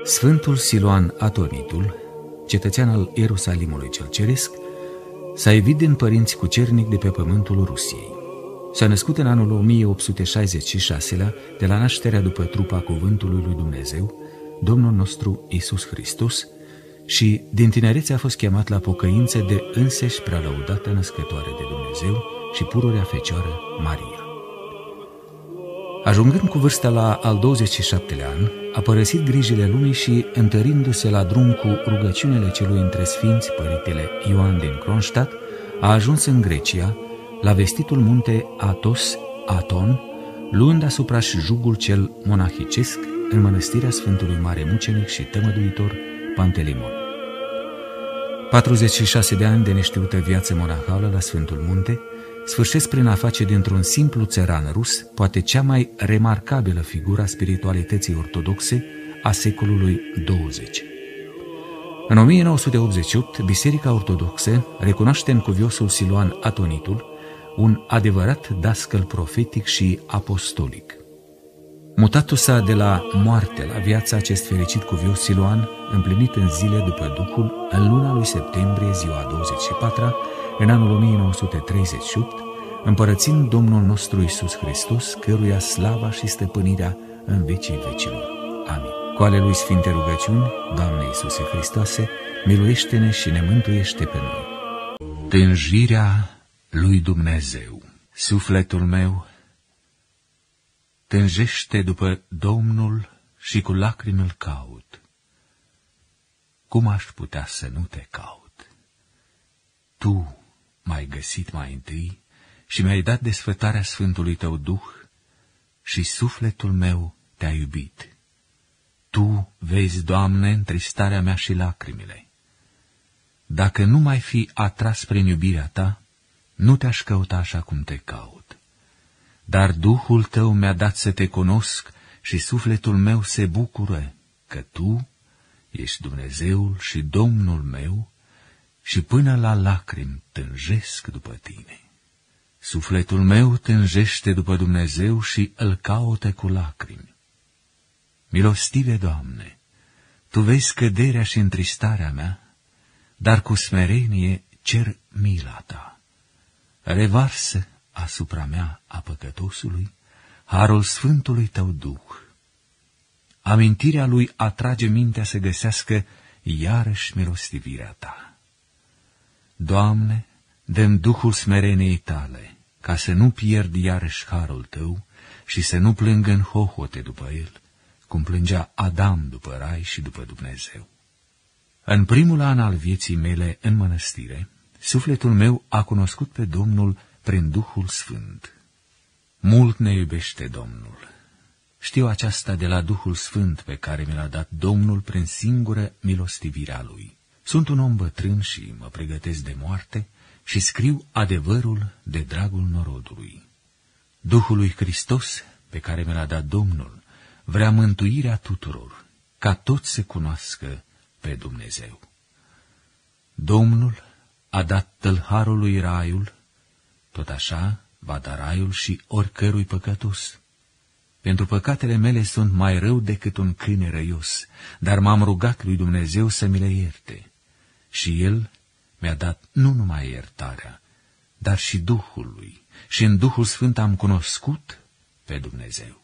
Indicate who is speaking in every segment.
Speaker 1: Sfântul Siloan Atonitul, cetățean al Ierusalimului cel Ceresc, s-a evit din părinți cucernic de pe pământul Rusiei. S-a născut în anul 1866-lea, de la nașterea după trupa cuvântului lui Dumnezeu, Domnul nostru Iisus Hristos, și din tinerețe a fost chemat la pocăință de însăși prealăudată născătoare de Dumnezeu și pururea Fecioară Maria. Ajungând cu vârsta la al 27-lea an, a părăsit grijile lumii și, întărindu-se la drum cu rugăciunile celui între sfinți, părintele Ioan din Kronstadt, a ajuns în Grecia, la vestitul munte Athos, Aton, luând asupra-și jugul cel monahicesc în mănăstirea Sfântului Mare Mucenic și Tămăduitor Pantelimon. 46 de ani de neștiută viață monahală la Sfântul Munte sfârșesc prin a face dintr-un simplu țăran rus poate cea mai remarcabilă figură a spiritualității ortodoxe a secolului 20. În 1988, Biserica Ortodoxă recunoaște în cuviosul Siloan Atonitul un adevărat dascăl profetic și apostolic. Mutatul-sa de la moarte la viață, acest fericit cuvios Siloan, împlinit în zile după Duhul, în luna lui septembrie, ziua 24-a, în anul 1938, împărățind Domnul nostru Iisus Hristos, căruia slava și stăpânirea în vecii vecilor. Amin. Cu ale lui Sfinte rugăciuni, Doamne Iisuse Hristoase, miluiește-ne și ne mântuiește pe noi. Tânjirea lui Dumnezeu. Sufletul meu tânjește după Domnul și cu lacrimi îl caut. Cum aș putea să nu te caut? Tu m-ai găsit mai întâi și mi-ai dat desfătarea Sfântului tău Duh și sufletul meu te-a iubit. Tu vezi, Doamne, întristarea mea și lacrimile. Dacă nu mai fi atras prin iubirea ta, nu te-aș căuta așa cum te caut. Dar Duhul tău mi-a dat să te cunosc și sufletul meu se bucură că tu ești Dumnezeul și Domnul meu și până la lacrimi tânjesc după tine. Sufletul meu tânjește după Dumnezeu și îl caută cu lacrimi. Milostive, Doamne, Tu vezi căderea și întristarea mea, dar cu smerenie cer mila Ta. Revarsă asupra mea a păcătosului harul Sfântului Tău Duh. Amintirea lui atrage mintea să găsească iarăși milostivirea Ta. Doamne, dă-mi Duhul smereniei Tale, ca să nu pierd iarăși harul Tău și să nu plâng în hohote după el, cum plângea Adam după rai și după Dumnezeu. În primul an al vieții mele în mănăstire, sufletul meu a cunoscut pe Domnul prin Duhul Sfânt. Mult ne iubește Domnul. Știu aceasta de la Duhul Sfânt pe care mi l-a dat Domnul prin singură milostivirea Lui. Sunt un om bătrân și mă pregătesc de moarte și scriu adevărul de dragul norodului. Duhul lui Hristos, pe care mi l-a dat Domnul, vrea mântuirea tuturor, ca toți să cunoască pe Dumnezeu. Domnul a dat tâlharului raiul, tot așa va da raiul și oricărui păcătos. Pentru păcatele mele sunt mai rău decât un câine răios, dar m-am rugat lui Dumnezeu să mi le ierte. Și El mi-a dat nu numai iertarea, dar și Duhul lui, și în Duhul Sfânt am cunoscut pe Dumnezeu.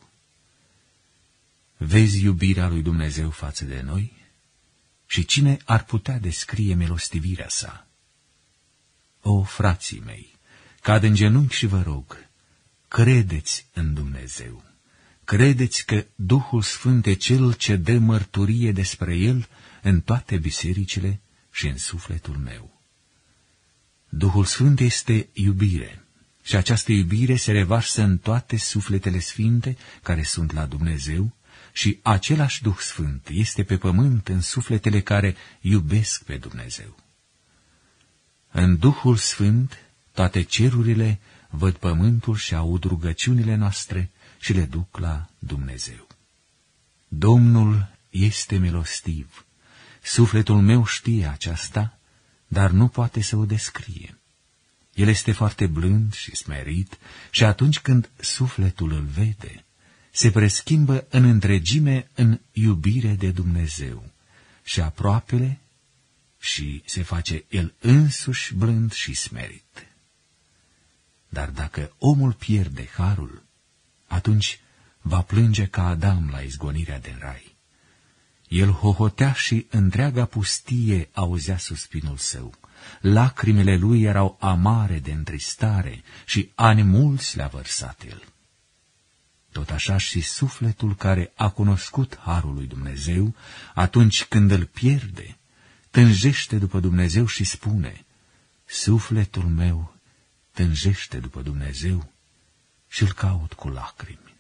Speaker 1: Vezi iubirea lui Dumnezeu față de noi? Și cine ar putea descrie milostivirea sa? O, frații mei, cad în genunchi și vă rog, credeți în Dumnezeu. Credeți că Duhul Sfânt e Cel ce dă mărturie despre El în toate bisericile și în sufletul meu. Duhul Sfânt este iubire și această iubire se revarsă în toate sufletele sfinte care sunt la Dumnezeu și același Duh Sfânt este pe pământ în sufletele care iubesc pe Dumnezeu. În Duhul Sfânt toate cerurile văd pământul și aud rugăciunile noastre și le duc la Dumnezeu. Domnul este milostiv. Sufletul meu știe aceasta, dar nu poate să o descrie. El este foarte blând și smerit și atunci când sufletul îl vede, se preschimbă în întregime în iubire de Dumnezeu și aproapele și se face el însuși blând și smerit. Dar dacă omul pierde harul, atunci va plânge ca Adam la izgonirea din rai. El hohotea și întreaga pustie auzea suspinul său. Lacrimile lui erau amare de întristare și ani mulți le-a vărsat el. Tot așa și sufletul care a cunoscut harul lui Dumnezeu, atunci când îl pierde, tânjește după Dumnezeu și spune: sufletul meu tânjește după Dumnezeu și îl caut cu lacrimi.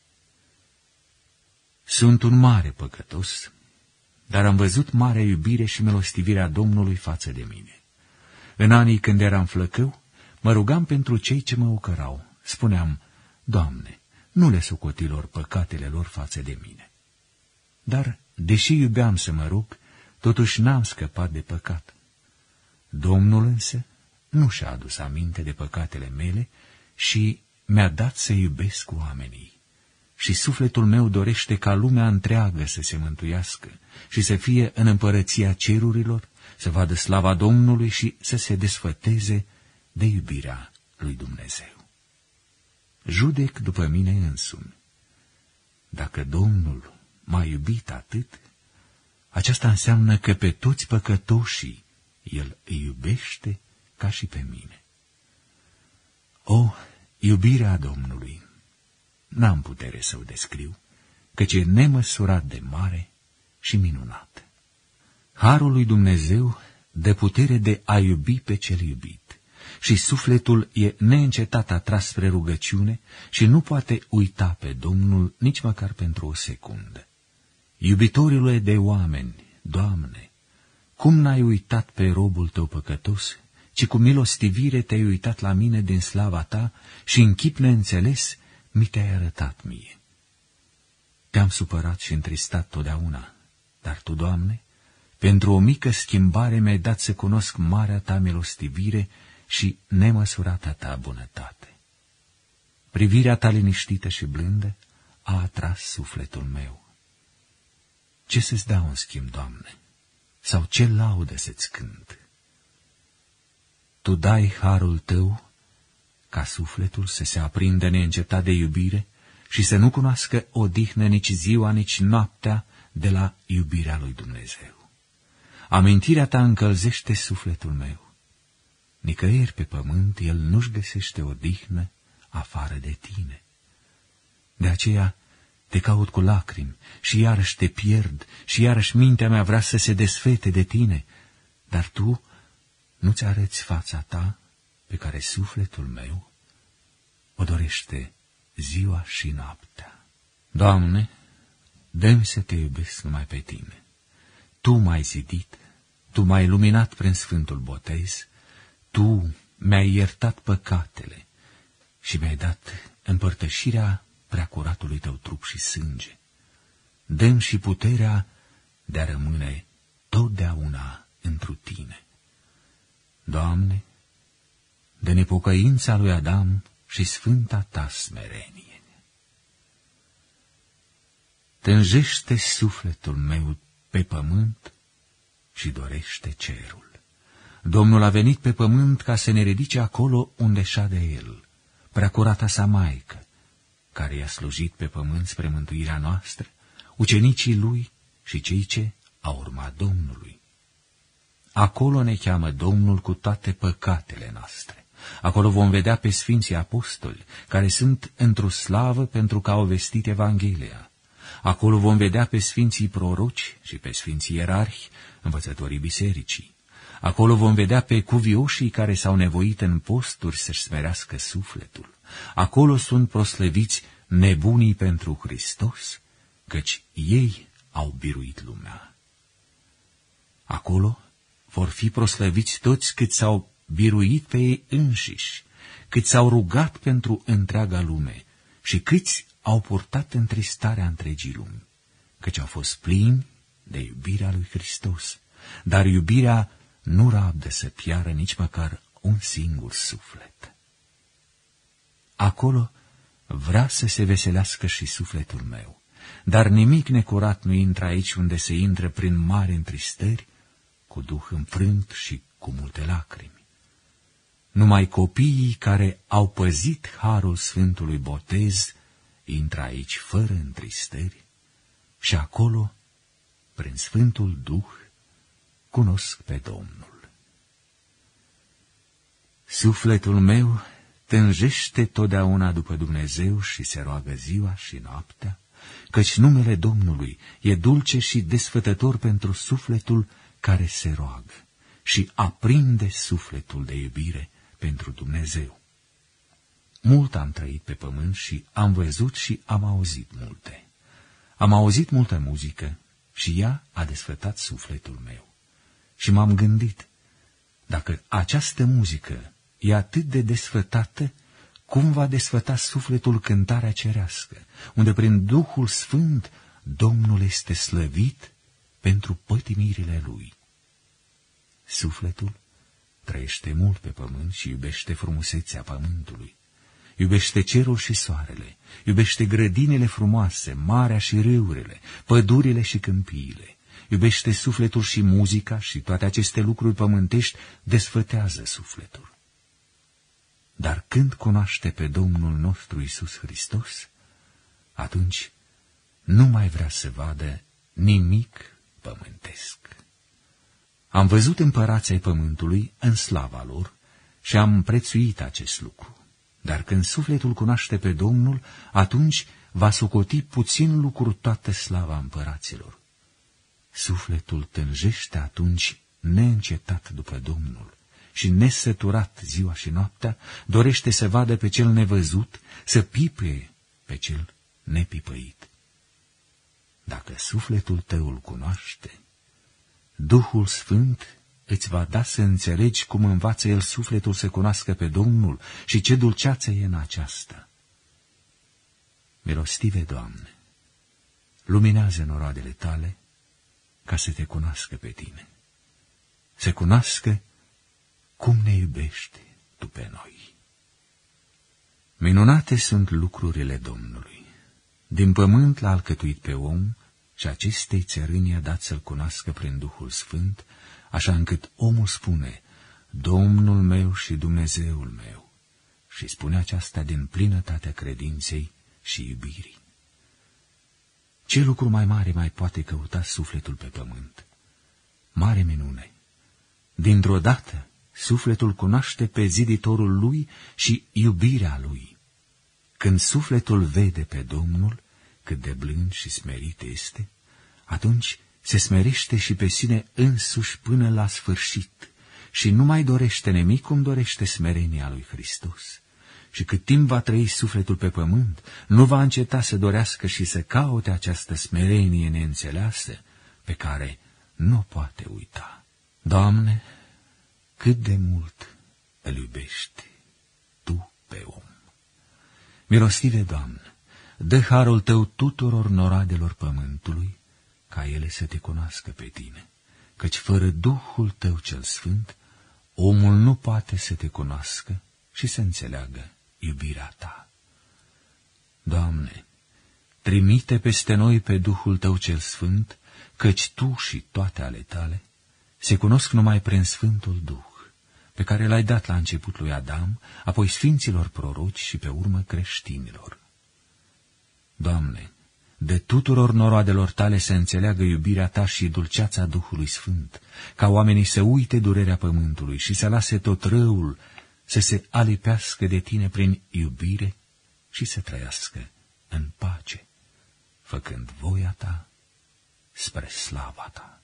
Speaker 1: Sunt un mare păcătos, dar am văzut marea iubire și milostivirea Domnului față de mine. În anii când eram flăcău, mă rugam pentru cei ce mă ocărau. Spuneam: Doamne, nu le socoti lor păcatele lor față de mine. Dar, deși iubeam să mă rug, totuși n-am scăpat de păcat. Domnul însă nu și-a adus aminte de păcatele mele și mi-a dat să iubesc oamenii. Și sufletul meu dorește ca lumea întreagă să se mântuiască și să fie în împărăția cerurilor, să vadă slava Domnului și să se desfăteze de iubirea lui Dumnezeu. Judec după mine însumi. Dacă Domnul m-a iubit atât, aceasta înseamnă că pe toți păcătoșii El îi iubește ca și pe mine. O, iubirea Domnului! N-am putere să o descriu, căci e nemăsurat de mare și minunat. Harul lui Dumnezeu dă putere de a iubi pe cel iubit și sufletul e neîncetat atras spre rugăciune și nu poate uita pe Domnul nici măcar pentru o secundă. Iubitorile de oameni, Doamne, cum n-ai uitat pe robul tău păcătos, ci cu milostivire te-ai uitat la mine din slava ta și în chip neînțeles mi te-ai arătat mie. Te-am supărat și întristat totdeauna, dar tu, Doamne, pentru o mică schimbare mi-ai dat să cunosc marea ta milostivire și nemăsurata ta bunătate. Privirea ta liniștită și blândă a atras sufletul meu. Ce să-ți dau în schimb, Doamne, sau ce laudă să-ți cânt? Tu dai harul tău ca sufletul să se aprindă neîncetat de iubire și să nu cunoască odihnă nici ziua, nici noaptea de la iubirea lui Dumnezeu. Amintirea ta încălzește sufletul meu. Nicăieri pe pământ el nu-și găsește odihnă afară de tine. De aceea te caut cu lacrimi și iarăși te pierd și iarăși mintea mea vrea să se desfete de tine, dar tu nu-ți arăți fața ta pe care sufletul meu o dorește ziua și noaptea. Doamne, dă-mi să te iubesc numai pe tine. Tu m-ai zidit, tu m-ai luminat prin Sfântul Botez, tu mi-ai iertat păcatele și mi-ai dat împărtășirea preacuratului tău trup și sânge. Dă-mi și puterea de a rămâne totdeauna întru tine. Doamne, dă-ne pocăința lui Adam și sfânta ta smerenie. Tânjește sufletul meu pe pământ și dorește cerul. Domnul a venit pe pământ ca să ne ridice acolo unde șade El, preacurata sa Maică, care i-a slujit pe pământ spre mântuirea noastră, ucenicii Lui și cei ce au urmat Domnului. Acolo ne cheamă Domnul cu toate păcatele noastre. Acolo vom vedea pe Sfinții Apostoli, care sunt într-o slavă pentru că au vestit Evanghelia. Acolo vom vedea pe Sfinții Proroci și pe Sfinții Ierarhi, învățătorii bisericii. Acolo vom vedea pe cuvioșii care s-au nevoit în posturi să-și smerească sufletul. Acolo sunt proslăviți nebunii pentru Hristos, căci ei au biruit lumea. Acolo vor fi proslăviți toți cât s-au biruit pe ei înșiși, cât s-au rugat pentru întreaga lume și câți au purtat întristarea întregii lumi, căci au fost plini de iubirea lui Hristos, dar iubirea nu rabdă să piară nici măcar un singur suflet. Acolo vrea să se veselească și sufletul meu, dar nimic necurat nu intră aici unde se intră prin mari întristări, cu duh înfrânt și cu multe lacrimi. Numai copiii care au păzit harul Sfântului Botez intră aici fără întristări și acolo, prin Sfântul Duh, cunosc pe Domnul. Sufletul meu tânjește totdeauna după Dumnezeu și se roagă ziua și noaptea, căci numele Domnului e dulce și desfătător pentru sufletul care se roagă și aprinde sufletul de iubire pentru Dumnezeu. Mult am trăit pe pământ și am văzut și am auzit multe. Am auzit multă muzică și ea a desfătat sufletul meu. Și m-am gândit, dacă această muzică e atât de desfătată, cum va desfăta sufletul cântarea cerească, unde prin Duhul Sfânt Domnul este slăvit pentru pătimirile Lui. Sufletul trăiește mult pe pământ și iubește frumusețea pământului. Iubește cerul și soarele, iubește grădinile frumoase, marea și râurile, pădurile și câmpiile. Iubește sufletul și muzica și toate aceste lucruri pământești desfătează sufletul. Dar când cunoaște pe Domnul nostru Iisus Hristos, atunci nu mai vrea să vadă nimic pământesc. Am văzut împărații ai pământului în slava lor și am prețuit acest lucru. Dar când sufletul cunoaște pe Domnul, atunci va socoti puțin lucru toată slava împăraților. Sufletul tânjește atunci neîncetat după Domnul și nesăturat ziua și noaptea, dorește să vadă pe cel nevăzut, să pipe pe cel nepipăit. Dacă sufletul tău îl cunoaște, Duhul Sfânt îți va da să înțelegi cum învață el sufletul să cunoască pe Domnul și ce dulceață e în aceasta. Milostive, Doamne, luminează noroadele tale ca să te cunoască pe tine, să cunoască cum ne iubești tu pe noi. Minunate sunt lucrurile Domnului. Din pământ l-a alcătuit pe om și acestei țărâni i-a dat să-l cunoască prin Duhul Sfânt, așa încât omul spune, Domnul meu și Dumnezeul meu, și spune aceasta din plinătatea credinței și iubirii. Ce lucru mai mare mai poate căuta sufletul pe pământ? Mare minune! Dintr-o dată, sufletul cunoaște pe ziditorul lui și iubirea lui. Când sufletul vede pe Domnul, cât de blând și smerit este, atunci se smerește și pe sine însuși până la sfârșit și nu mai dorește nimic cum dorește smerenia lui Hristos. Și cât timp va trăi sufletul pe pământ, nu va înceta să dorească și să caute această smerenie neînțeleasă pe care nu o poate uita. Doamne, cât de mult îl iubești Tu pe om! Milostive, Doamne, dă harul Tău tuturor noroadelor pământului, ca ele să Te cunoască pe Tine, căci fără Duhul Tău cel Sfânt, omul nu poate să Te cunoască și să înțeleagă iubirea Ta. Doamne, trimite peste noi pe Duhul Tău cel Sfânt, căci Tu și toate ale Tale se cunosc numai prin Sfântul Duh, pe care L-ai dat la început lui Adam, apoi sfinților proroci și pe urmă creștinilor. Doamne, de tuturor noroadelor Tale să înțeleagă iubirea Ta și dulceața Duhului Sfânt, ca oamenii să uite durerea pământului și să lase tot răul, să se alipească de Tine prin iubire și să trăiască în pace, făcând voia Ta spre slava Ta.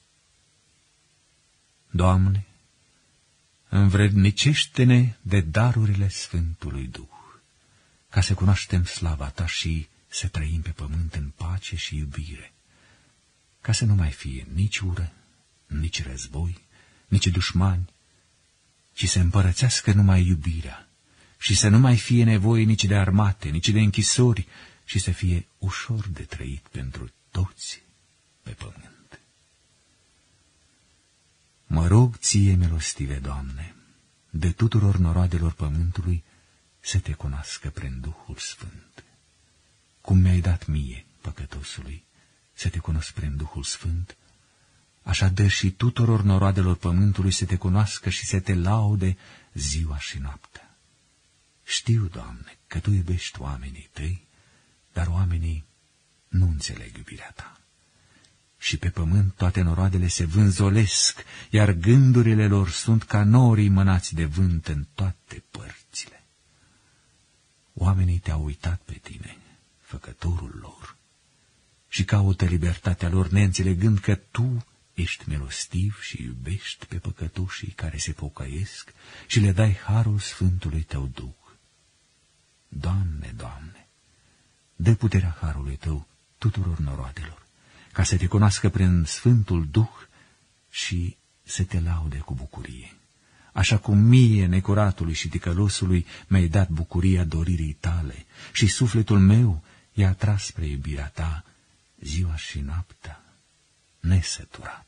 Speaker 1: Doamne, învrednicește-ne de darurile Sfântului Duh, ca să cunoaștem slava Ta și să trăim pe pământ în pace și iubire, ca să nu mai fie nici ură, nici război, nici dușmani, ci să împărățească numai iubirea și să nu mai fie nevoie nici de armate, nici de închisori, și să fie ușor de trăit pentru toți pe pământ. Mă rog Ție, milostive, Doamne, de tuturor noroadelor pământului, să Te cunoască prin Duhul Sfânt. cum mi-ai dat mie, păcătosului, să te cunosc prin Duhul Sfânt, așa dă și tuturor noroadelor pământului să te cunoască și să te laude ziua și noaptea. Știu, Doamne, că Tu iubești oamenii Tăi, dar oamenii nu înțeleg iubirea Ta. Și pe pământ toate noroadele se vânzolesc, iar gândurile lor sunt ca norii mânați de vânt în toate părțile. Oamenii Te-au uitat pe Tine, Făcătorul lor, și caută libertatea lor, neînțelegând că Tu ești milostiv și iubești pe păcătoșii care se pocăiesc și le dai harul Sfântului Tău Duh. Doamne, Doamne, dă puterea harului Tău tuturor noroadelor, ca să Te cunoască prin Sfântul Duh și să Te laude cu bucurie, așa cum mie, necuratului și ticălosului, mi-ai dat bucuria doririi Tale și sufletul meu i-a atras spre iubirea Ta ziua și noaptea, nesăturat.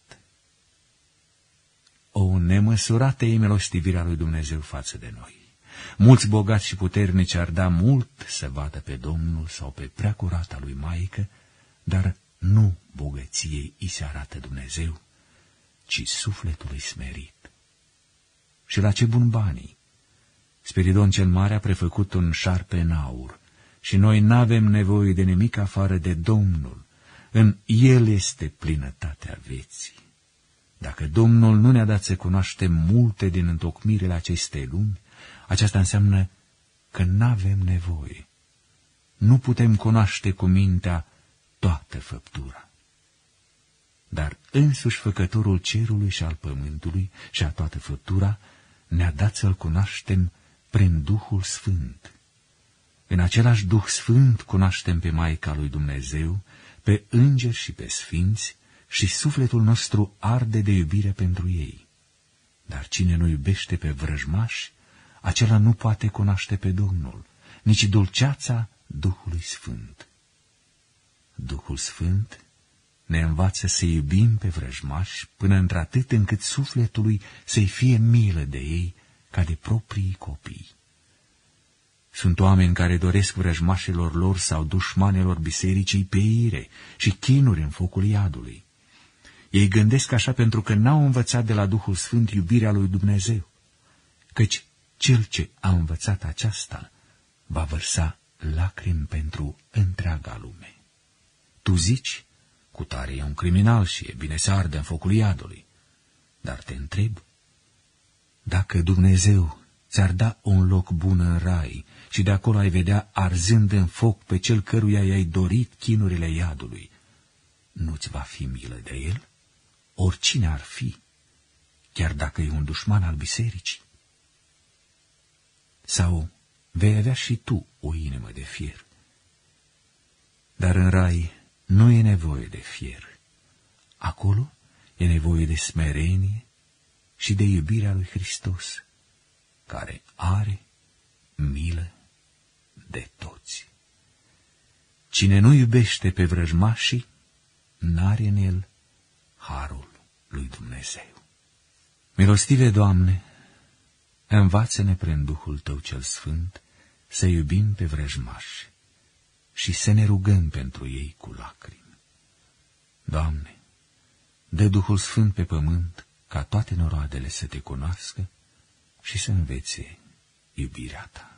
Speaker 1: O nemăsurată e milostivirea lui Dumnezeu față de noi. Mulți bogați și puternici ar da mult să vadă pe Domnul sau pe preacurata lui Maică, dar nu bogăției îi se arată Dumnezeu, ci sufletului smerit. Și la ce bun banii? Spiridon cel Mare a prefăcut un șarpe în aur și noi n-avem nevoie de nimic afară de Domnul. În El este plinătatea vieții. Dacă Domnul nu ne-a dat să cunoaștem multe din întocmirile acestei lumi, aceasta înseamnă că n-avem nevoie. Nu putem cunoaște cu mintea toată făptura. Dar însuși Făcătorul cerului și al pământului și a toată făptura ne-a dat să-L cunoaștem prin Duhul Sfânt. În același Duh Sfânt cunoaștem pe Maica lui Dumnezeu, pe îngeri și pe sfinți, și sufletul nostru arde de iubire pentru ei. Dar cine nu iubește pe vrăjmași, acela nu poate cunoaște pe Domnul, nici dulceața Duhului Sfânt. Duhul Sfânt ne învață să iubim pe vrăjmași până într-atât încât sufletului să-i fie milă de ei ca de proprii copii. Sunt oameni care doresc vrăjmașilor lor sau dușmanilor bisericii peire și chinuri în focul iadului. Ei gândesc așa pentru că n-au învățat de la Duhul Sfânt iubirea lui Dumnezeu, căci cel ce a învățat aceasta va vărsa lacrimi pentru întreaga lume. Tu zici, cutare e un criminal și e bine să ardă în focul iadului, dar te întreb, dacă Dumnezeu ți-ar da un loc bun în rai și de acolo ai vedea arzând în foc pe cel căruia i-ai dorit chinurile iadului, nu-ți va fi milă de el? Oricine ar fi, chiar dacă e un dușman al bisericii? Sau vei avea și tu o inimă de fier? Dar în rai nu e nevoie de fier. Acolo e nevoie de smerenie și de iubirea lui Hristos, care are milă de toți. Cine nu iubește pe vrăjmașii, n-are în el harul lui Dumnezeu. Milostive Doamne, învață-ne prin Duhul Tău cel Sfânt să iubim pe vrăjmași și să ne rugăm pentru ei cu lacrimi. Doamne, dă Duhul Sfânt pe pământ ca toate noroadele să Te cunoască și să învețe iubirea Ta.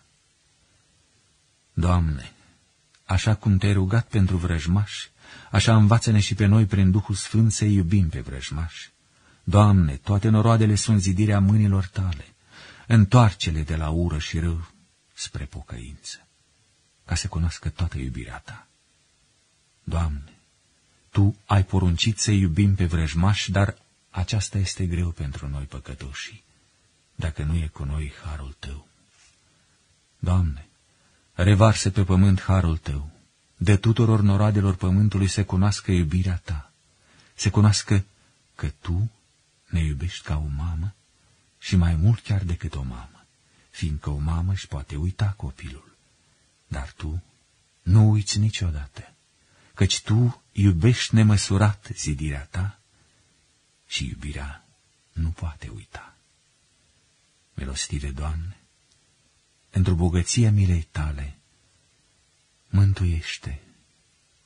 Speaker 1: Doamne, așa cum Te-ai rugat pentru vrăjmași, așa învață-ne și pe noi prin Duhul Sfânt să iubim pe vrăjmași. Doamne, toate noroadele sunt zidirea mâinilor Tale, întoarce-le de la ură și rău spre pocăință, ca să cunoască toată iubirea Ta. Doamne, Tu ai poruncit să iubim pe vrăjmași, dar aceasta este greu pentru noi păcătoșii, dacă nu e cu noi harul Tău. Doamne, revarsă pe pământ harul Tău, dă tuturor noroadelor pământului să cunoască iubirea Ta, să cunoască că Tu ne iubești ca o mamă și mai mult chiar decât o mamă, fiindcă o mamă își poate uita copilul, dar Tu nu uiți niciodată, căci Tu iubești nemăsurat zidirea Ta și iubirea nu poate uita. Milostive Doamne, într-o bogăție milei Tale, mântuiește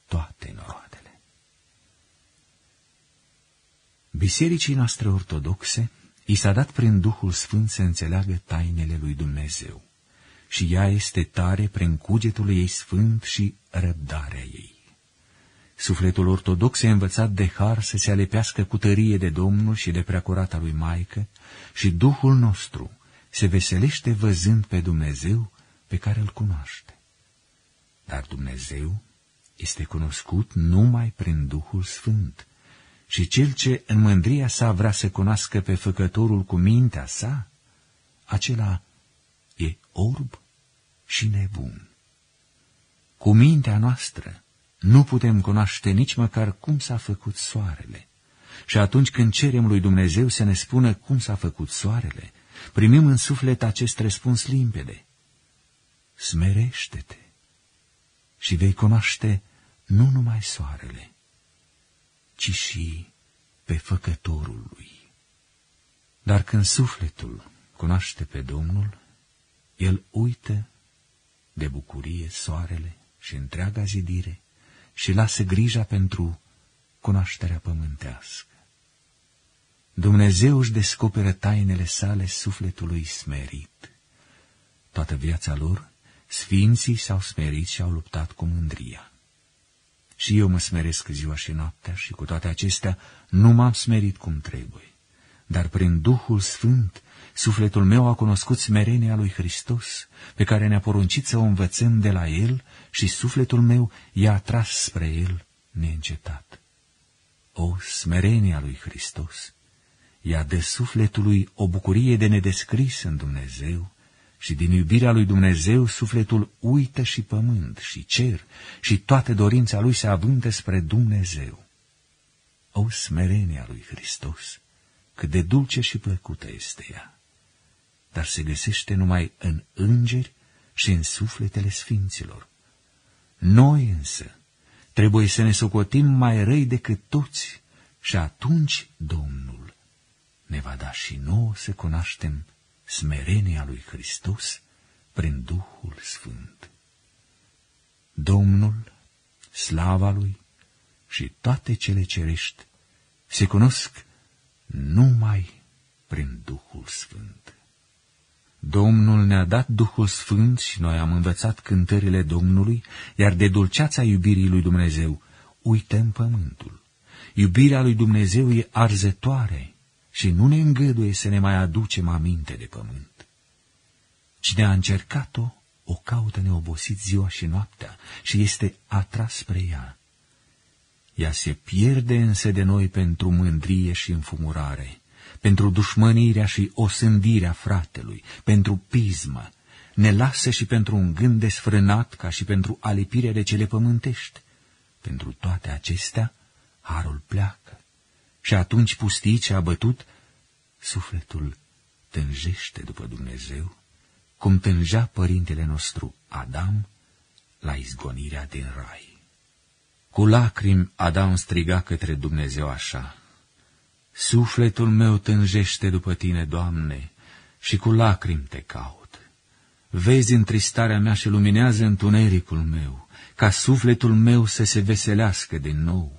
Speaker 1: toate noroadele. Bisericii noastre ortodoxe i s-a dat prin Duhul Sfânt să înțeleagă tainele lui Dumnezeu și ea este tare prin cugetul ei sfânt și răbdarea ei. Sufletul ortodox e învățat de har să se alepească cu tărie de Domnul și de preacurata lui Maică și Duhul nostru se veselește văzând pe Dumnezeu pe care îl cunoaște. Dar Dumnezeu este cunoscut numai prin Duhul Sfânt și cel ce în mândria sa vrea să cunoască pe Făcătorul cu mintea sa, acela e orb și nebun. Cu mintea noastră nu putem cunoaște nici măcar cum s-a făcut soarele. Și atunci când cerem lui Dumnezeu să ne spună cum s-a făcut soarele, primim în suflet acest răspuns limpede: smerește-te și vei cunoaște nu numai soarele, ci și pe Făcătorul lui. Dar când sufletul cunoaște pe Domnul, el uită de bucurie soarele și întreaga zidire și lasă grija pentru cunoașterea pământească. Dumnezeu își descoperă tainele sale sufletului smerit. Toată viața lor, sfinții s-au smerit și au luptat cu mândria. Și eu mă smeresc ziua și noaptea și cu toate acestea nu m-am smerit cum trebuie. Dar prin Duhul Sfânt, sufletul meu a cunoscut smerenia lui Hristos, pe care ne-a poruncit să o învățăm de la El și sufletul meu i-a atras spre El neîncetat. O, smerenia lui Hristos! Ea dă sufletului o bucurie de nedescris în Dumnezeu și din iubirea lui Dumnezeu sufletul uită și pământ și cer și toate dorința lui se avântă spre Dumnezeu. O, smerenia lui Hristos! Cât de dulce și plăcută este ea! Dar se găsește numai în îngeri și în sufletele sfinților. Noi însă trebuie să ne socotim mai răi decât toți și atunci Domnul ne va da și nouă să cunoaștem smerenia lui Hristos prin Duhul Sfânt. Domnul, slava lui și toate cele cerești se cunosc numai prin Duhul Sfânt. Domnul ne-a dat Duhul Sfânt și noi am învățat cântările Domnului, iar de dulceața iubirii lui Dumnezeu uităm pământul. Iubirea lui Dumnezeu e arzătoare și nu ne îngăduie să ne mai aducem aminte de pământ. Cine a încercat-o, o caută neobosit ziua și noaptea și este atras spre ea. Ea se pierde însă de noi pentru mândrie și înfumurare, pentru dușmănirea și osândirea fratelui, pentru pismă, ne lasă și pentru un gând desfrânat ca și pentru alipirea de cele pământești. Pentru toate acestea, harul pleacă și atunci pustit și abătut, sufletul tânjește după Dumnezeu, cum tângea părintele nostru Adam la izgonirea din rai. Cu lacrimi Adam striga către Dumnezeu așa: sufletul meu tânjește după tine, Doamne, și cu lacrimi te caut. Vezi întristarea mea și luminează întunericul meu, ca sufletul meu să se veselească din nou.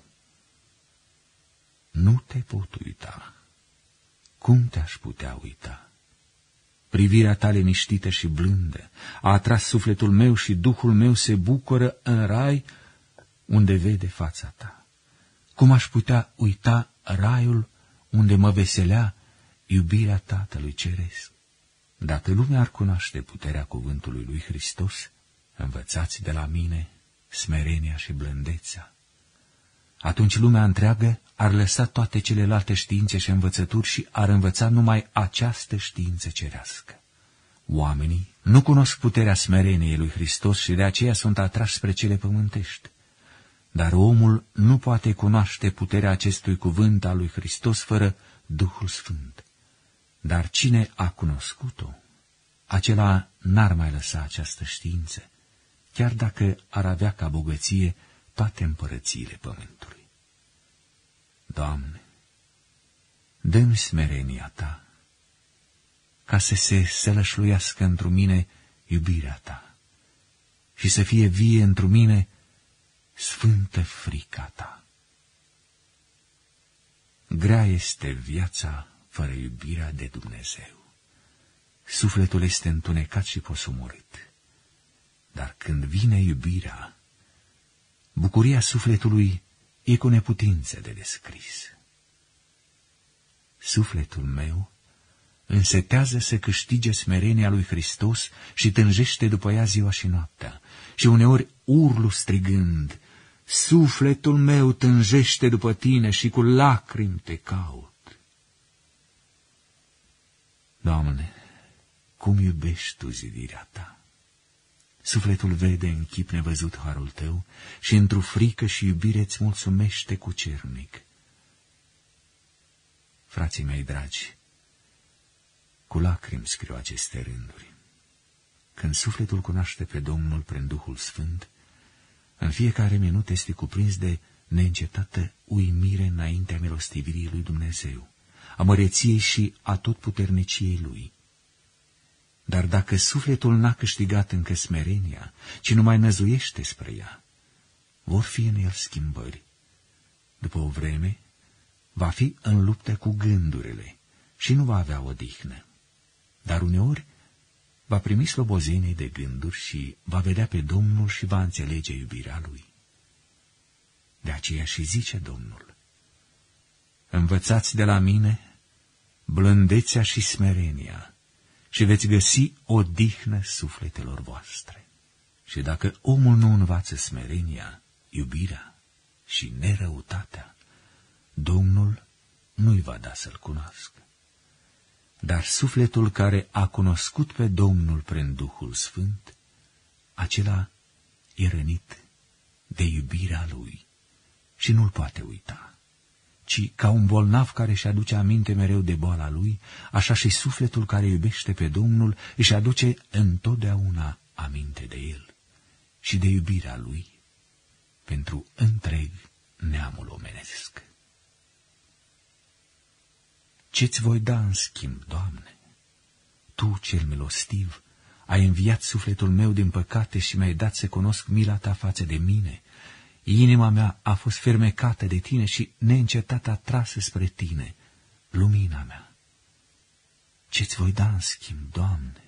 Speaker 1: Nu te pot uita. Cum te-aș putea uita? Privirea ta liniștită și blândă a atras sufletul meu și Duhul meu se bucură în rai unde vede fața ta. Cum aș putea uita raiul unde mă veselea iubirea Tatălui Ceresc? Dacă lumea ar cunoaște puterea cuvântului lui Hristos, învățați de la mine smerenia și blândețea. Atunci lumea întreagă ar lăsa toate celelalte științe și învățături și ar învăța numai această știință cerească. Oamenii nu cunosc puterea smereniei lui Hristos și de aceea sunt atrași spre cele pământești. Dar omul nu poate cunoaște puterea acestui cuvânt al lui Hristos fără Duhul Sfânt. Dar cine a cunoscut-o, acela n-ar mai lăsa această știință, chiar dacă ar avea ca bogăție toate împărățiile pământului. Doamne, dă-mi smerenia Ta, ca să se sălășluiască întru mine iubirea Ta și să fie vie întru mine sfântă frica ta. Grea este viața fără iubirea de Dumnezeu. Sufletul este întunecat și posomorât. Dar când vine iubirea, bucuria sufletului e cu neputință de descris. Sufletul meu însetează să câștige smerenia lui Hristos și tânjește după ea ziua și noaptea. Și uneori urlu strigând, sufletul meu tânjește după tine și cu lacrimi te caut. Doamne, cum iubești tu zidirea ta? Sufletul vede în chip nevăzut harul tău și într-o frică și iubire îți mulțumește cu cernic. Frații mei dragi, cu lacrimi scriu aceste rânduri. Când sufletul cunoaște pe Domnul prin Duhul Sfânt, în fiecare minut este cuprins de neîncetată uimire înaintea milostivirii lui Dumnezeu, a măreției și a totputerniciei lui. Dar dacă sufletul n-a câștigat încă smerenia, ci numai năzuiește spre ea, vor fi în el schimbări. După o vreme, va fi în luptă cu gândurile și nu va avea odihnă. Dar uneori va primi slobozenii de gânduri și va vedea pe Domnul și va înțelege iubirea lui. De aceea și zice Domnul, învățați de la mine blândețea și smerenia și veți găsi odihnă sufletelor voastre. Și dacă omul nu învață smerenia, iubirea și nerăutatea, Domnul nu-i va da să-l cunoască. Dar sufletul care a cunoscut pe Domnul prin Duhul Sfânt, acela e rănit de iubirea lui și nu-l poate uita, ci ca un bolnav care își aduce aminte mereu de boala lui, așa și sufletul care iubește pe Domnul își aduce întotdeauna aminte de el și de iubirea lui pentru întreg neamul omenesc. Ce-ți voi da în schimb, Doamne? Tu, cel milostiv, ai înviat sufletul meu din păcate și mi-ai dat să cunosc mila ta față de mine. Inima mea a fost fermecată de tine și neîncetat atrasă spre tine, lumina mea. Ce-ți voi da în schimb, Doamne?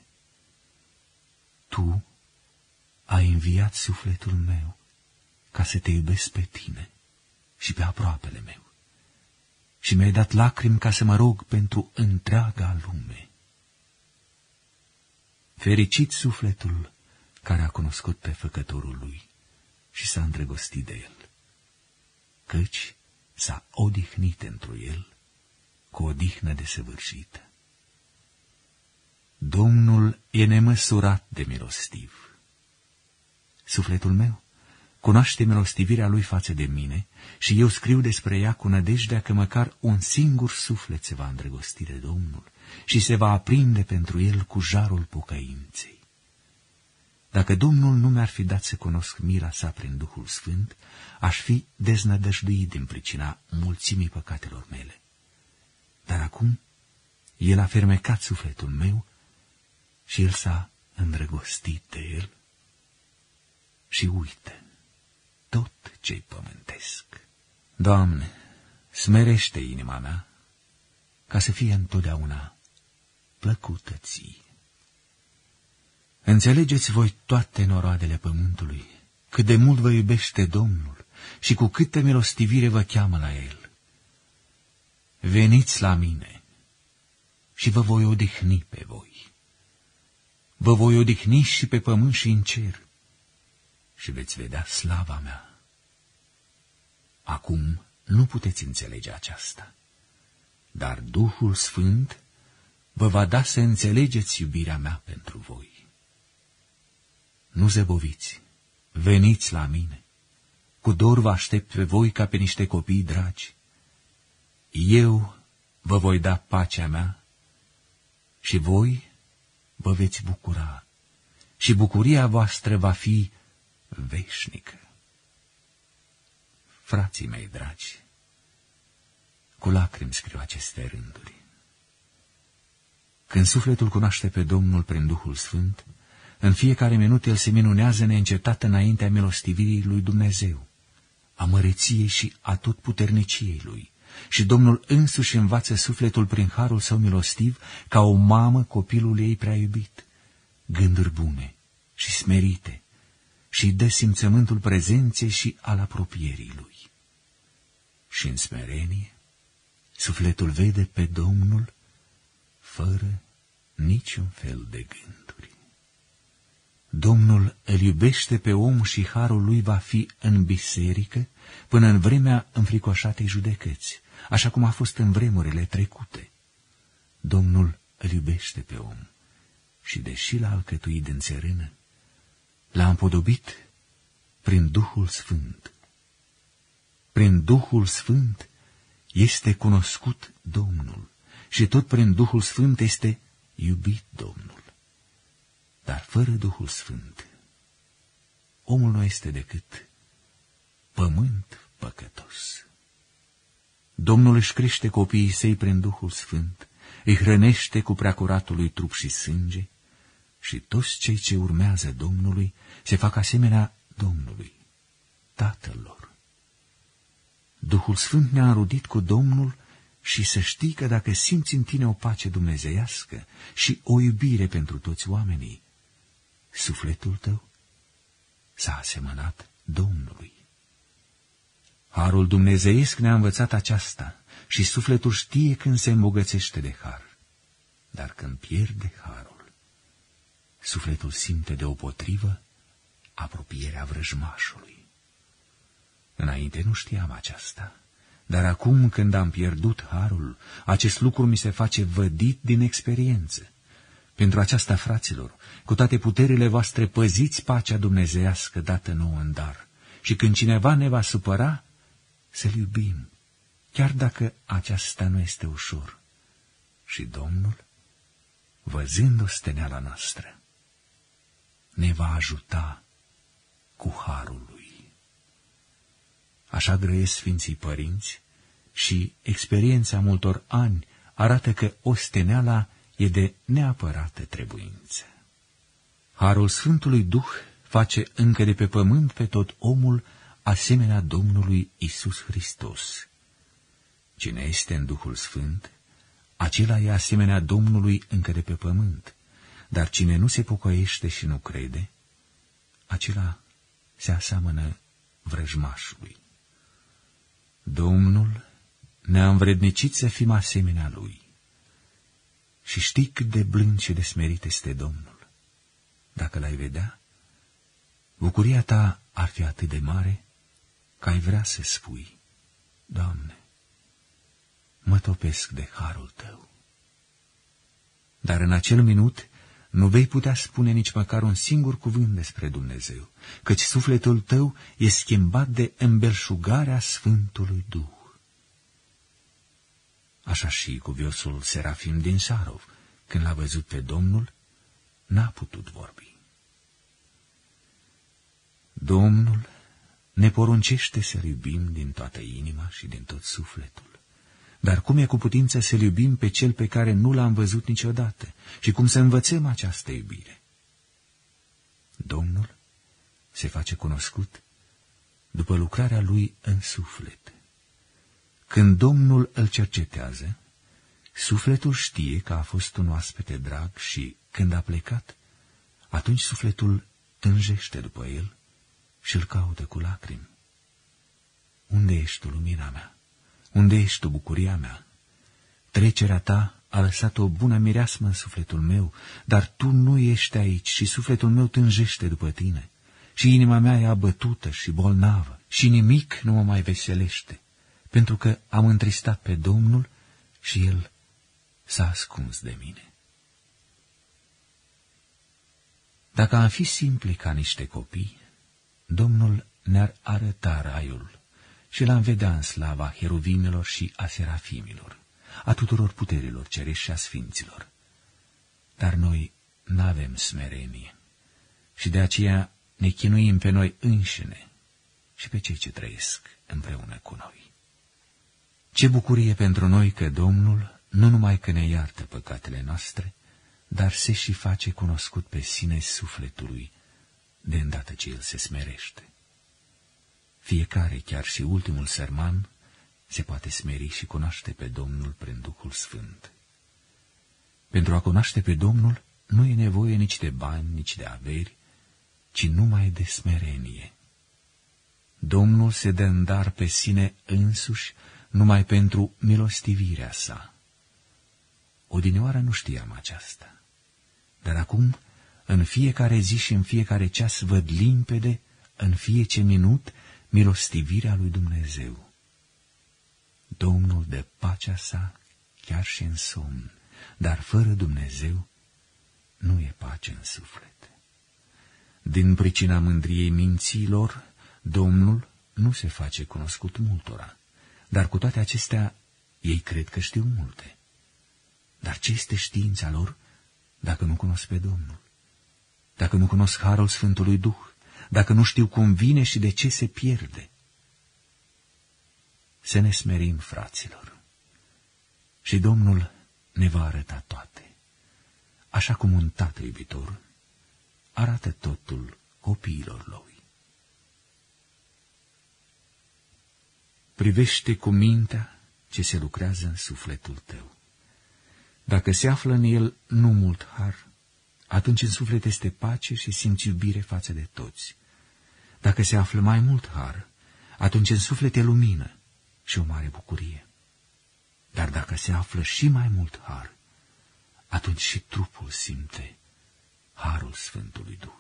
Speaker 1: Tu ai înviat sufletul meu ca să te iubesc pe tine și pe aproapele meu. Și mi-ai dat lacrimi ca să mă rog pentru întreaga lume. Fericit sufletul care a cunoscut pe Făcătorul lui și s-a îndrăgostit de el, căci s-a odihnit întru el cu odihnă desăvârșită. Domnul e nemăsurat de milostiv. Sufletul meu cunoaște milostivirea lui față de mine și eu scriu despre ea cu nădejdea că măcar un singur suflet se va îndrăgosti de Domnul și se va aprinde pentru el cu jarul pocăinței. Dacă Domnul nu mi-ar fi dat să cunosc mila sa prin Duhul Sfânt, aș fi deznădăjduit din pricina mulțimii păcatelor mele. Dar acum el a fermecat sufletul meu și el s-a îndrăgostit de el și uite tot ce-i pământesc. Doamne, smerește inima mea ca să fie întotdeauna plăcută ție. Înțelegeți voi toate noroadele pământului, cât de mult vă iubește Domnul și cu câtă milostivire vă cheamă la el. Veniți la mine și vă voi odihni pe voi. Vă voi odihni și pe pământ și în cer și veți vedea slava mea. Acum nu puteți înțelege aceasta, dar Duhul Sfânt vă va da să înțelegeți iubirea mea pentru voi. Nu zăboviți, veniți la mine, cu dor vă aștept pe voi ca pe niște copii dragi. Eu vă voi da pacea mea și voi vă veți bucura și bucuria voastră va fi veșnică. Frații mei dragi, cu lacrimi scriu aceste rânduri. Când sufletul cunoaște pe Domnul prin Duhul Sfânt, în fiecare minut el se minunează neîncetat înaintea milostivirii lui Dumnezeu a măreției și a totputerniciei lui. Și Domnul însuși învață sufletul prin harul său milostiv, ca o mamă copilul ei prea iubit, gânduri bune și smerite, și îi dă simțământul prezenței și al apropierii lui. Și în smerenie, sufletul vede pe Domnul fără niciun fel de gânduri. Domnul îl iubește pe om și harul lui va fi în biserică până în vremea înfricoșatei judecăți, așa cum a fost în vremurile trecute. Domnul îl iubește pe om și, deși l-a alcătuit din țărână, l-a împodobit prin Duhul Sfânt. Prin Duhul Sfânt este cunoscut Domnul și tot prin Duhul Sfânt este iubit Domnul. Dar fără Duhul Sfânt, omul nu este decât pământ păcătos. Domnul își crește copiii săi prin Duhul Sfânt, îi hrănește cu preacuratul lui trup și sânge, și toți cei ce urmează Domnului se fac asemenea Domnului, Tatăl lor. Duhul Sfânt ne-a înrudit cu Domnul și să știi că dacă simți în tine o pace dumnezeiască și o iubire pentru toți oamenii, sufletul tău s-a asemănat Domnului. Harul dumnezeiesc ne-a învățat aceasta și sufletul știe când se îmbogățește de har. Dar când pierde harul, sufletul simte deopotrivă apropierea vrăjmașului. Înainte nu știam aceasta, dar acum când am pierdut harul, acest lucru mi se face vădit din experiență. Pentru aceasta, fraților, cu toate puterile voastre păziți pacea dumnezeiască dată nouă în dar, și când cineva ne va supăra, să-l iubim, chiar dacă aceasta nu este ușor. Și Domnul, văzând osteneala noastră, ne va ajuta cu harul lui. Așa grăiesc Sfinții Părinți și experiența multor ani arată că osteneala e de neapărată trebuință. Harul Sfântului Duh face încă de pe pământ pe tot omul asemenea Domnului Isus Hristos. Cine este în Duhul Sfânt, acela e asemenea Domnului încă de pe pământ, dar cine nu se pocăiește și nu crede, acela se aseamănă vrăjmașului. Domnul ne-a învrednicit să fim asemenea Lui. Și știi cât de blând și de smerit este Domnul. Dacă l-ai vedea, bucuria ta ar fi atât de mare că ai vrea să spui: Doamne, mă topesc de harul Tău. Dar în acel minut nu vei putea spune nici măcar un singur cuvânt despre Dumnezeu, căci sufletul tău e schimbat de îmbelșugarea Sfântului Duh. Așa și cuviosul Serafim din Sarov, când l-a văzut pe Domnul, n-a putut vorbi. Domnul ne poruncește să-L iubim din toată inima și din tot sufletul. Dar cum e cu putință să-L iubim pe Cel pe care nu L-am văzut niciodată și cum să învățăm această iubire? Domnul se face cunoscut după lucrarea Lui în suflet. Când Domnul îl cercetează, sufletul știe că a fost un oaspete drag și, când a plecat, atunci sufletul tânjește după el și îl caută cu lacrimi. Unde ești tu, lumina mea? Unde ești tu, bucuria mea? Trecerea ta a lăsat o bună mireasmă în sufletul meu, dar tu nu ești aici și sufletul meu tânjește după tine. Și inima mea e abătută și bolnavă și nimic nu mă mai veselește, pentru că am întristat pe Domnul și El s-a ascuns de mine. Dacă am fi simpli ca niște copii, Domnul ne-ar arăta raiul și l-am vedea în slava heruvimilor și a serafimilor, a tuturor puterilor cerești și a sfinților. Dar noi n-avem smerenie și de aceea ne chinuim pe noi înșine și pe cei ce trăiesc împreună cu noi. Ce bucurie pentru noi că Domnul nu numai că ne iartă păcatele noastre, dar se și face cunoscut pe sine sufletului de îndată ce El se smerește. fiecare, chiar și ultimul sărman, se poate smeri și cunoaște pe Domnul prin Duhul Sfânt. Pentru a cunoaște pe Domnul nu e nevoie nici de bani, nici de averi, ci numai de smerenie. Domnul se dă în dar pe sine însuși numai pentru milostivirea sa. Odinioară nu știam aceasta, dar acum, în fiecare zi și în fiecare ceas, văd limpede, în fiecare minut, milostivirea lui Dumnezeu. Domnul dă pacea sa chiar și în somn, dar fără Dumnezeu nu e pace în suflet. Din pricina mândriei minților, Domnul nu se face cunoscut multora, dar cu toate acestea ei cred că știu multe. Dar ce este știința lor dacă nu cunosc pe Domnul? Dacă nu cunosc harul Sfântului Duh, dacă nu știu cum vine și de ce se pierde? Să ne smerim, fraților, și Domnul ne va arăta toate, așa cum un tată iubitor arată totul copiilor lui. Privește cu mintea ce se lucrează în sufletul tău. Dacă se află în el nu mult har, atunci în suflet este pace și simți iubire față de toți. Dacă se află mai mult har, atunci în suflet e lumină și o mare bucurie. Dar dacă se află și mai mult har, atunci și trupul simte harul Sfântului Duh.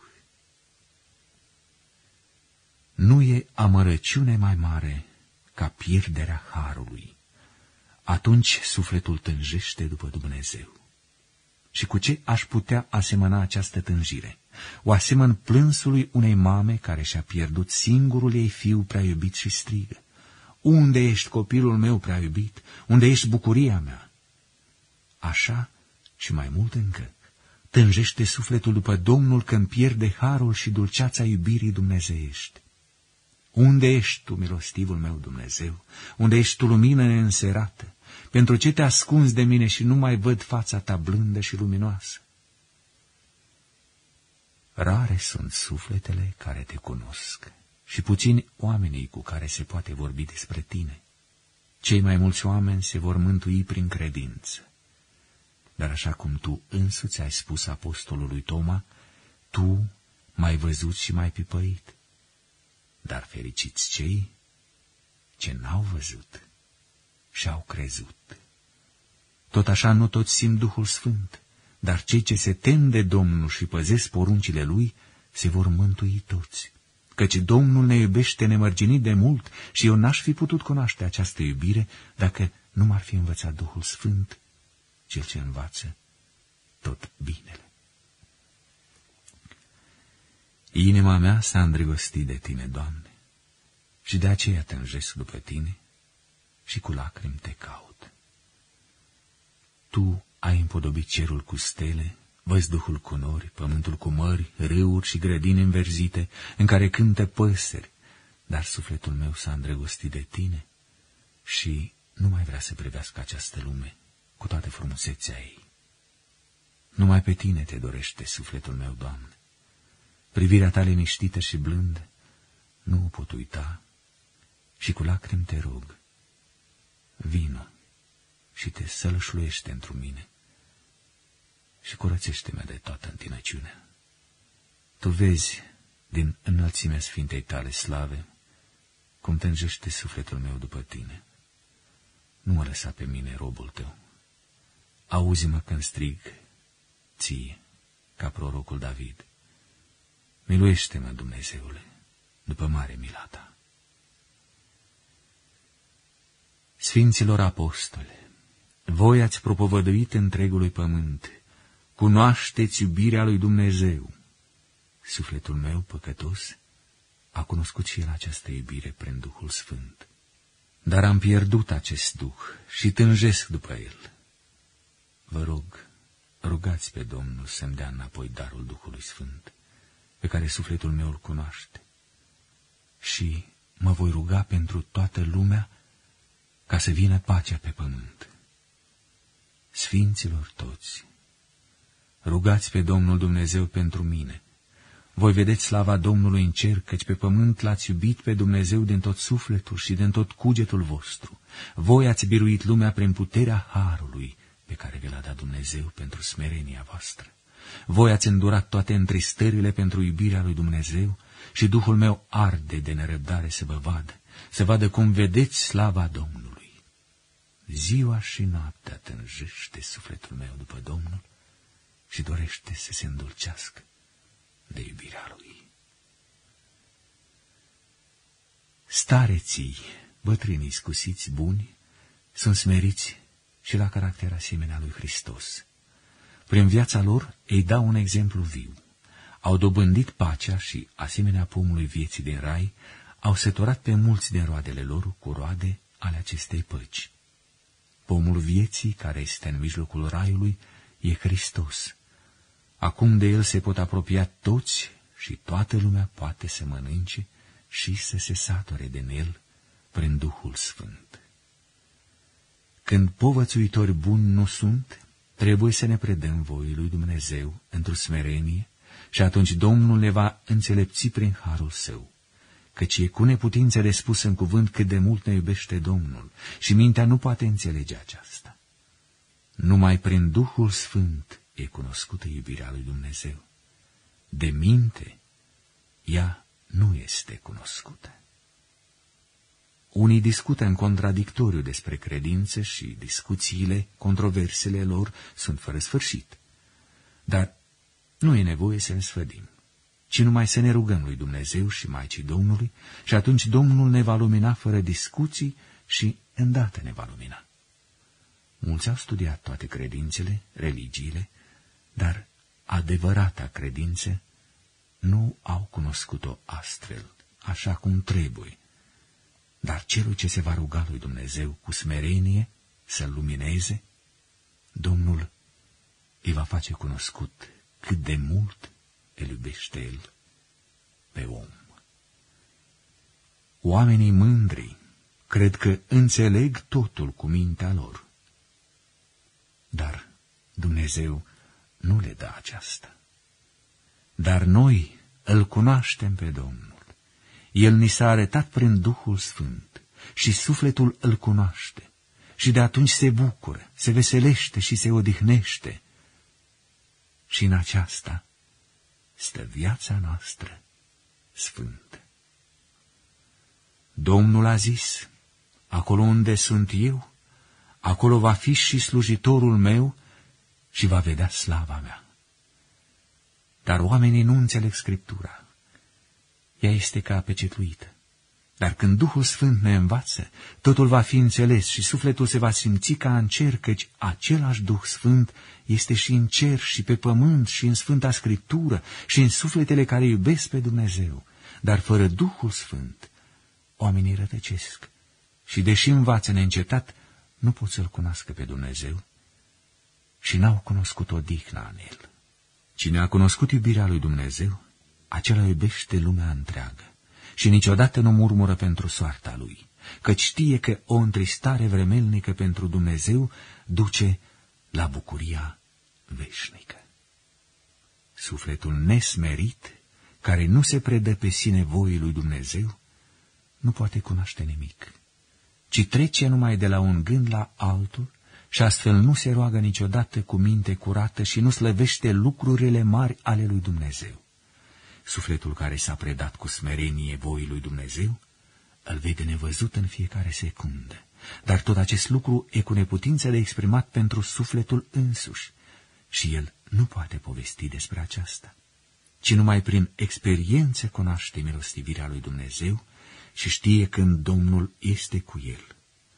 Speaker 1: Nu e amărăciune mai mare ca pierderea harului. Atunci sufletul tânjește după Dumnezeu. Și cu ce aș putea asemăna această tânjire? O asemăn plânsului unei mame care și-a pierdut singurul ei fiu prea iubit și strigă: Unde ești, copilul meu prea iubit? Unde ești bucuria mea? Așa și mai mult încă, tânjește sufletul după Domnul când pierde harul și dulceața iubirii dumnezeiești. Unde ești tu, milostivul meu Dumnezeu? Unde ești tu, lumină neînserată? Pentru ce te ascunzi de mine și nu mai văd fața ta blândă și luminoasă? Rare sunt sufletele care te cunosc și puțini oamenii cu care se poate vorbi despre tine. Cei mai mulți oameni se vor mântui prin credință. Dar așa cum tu însuți ai spus apostolului Toma, tu m-ai văzut și m-ai pipăit. Dar fericiți cei ce n-au văzut și-au crezut. Tot așa nu toți simt Duhul Sfânt, dar cei ce se tem de Domnul și păzesc poruncile Lui se vor mântui toți. Căci Domnul ne iubește nemărginit de mult și eu n-aș fi putut cunoaște această iubire dacă nu m-ar fi învățat Duhul Sfânt, Cel ce învață tot binele. Inima mea s-a îndrăgostit de Tine, Doamne, și de aceea tânjesc după Tine și cu lacrimi Te caut. Tu ai împodobit cerul cu stele, văzduhul cu nori, pământul cu mări, râuri și grădini înverzite, în care cântă păsări, dar sufletul meu s-a îndrăgostit de Tine și nu mai vrea să privească această lume cu toată frumusețea ei. Numai pe Tine Te dorește sufletul meu, Doamne. Privirea Ta liniștită și blândă nu o pot uita și cu lacrimi Te rog, vino și Te sălășluiește întru mine și curățește-mă de toată întinăciunea. Tu vezi din înălțimea Sfintei Tale slave cum tânjește sufletul meu după Tine. Nu mă lăsa pe mine, robul Tău. Auzi-mă când strig Ție, ca prorocul David. Miluiește-mă, Dumnezeule, după mare mila Ta. Sfinților apostole, voi ați propovăduit întregului pământ, cunoașteți iubirea lui Dumnezeu. Sufletul meu păcătos a cunoscut și el această iubire prin Duhul Sfânt. Dar am pierdut acest Duh și tânjesc după el. Vă rog, rugați pe Domnul să-mi dea înapoi darul Duhului Sfânt, pe care sufletul meu îl cunoaște. Și mă voi ruga pentru toată lumea ca să vină pacea pe pământ. Sfinților toți, rugați pe Domnul Dumnezeu pentru mine. Voi vedeți slava Domnului în cer, căci pe pământ l-ați iubit pe Dumnezeu din tot sufletul și din tot cugetul vostru. Voi ați biruit lumea prin puterea harului pe care vi l-a dat Dumnezeu pentru smerenia voastră. Voi ați îndurat toate întristările pentru iubirea lui Dumnezeu și Duhul meu arde de nerăbdare să vadă cum vedeți slava Domnului. Ziua și noaptea tânjește sufletul meu după Domnul și dorește să se îndulcească de iubirea Lui. Stareții, bătrânii iscusiți buni, sunt smeriți și la caracter asemenea lui Hristos. Prin viața lor îi dau un exemplu viu. Au dobândit pacea și, asemenea pomului vieții din rai, au săturat pe mulți din roadele lor cu roade ale acestei păci. Pomul vieții, care este în mijlocul raiului, e Hristos. Acum de el se pot apropia toți și toată lumea poate să mănânce și să se sature din el prin Duhul Sfânt. Când povățuitori buni nu sunt, trebuie să ne predăm voii lui Dumnezeu într-o smerenie și atunci Domnul ne va înțelepți prin harul său, căci e cu neputință de spus în cuvânt cât de mult ne iubește Domnul și mintea nu poate înțelege aceasta. Numai prin Duhul Sfânt e cunoscută iubirea lui Dumnezeu. De minte, ea nu este cunoscută. Unii discută în contradictoriu despre credință și discuțiile, controversele lor sunt fără sfârșit. Dar nu e nevoie să ne sfădim, ci numai să ne rugăm lui Dumnezeu și Maicii Domnului și atunci Domnul ne va lumina fără discuții și îndată ne va lumina. Mulți au studiat toate credințele, religiile, dar adevărata credință nu au cunoscut-o astfel, așa cum trebuie. Dar celui ce se va ruga lui Dumnezeu cu smerenie să-l lumineze, Domnul îi va face cunoscut cât de mult îl iubește el pe om. Oamenii mândri cred că înțeleg totul cu mintea lor, dar Dumnezeu nu le dă aceasta. Dar noi îl cunoaștem pe Domnul. El ni s-a arătat prin Duhul Sfânt și sufletul îl cunoaște și de atunci se bucură, se veselește și se odihnește. Și în aceasta stă viața noastră sfântă. Domnul a zis, acolo unde sunt eu, acolo va fi și slujitorul meu și va vedea slava mea. Dar oamenii nu înțeleg Scriptura. Ea este ca pecetuită. Dar când Duhul Sfânt ne învață, totul va fi înțeles și sufletul se va simți ca în cer, căci același Duh Sfânt este și în cer și pe pământ și în Sfânta Scriptură și în sufletele care iubesc pe Dumnezeu. Dar fără Duhul Sfânt, oamenii rătăcesc și, deși învață neîncetat, nu pot să-L cunoască pe Dumnezeu și n-au cunoscut odihna în El. Cine a cunoscut iubirea lui Dumnezeu, acela iubește lumea întreagă și niciodată nu murmură pentru soarta lui, căci știe că o întristare vremelnică pentru Dumnezeu duce la bucuria veșnică. Sufletul nesmerit, care nu se predă pe sine voii lui Dumnezeu, nu poate cunoaște nimic, ci trece numai de la un gând la altul și astfel nu se roagă niciodată cu minte curată și nu slăvește lucrurile mari ale lui Dumnezeu. Sufletul care s-a predat cu smerenie voii lui Dumnezeu îl vede nevăzut în fiecare secundă, dar tot acest lucru e cu neputință de exprimat pentru sufletul însuși și el nu poate povesti despre aceasta, ci numai prin experiență cunoaște milostivirea lui Dumnezeu și știe când Domnul este cu el.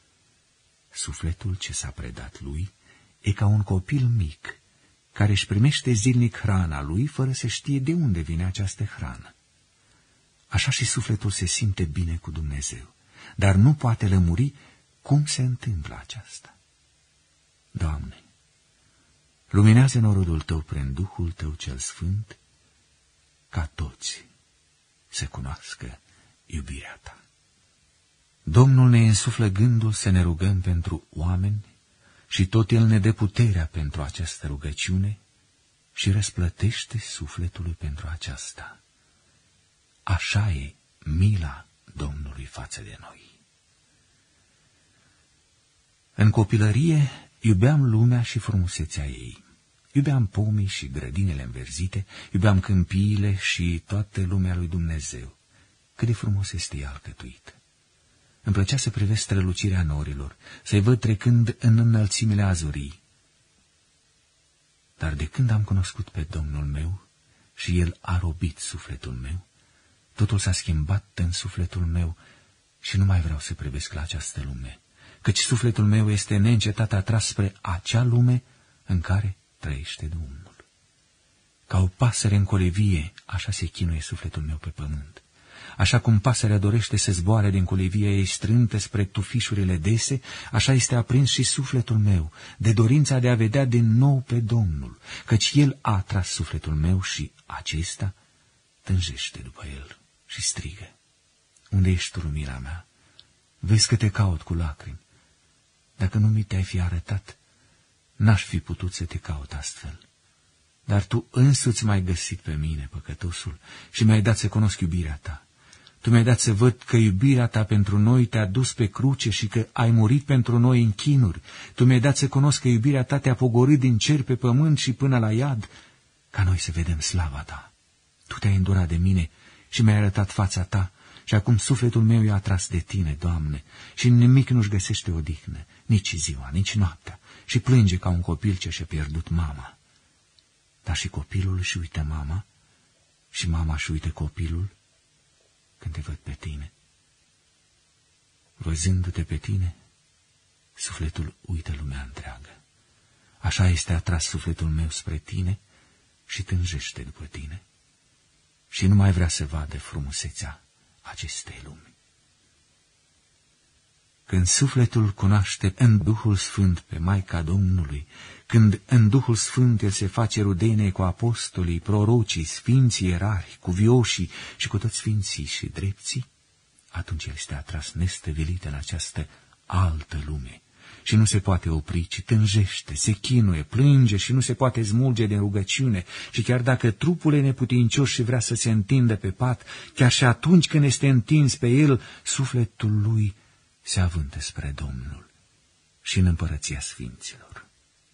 Speaker 1: Sufletul ce s-a predat lui e ca un copil mic, care își primește zilnic hrana lui fără să știe de unde vine această hrană. Așa și sufletul se simte bine cu Dumnezeu, dar nu poate lămuri cum se întâmplă aceasta. Doamne, luminează norodul Tău prin Duhul Tău cel Sfânt, ca toți să cunoască iubirea Ta. Domnul ne însuflă gândul să ne rugăm pentru oameni și tot El ne dă puterea pentru această rugăciune și răsplătește sufletului pentru aceasta. așa e mila Domnului față de noi. În copilărie iubeam lumea și frumusețea ei. Iubeam pomii și grădinile înverzite, iubeam câmpiile și toată lumea lui Dumnezeu. Cât de frumos este ea alcătuită! Îmi plăcea să privesc strălucirea norilor, să-i văd trecând în înălțimile azurii. Dar de când am cunoscut pe Domnul meu și El a robit sufletul meu, totul s-a schimbat în sufletul meu și nu mai vreau să privesc la această lume, căci sufletul meu este neîncetat atras spre acea lume în care trăiește Domnul. Ca o pasăre în colivie, așa se chinuie sufletul meu pe pământ. Așa cum pasărea dorește să zboare din colivia ei strântă spre tufișurile dese, așa este aprins și sufletul meu, de dorința de a vedea din nou pe Domnul, căci El a atras sufletul meu și acesta tânjește după El și strigă: unde ești tu, lumina mea? Vezi că te caut cu lacrimi. Dacă nu mi te-ai fi arătat, n-aș fi putut să te caut astfel. Dar tu însuți m-ai găsit pe mine, păcătosul, și mi-ai dat să cunosc iubirea ta. Tu mi-ai dat să văd că iubirea ta pentru noi te-a dus pe cruce și că ai murit pentru noi în chinuri. Tu mi-ai dat să cunosc că iubirea ta te-a pogorât din cer pe pământ și până la iad, ca noi să vedem slava ta. Tu te-ai îndurat de mine și mi-ai arătat fața ta și acum sufletul meu e atras de tine, Doamne, și nimic nu-și găsește odihnă, nici ziua, nici noaptea, și plânge ca un copil ce și-a pierdut mama. Dar și copilul își uită mama și mama își uită copilul când te văd pe tine. Văzându-te pe tine, sufletul uită lumea întreagă. Așa este atras sufletul meu spre tine și tânjește după tine și nu mai vrea să vadă frumusețea acestei lumi. Când sufletul cunoaște în Duhul Sfânt pe Maica Domnului, când în Duhul Sfânt El se face rudenie cu apostolii, prorocii, sfinții erari, cu vioșii și cu toți sfinții și drepții, atunci El este atras nestăvilit în această altă lume și nu se poate opri, ci tânjește, se chinuie, plânge și nu se poate smulge din rugăciune și chiar dacă trupul e neputincios și vrea să se întindă pe pat, chiar și atunci când este întins pe el, sufletul lui se avântă spre Domnul și în împărăția sfinților.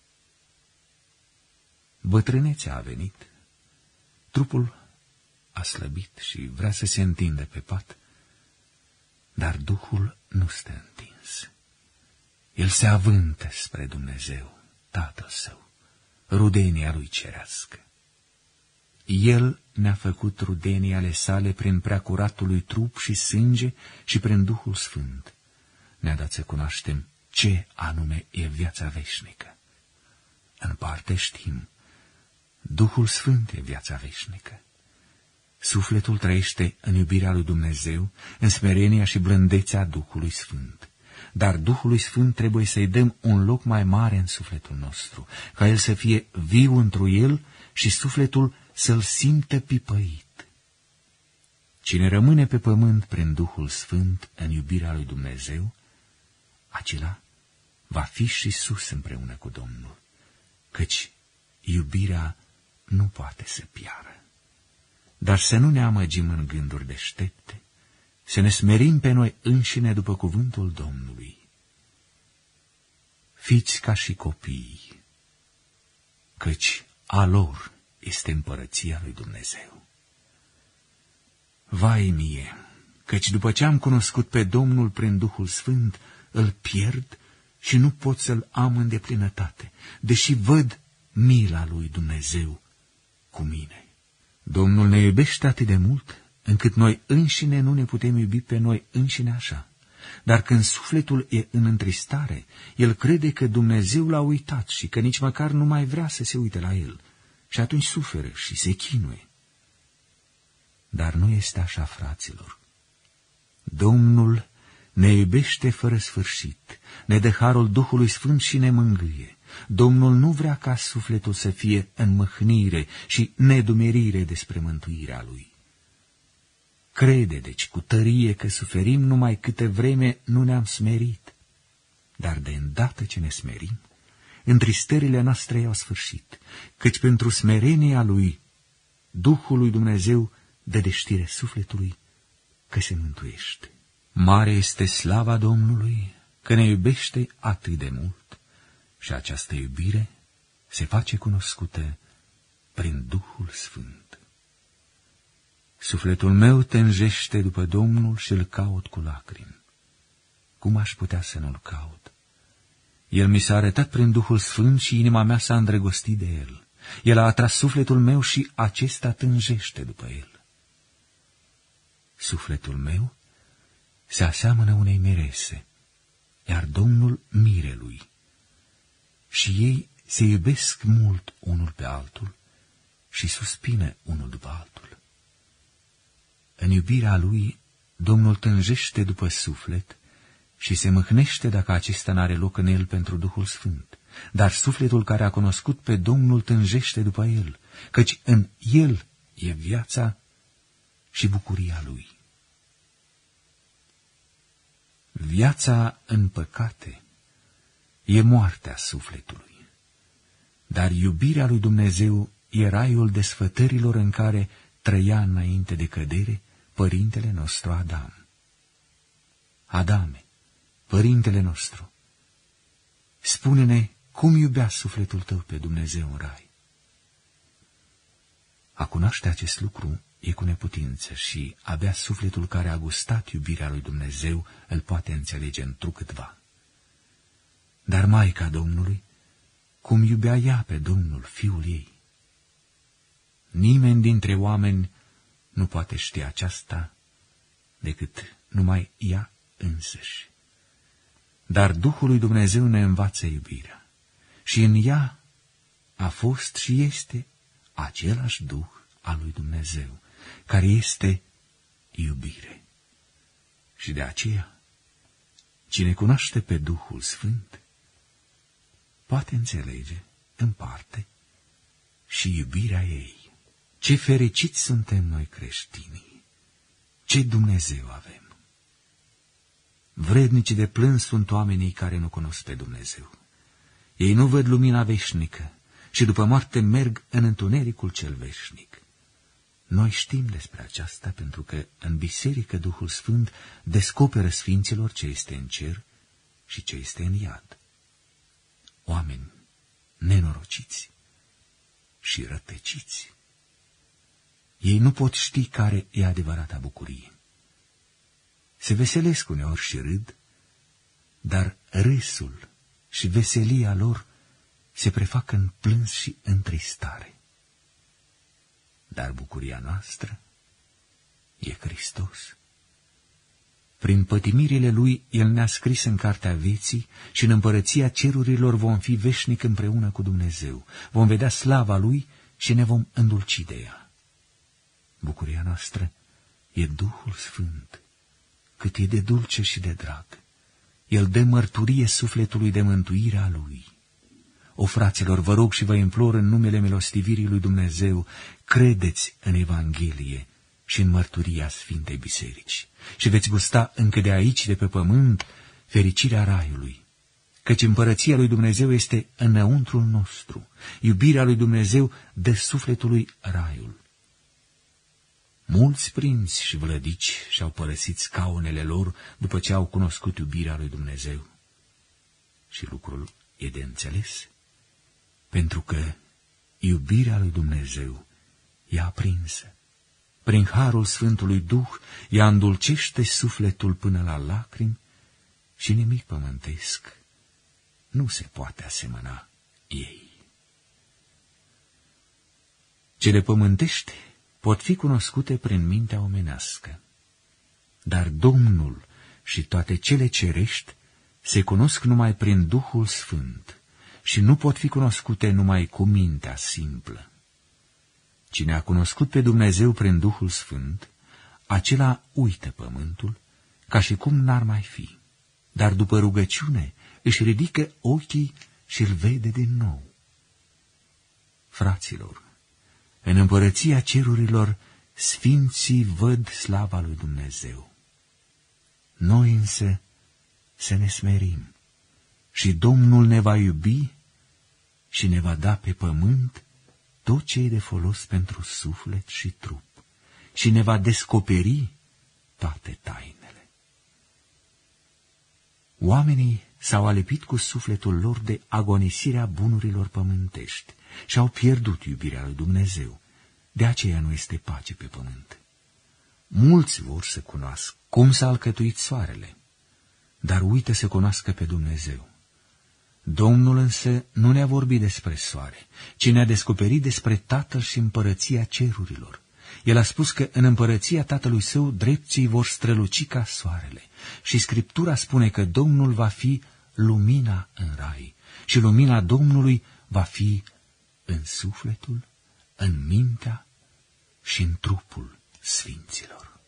Speaker 1: Bătrânețea a venit, trupul a slăbit și vrea să se întindă pe pat, dar Duhul nu stă întins. El se avântă spre Dumnezeu, Tatăl Său, rudenia Lui cerească. El ne-a făcut rudenii ale sale prin preacuratul lui trup și sânge și prin Duhul Sfânt. Ne-a dat să cunoaștem ce anume e viața veșnică. În parte știm, Duhul Sfânt e viața veșnică. Sufletul trăiește în iubirea lui Dumnezeu, în smerenia și blândețea Duhului Sfânt. Dar Duhului Sfânt trebuie să-i dăm un loc mai mare în sufletul nostru, ca el să fie viu întru el și sufletul să-l simtă pipăit. Cine rămâne pe pământ prin Duhul Sfânt în iubirea lui Dumnezeu, acela va fi și sus împreună cu Domnul, căci iubirea nu poate să piară. Dar să nu ne amăgim în gânduri deștepte, să ne smerim pe noi înșine după cuvântul Domnului. Fiți ca și copiii, căci a lor este împărăția lui Dumnezeu. Vai mie, căci după ce am cunoscut pe Domnul prin Duhul Sfânt, îl pierd și nu pot să-l am în deplinătate, deși văd mila lui Dumnezeu cu mine. Domnul ne iubește atât de mult, încât noi înșine nu ne putem iubi pe noi înșine așa. Dar când sufletul e în întristare, el crede că Dumnezeu l-a uitat și că nici măcar nu mai vrea să se uite la el. Și atunci suferă și se chinuie. Dar nu este așa, fraților. Domnul ne iubește fără sfârșit, ne dă harul Duhului Sfânt și ne mângâie. Domnul nu vrea ca sufletul să fie în mâhnire și nedumerire despre mântuirea lui. Crede, deci, cu tărie că suferim numai câte vreme nu ne-am smerit. Dar de îndată ce ne smerim, întristările noastre iau sfârșit, căci pentru smerenia lui, Duhul lui Dumnezeu dă de știre sufletului că se mântuiește. Mare este slava Domnului, că ne iubește atât de mult și această iubire se face cunoscută prin Duhul Sfânt. Sufletul meu tânjește după Domnul și îl caut cu lacrimi. Cum aș putea să nu-l caut? El mi s-a arătat prin Duhul Sfânt și inima mea s-a îndrăgostit de el. El a atras sufletul meu și acesta tânjește după el. Sufletul meu se aseamănă unei mirese, iar Domnul mirelui. Și ei se iubesc mult unul pe altul și suspină unul după altul. În iubirea lui, Domnul tânjește după suflet și se mâhnește dacă acesta n-are loc în el pentru Duhul Sfânt. Dar sufletul care a cunoscut pe Domnul tânjește după el, căci în el e viața și bucuria lui. Viața în păcate e moartea sufletului, dar iubirea lui Dumnezeu e raiul desfătărilor în care trăia înainte de cădere părintele nostru Adam. Adame, părintele nostru, spune-ne cum iubea sufletul tău pe Dumnezeu în rai. A cunoaște acest lucru e cu neputință și abia sufletul care a gustat iubirea lui Dumnezeu îl poate înțelege întrucâtva. Dar Maica Domnului, cum iubea ea pe Domnul, Fiul ei? Nimeni dintre oameni nu poate ști aceasta decât numai ea însăși. Dar Duhul lui Dumnezeu ne învață iubirea și în ea a fost și este același Duh al lui Dumnezeu, care este iubire. Și de aceea, cine cunoaște pe Duhul Sfânt, poate înțelege, în parte, și iubirea ei. Ce fericiți suntem noi creștinii! Ce Dumnezeu avem! Vrednici de plâns sunt oamenii care nu cunosc pe Dumnezeu. Ei nu văd lumina veșnică și după moarte merg în întunericul cel veșnic. Noi știm despre aceasta pentru că în biserică Duhul Sfânt descoperă sfinților ce este în cer și ce este în iad. Oameni nenorociți și rătăciți. Ei nu pot ști care e adevărata bucurie. Se veselesc uneori și râd, dar râsul și veselia lor se prefac în plâns și întristare. Dar bucuria noastră e Hristos. Prin pătimirile Lui, El ne-a scris în cartea vieții și în împărăția cerurilor vom fi veșnic împreună cu Dumnezeu. Vom vedea slava Lui și ne vom îndulci de ea. Bucuria noastră e Duhul Sfânt, cât e de dulce și de drag. El dă mărturie sufletului de mântuirea Lui. O, fraților, vă rog și vă implor în numele milostivirii lui Dumnezeu, credeți în Evanghelie și în mărturia Sfintei Biserici și veți gusta încă de aici, de pe pământ, fericirea raiului. Căci împărăția lui Dumnezeu este înăuntrul nostru. Iubirea lui Dumnezeu dă sufletului raiul. Mulți prinți și vlădici și-au părăsit scaunele lor după ce au cunoscut iubirea lui Dumnezeu. Și lucrul e de înțeles, pentru că iubirea lui Dumnezeu e aprinsă. Prin harul Sfântului Duh, ea îndulcește sufletul până la lacrimi și nimic pământesc nu se poate asemăna ei. Cele pământești pot fi cunoscute prin mintea omenească, dar Domnul și toate cele cerești se cunosc numai prin Duhul Sfânt și nu pot fi cunoscute numai cu mintea simplă. Cine a cunoscut pe Dumnezeu prin Duhul Sfânt, acela uită pământul ca și cum n-ar mai fi, dar după rugăciune își ridică ochii și îl vede din nou. Fraților, în împărăția cerurilor, sfinții văd slava lui Dumnezeu. Noi însă să ne smerim și Domnul ne va iubi și ne va da pe pământ tot ce e de folos pentru suflet și trup. și ne va descoperi toate tainele. Oamenii s-au alipit cu sufletul lor de agonisirea bunurilor pământești și au pierdut iubirea lui Dumnezeu. De aceea nu este pace pe pământ. Mulți vor să cunoască cum s-a alcătuit soarele, dar uită să cunoască pe Dumnezeu. Domnul însă nu ne-a vorbit despre soare, ci ne-a descoperit despre Tatăl și împărăția cerurilor. El a spus că în împărăția Tatălui Său drepții vor străluci ca soarele și Scriptura spune că Domnul va fi lumina în rai și lumina Domnului va fi în sufletul, în mintea și în trupul sfinților.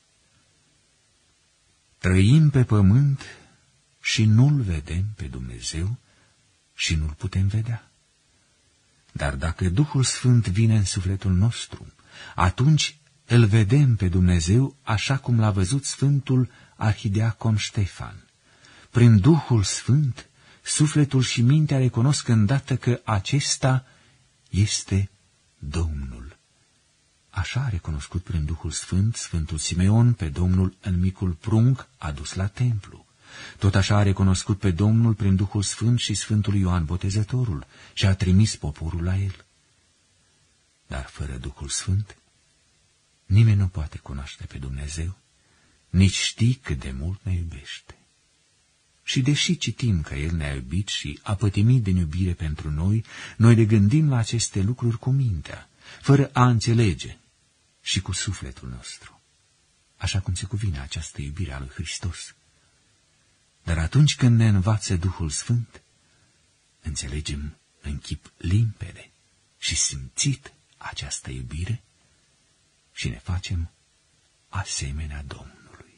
Speaker 1: Trăim pe pământ și nu-L vedem pe Dumnezeu și nu-L putem vedea. Dar dacă Duhul Sfânt vine în sufletul nostru, atunci îl vedem pe Dumnezeu așa cum l-a văzut Sfântul Arhidiacon Ștefan. Prin Duhul Sfânt, sufletul și mintea recunosc îndată că acesta este Domnul. Așa a recunoscut prin Duhul Sfânt Sfântul Simeon pe Domnul în micul prunc adus la templu. Tot așa a recunoscut pe Domnul prin Duhul Sfânt și Sfântul Ioan Botezătorul și a trimis poporul la el. Dar fără Duhul Sfânt, nimeni nu poate cunoaște pe Dumnezeu, nici ști cât de mult ne iubește. Și deși citim că El ne-a iubit și a pătimit din iubire pentru noi, noi le gândim la aceste lucruri cu mintea, fără a înțelege, și cu sufletul nostru, așa cum se cuvine această iubire a lui Hristos. Dar atunci când ne învață Duhul Sfânt, înțelegem în chip limpede și simțit această iubire și ne facem asemenea Domnului.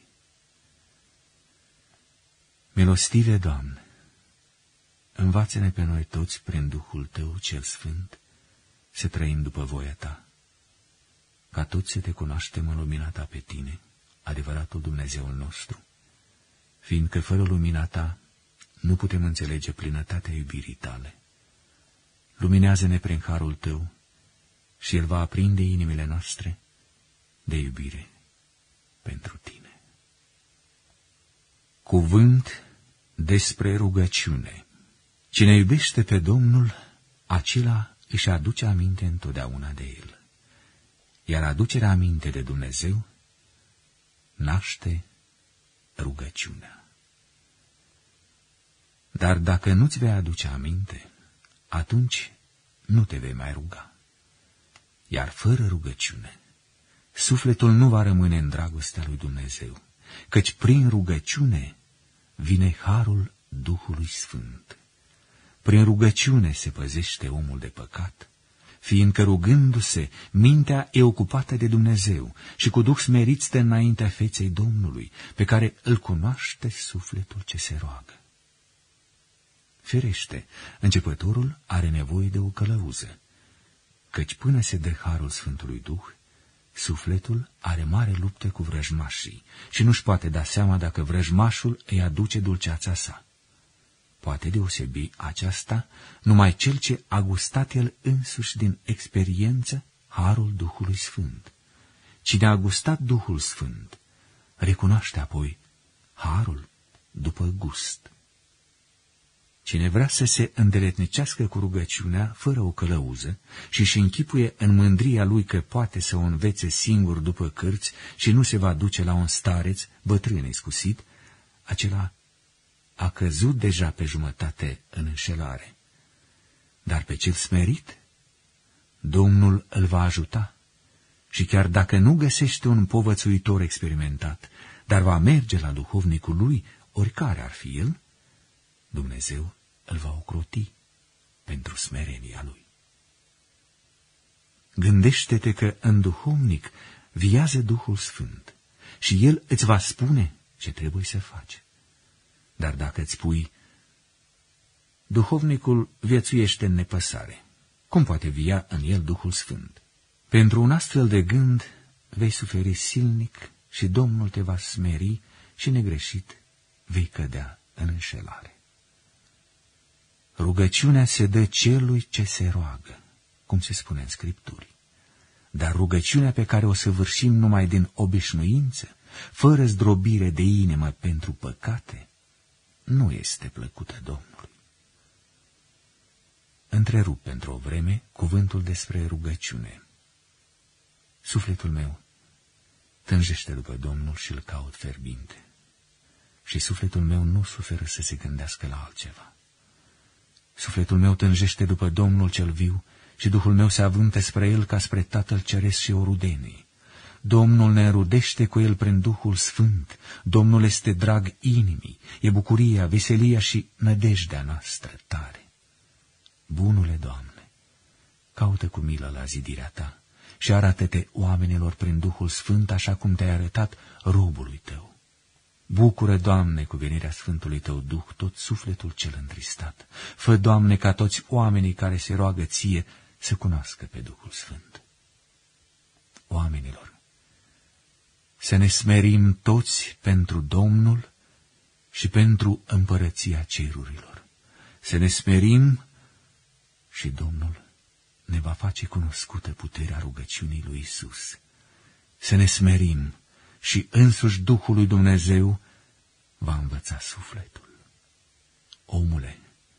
Speaker 1: Milostive, Doamne, învață-ne pe noi toți prin Duhul Tău cel Sfânt să trăim după voia Ta, ca toți să Te cunoaștem în lumina Ta pe Tine, adevăratul Dumnezeul nostru, fiindcă fără lumina Ta nu putem înțelege plinătatea iubirii Tale. Luminează-ne prin harul Tău și El va aprinde inimile noastre de iubire pentru Tine. Cuvânt despre rugăciune. Cine iubește pe Domnul, acela își aduce aminte întotdeauna de El. Iar aducerea aminte de Dumnezeu naște rugăciunea. Dar dacă nu-ți vei aduce aminte, atunci nu te vei mai ruga. Iar fără rugăciune, sufletul nu va rămâne în dragostea lui Dumnezeu, căci prin rugăciune vine harul Duhului Sfânt. Prin rugăciune se păzește omul de păcat, fiindcă rugându-se, mintea e ocupată de Dumnezeu și cu duh smerit stă înaintea feței Domnului, pe care îl cunoaște sufletul ce se roagă. Ferește, începătorul are nevoie de o călăuză, căci până se dă harul Sfântului Duh, sufletul are mare luptă cu vrăjmașii și nu-și poate da seama dacă vrăjmașul îi aduce dulceața sa. Poate deosebi aceasta numai cel ce a gustat el însuși din experiență harul Duhului Sfânt. Cine a gustat Duhul Sfânt recunoaște apoi harul după gust. Cine vrea să se îndeletnicească cu rugăciunea fără o călăuză și închipuie în mândria lui că poate să o învețe singur după cărți și nu se va duce la un stareț bătrân iscusit, acela a căzut deja pe jumătate în înșelare. Dar pe cel smerit, Domnul îl va ajuta și chiar dacă nu găsește un povățuitor experimentat, dar va merge la duhovnicul lui, oricare ar fi el, Dumnezeu îl va ocroti pentru smerenia lui. Gândește-te că în duhovnic viază Duhul Sfânt și el îți va spune ce trebuie să faci. Dar dacă îți spui, duhovnicul viețuiește în nepăsare, cum poate via în el Duhul Sfânt? Pentru un astfel de gând vei suferi silnic și Domnul te va smeri și negreșit vei cădea în înșelare. Rugăciunea se dă celui ce se roagă, cum se spune în Scripturi. dar rugăciunea pe care o săvârșim numai din obișnuință, fără zdrobire de inimă pentru păcate, nu este plăcută Domnului. Întrerup pentru o vreme cuvântul despre rugăciune. Sufletul meu tânjește după Domnul și îl caut fierbinte. Și sufletul meu nu suferă să se gândească la altceva. Sufletul meu tânjește după Domnul cel viu și Duhul meu se avântă spre El ca spre Tatăl Ceresc și o rudenii. Domnul ne înrudește cu El prin Duhul Sfânt. Domnul este drag inimii, e bucuria, veselia și nădejdea noastră tare. Bunule Doamne, caută cu milă la zidirea Ta și arată-te oamenilor prin Duhul Sfânt așa cum te-ai arătat robului Tău. Bucură, Doamne, cu venirea Sfântului Tău Duh tot sufletul cel întristat. Fă, Doamne, ca toți oamenii care se roagă Ție să cunoască pe Duhul Sfânt. Oamenilor, să ne smerim toți pentru Domnul și pentru împărăția cerurilor. Să ne smerim și Domnul ne va face cunoscută puterea rugăciunii lui Isus. Să ne smerim și însuși Duhul lui Dumnezeu va învăța sufletul. Omule,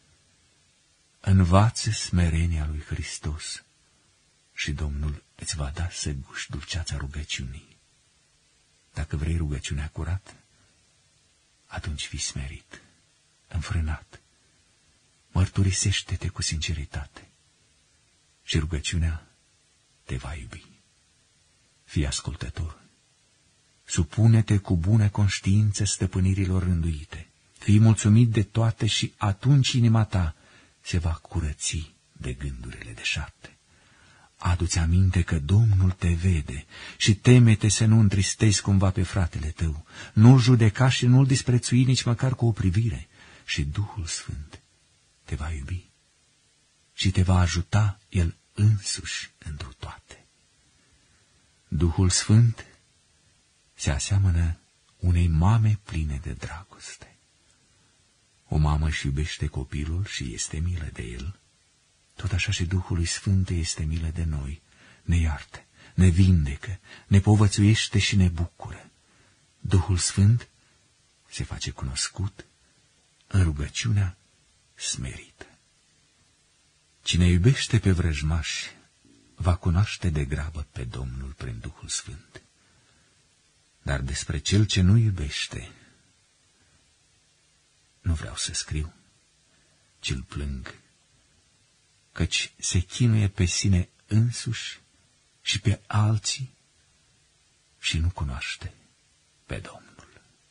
Speaker 1: învață smerenia lui Hristos și Domnul îți va da să guși dulceața rugăciunii. Dacă vrei rugăciunea curată, atunci fii smerit, înfrânat, mărturisește-te cu sinceritate și rugăciunea te va iubi. Fii ascultător. Supune-te cu bună conștiință stăpânirilor rânduite. Fii mulțumit de toate și atunci inima ta se va curăți de gândurile deșarte. Adu-ți aminte că Domnul te vede și teme-te să nu întristezi cumva pe fratele tău. Nu-l judeca și nu-l disprețui nici măcar cu o privire și Duhul Sfânt te va iubi și te va ajuta El însuși întru toate. Duhul Sfânt se aseamănă unei mame pline de dragoste. O mamă își iubește copilul și este milă de el. Tot așa și Duhului Sfânt este milă de noi, ne iartă, ne vindecă, ne povățuiește și ne bucură. Duhul Sfânt se face cunoscut în rugăciunea smerită. Cine iubește pe vrăjmași va cunoaște de grabă pe Domnul prin Duhul Sfânt. Dar despre cel ce nu iubește, nu vreau să scriu, ci-l plâng, căci se chinuie pe sine însuși și pe alții și nu cunoaște pe Domnul.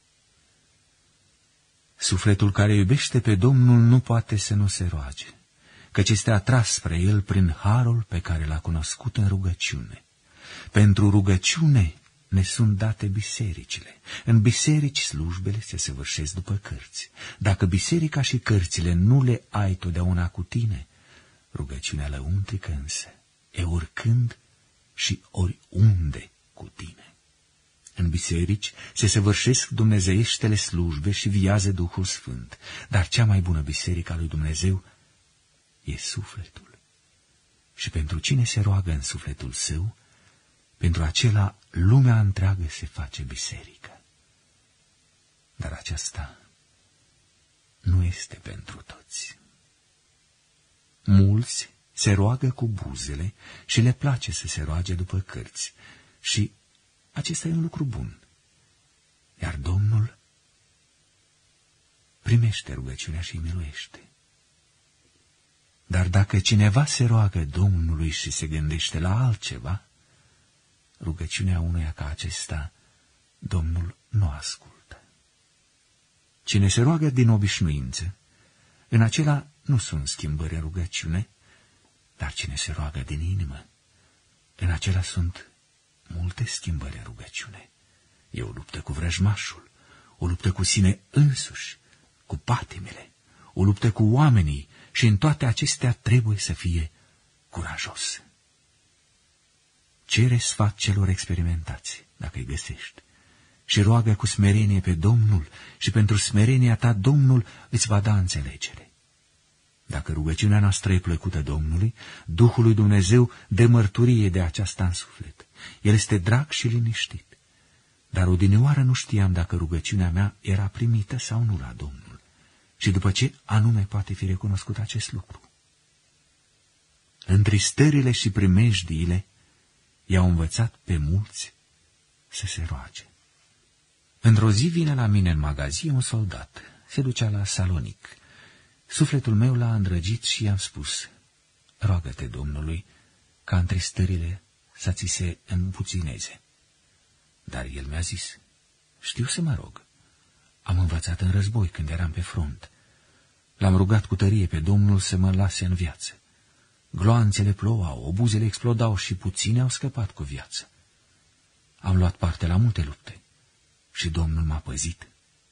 Speaker 1: Sufletul care iubește pe Domnul nu poate să nu se roage, căci este atras spre El prin harul pe care l-a cunoscut în rugăciune. Pentru rugăciune ne sunt date bisericile. În biserici slujbele se săvârșesc după cărți. Dacă biserica și cărțile nu le ai totdeauna cu tine, rugăciunea lăuntrică însă e oricând și oriunde cu tine. În biserici se săvârșesc dumnezeieștele slujbe și viază Duhul Sfânt, dar cea mai bună biserică a lui Dumnezeu e sufletul. Și pentru cine se roagă în sufletul său, pentru acela lumea întreagă se face biserică. Dar aceasta nu este pentru toți. Mulți se roagă cu buzele și le place să se roage după cărți și acesta e un lucru bun. Iar Domnul primește rugăciunea și îi miluiește. Dar dacă cineva se roagă Domnului și se gândește la altceva, rugăciunea unuia ca acesta, Domnul nu ascultă. Cine se roagă din obișnuință, în acela nu sunt schimbări în rugăciune, dar cine se roagă din inimă, în acela sunt multe schimbări în rugăciune. E o luptă cu vrăjmașul, o luptă cu sine însuși, cu patimile, o luptă cu oamenii și în toate acestea trebuie să fie curajos. Cere sfat celor experimentați, dacă îi găsești, și roagă cu smerenie pe Domnul și pentru smerenia ta Domnul îți va da înțelegere. Dacă rugăciunea noastră e plăcută Domnului, Duhul lui Dumnezeu dă mărturie de aceasta în suflet. El este drag și liniștit. Dar odinioară nu știam dacă rugăciunea mea era primită sau nu la Domnul. Și după ce anume poate fi recunoscut acest lucru? Întristările și primejdiile i-au învățat pe mulți să se roage. Într-o zi vine la mine în magazie un soldat. Se ducea la Salonic. Sufletul meu l-a îndrăgit și i-am spus: roagă-te Domnului ca întristările să ți se împuțineze. Dar el mi-a zis: știu să mă rog. Am învățat în război când eram pe front. L-am rugat cu tărie pe Domnul să mă lase în viață. Gloanțele plouau, obuzele explodau și puțini au scăpat cu viață. Am luat parte la multe lupte și Domnul m-a păzit.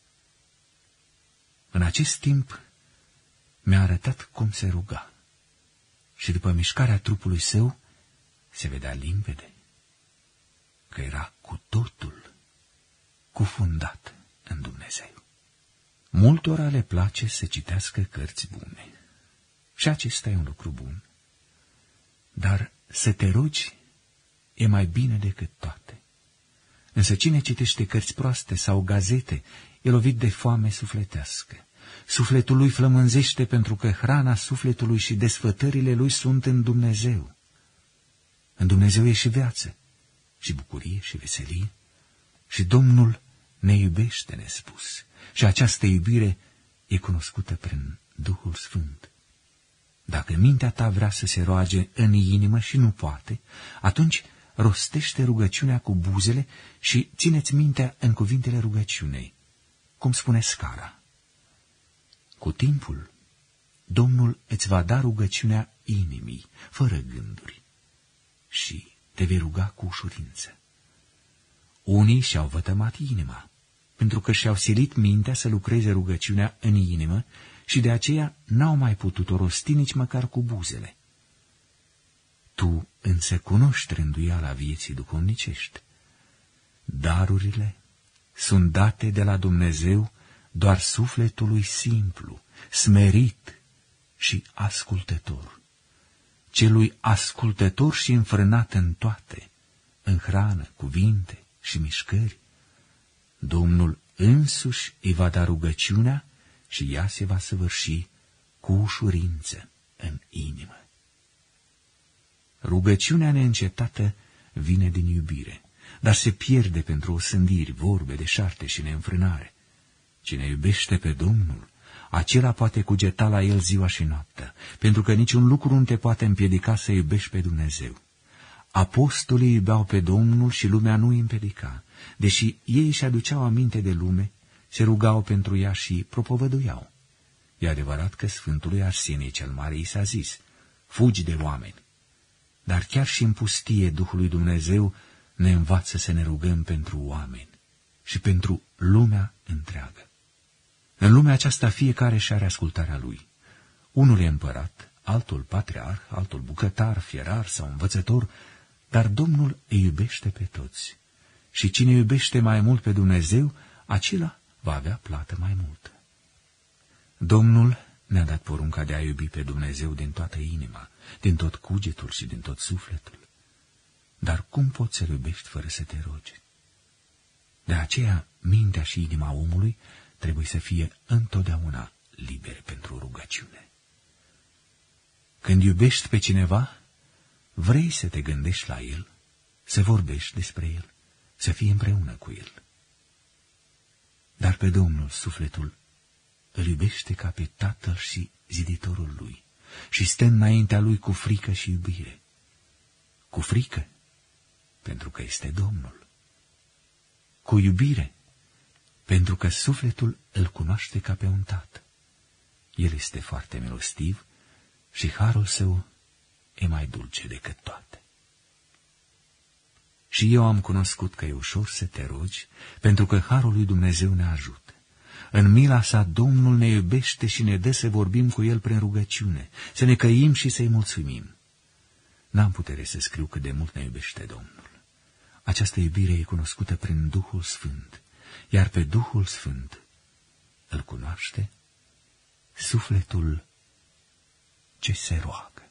Speaker 1: În acest timp mi-a arătat cum se ruga și după mișcarea trupului său se vedea limpede că era cu totul cufundat în Dumnezeu. Multora le place să citească cărți bune și acesta e un lucru bun, dar să te rogi e mai bine decât toate. Însă cine citește cărți proaste sau gazete e lovit de foame sufletească. Sufletul lui flămânzește pentru că hrana sufletului și desfătările lui sunt în Dumnezeu. În Dumnezeu e și viață, și bucurie, și veselie, și Domnul ne iubește nespus. Și această iubire e cunoscută prin Duhul Sfânt. Dacă mintea ta vrea să se roage în inimă și nu poate, atunci rostește rugăciunea cu buzele și țineți mintea în cuvintele rugăciunei, cum spune Scara. Cu timpul, Domnul îți va da rugăciunea inimii, fără gânduri, și te vei ruga cu ușurință. Unii și-au vătămat inima, pentru că și-au silit mintea să lucreze rugăciunea în inimă și de aceea n-au mai putut o rosti nici măcar cu buzele. Tu însă cunoști rânduiala vieții duhovnicești. Darurile sunt date de la Dumnezeu doar sufletului simplu, smerit și ascultător. Celui ascultător și înfrânat în toate, în hrană, cuvinte și mișcări, Domnul însuși îi va da rugăciunea și ea se va săvârși cu ușurință în inimă. Rugăciunea neîncetată vine din iubire, dar se pierde pentru osândiri, vorbe deșarte și neînfrânare. Cine iubește pe Domnul, acela poate cugeta la el ziua și noaptea, pentru că niciun lucru nu te poate împiedica să iubești pe Dumnezeu. Apostolii iubeau pe Domnul și lumea nu îi împiedica, deși ei își aduceau aminte de lume, se rugau pentru ea și propovăduiau. E adevărat că Sfântului Arsenie cel Mare i s-a zis: fugi de oameni. Dar chiar și în pustie Duhul lui Dumnezeu ne învață să ne rugăm pentru oameni și pentru lumea întreagă. În lumea aceasta fiecare și are ascultarea lui. Unul e împărat, altul patriarh, altul bucătar, fierar sau învățător, dar Domnul îi iubește pe toți. Și cine iubește mai mult pe Dumnezeu, acela va avea plată mai multă. Domnul ne-a dat porunca de a iubi pe Dumnezeu din toată inima, din tot cugetul și din tot sufletul. Dar cum poți să-L iubești fără să te rogi? De aceea, mintea și inima omului trebuie să fie întotdeauna libere pentru rugăciune. Când iubești pe cineva, vrei să te gândești la el, să vorbești despre el, să fii împreună cu el. Dar pe Domnul sufletul îl iubește ca pe Tatăl și Ziditorul lui și stă înaintea lui cu frică și iubire. Cu frică, pentru că este Domnul. Cu iubire, pentru că sufletul îl cunoaște ca pe un tată. El este foarte milostiv și harul său e mai dulce decât toate. Și eu am cunoscut că e ușor să te rogi, pentru că harul lui Dumnezeu ne ajută. În mila sa Domnul ne iubește și ne dă să vorbim cu El prin rugăciune, să ne căim și să-i mulțumim. N-am putere să scriu cât de mult ne iubește Domnul. Această iubire e cunoscută prin Duhul Sfânt, iar pe Duhul Sfânt îl cunoaște sufletul ce se roagă.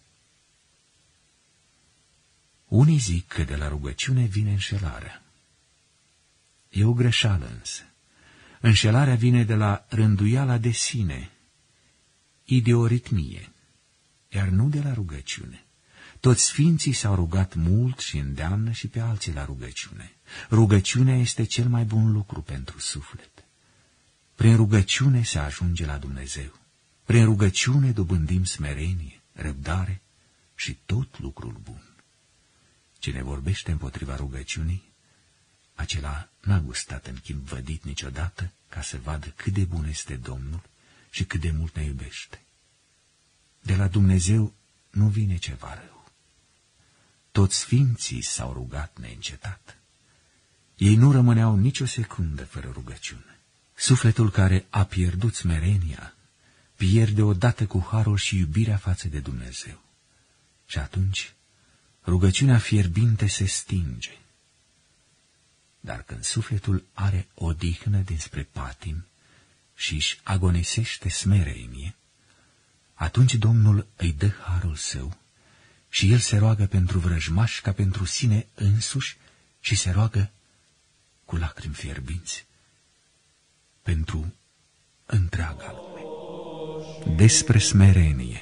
Speaker 1: Unii zic că de la rugăciune vine înșelarea. E o greșeală însă. Înșelarea vine de la rânduiala de sine, ideoritmie, iar nu de la rugăciune. Toți sfinții s-au rugat mult și îndeamnă și pe alții la rugăciune. Rugăciunea este cel mai bun lucru pentru suflet. Prin rugăciune se ajunge la Dumnezeu. Prin rugăciune dobândim smerenie, răbdare și tot lucrul bun. Cine vorbește împotriva rugăciunii, acela n-a gustat în chip vădit niciodată ca să vadă cât de bun este Domnul și cât de mult ne iubește. De la Dumnezeu nu vine ceva rău. Toți sfinții s-au rugat neîncetat. Ei nu rămâneau nicio secundă fără rugăciune. Sufletul care a pierdut smerenia pierde odată cu harul și iubirea față de Dumnezeu. Și atunci rugăciunea fierbinte se stinge. Dar când sufletul are odihnă dinspre patim și își agonisește smerenie, atunci Domnul îi dă harul său și el se roagă pentru vrăjmași ca pentru sine însuși și se roagă cu lacrimi fierbinți pentru întreaga lume. Despre smerenie.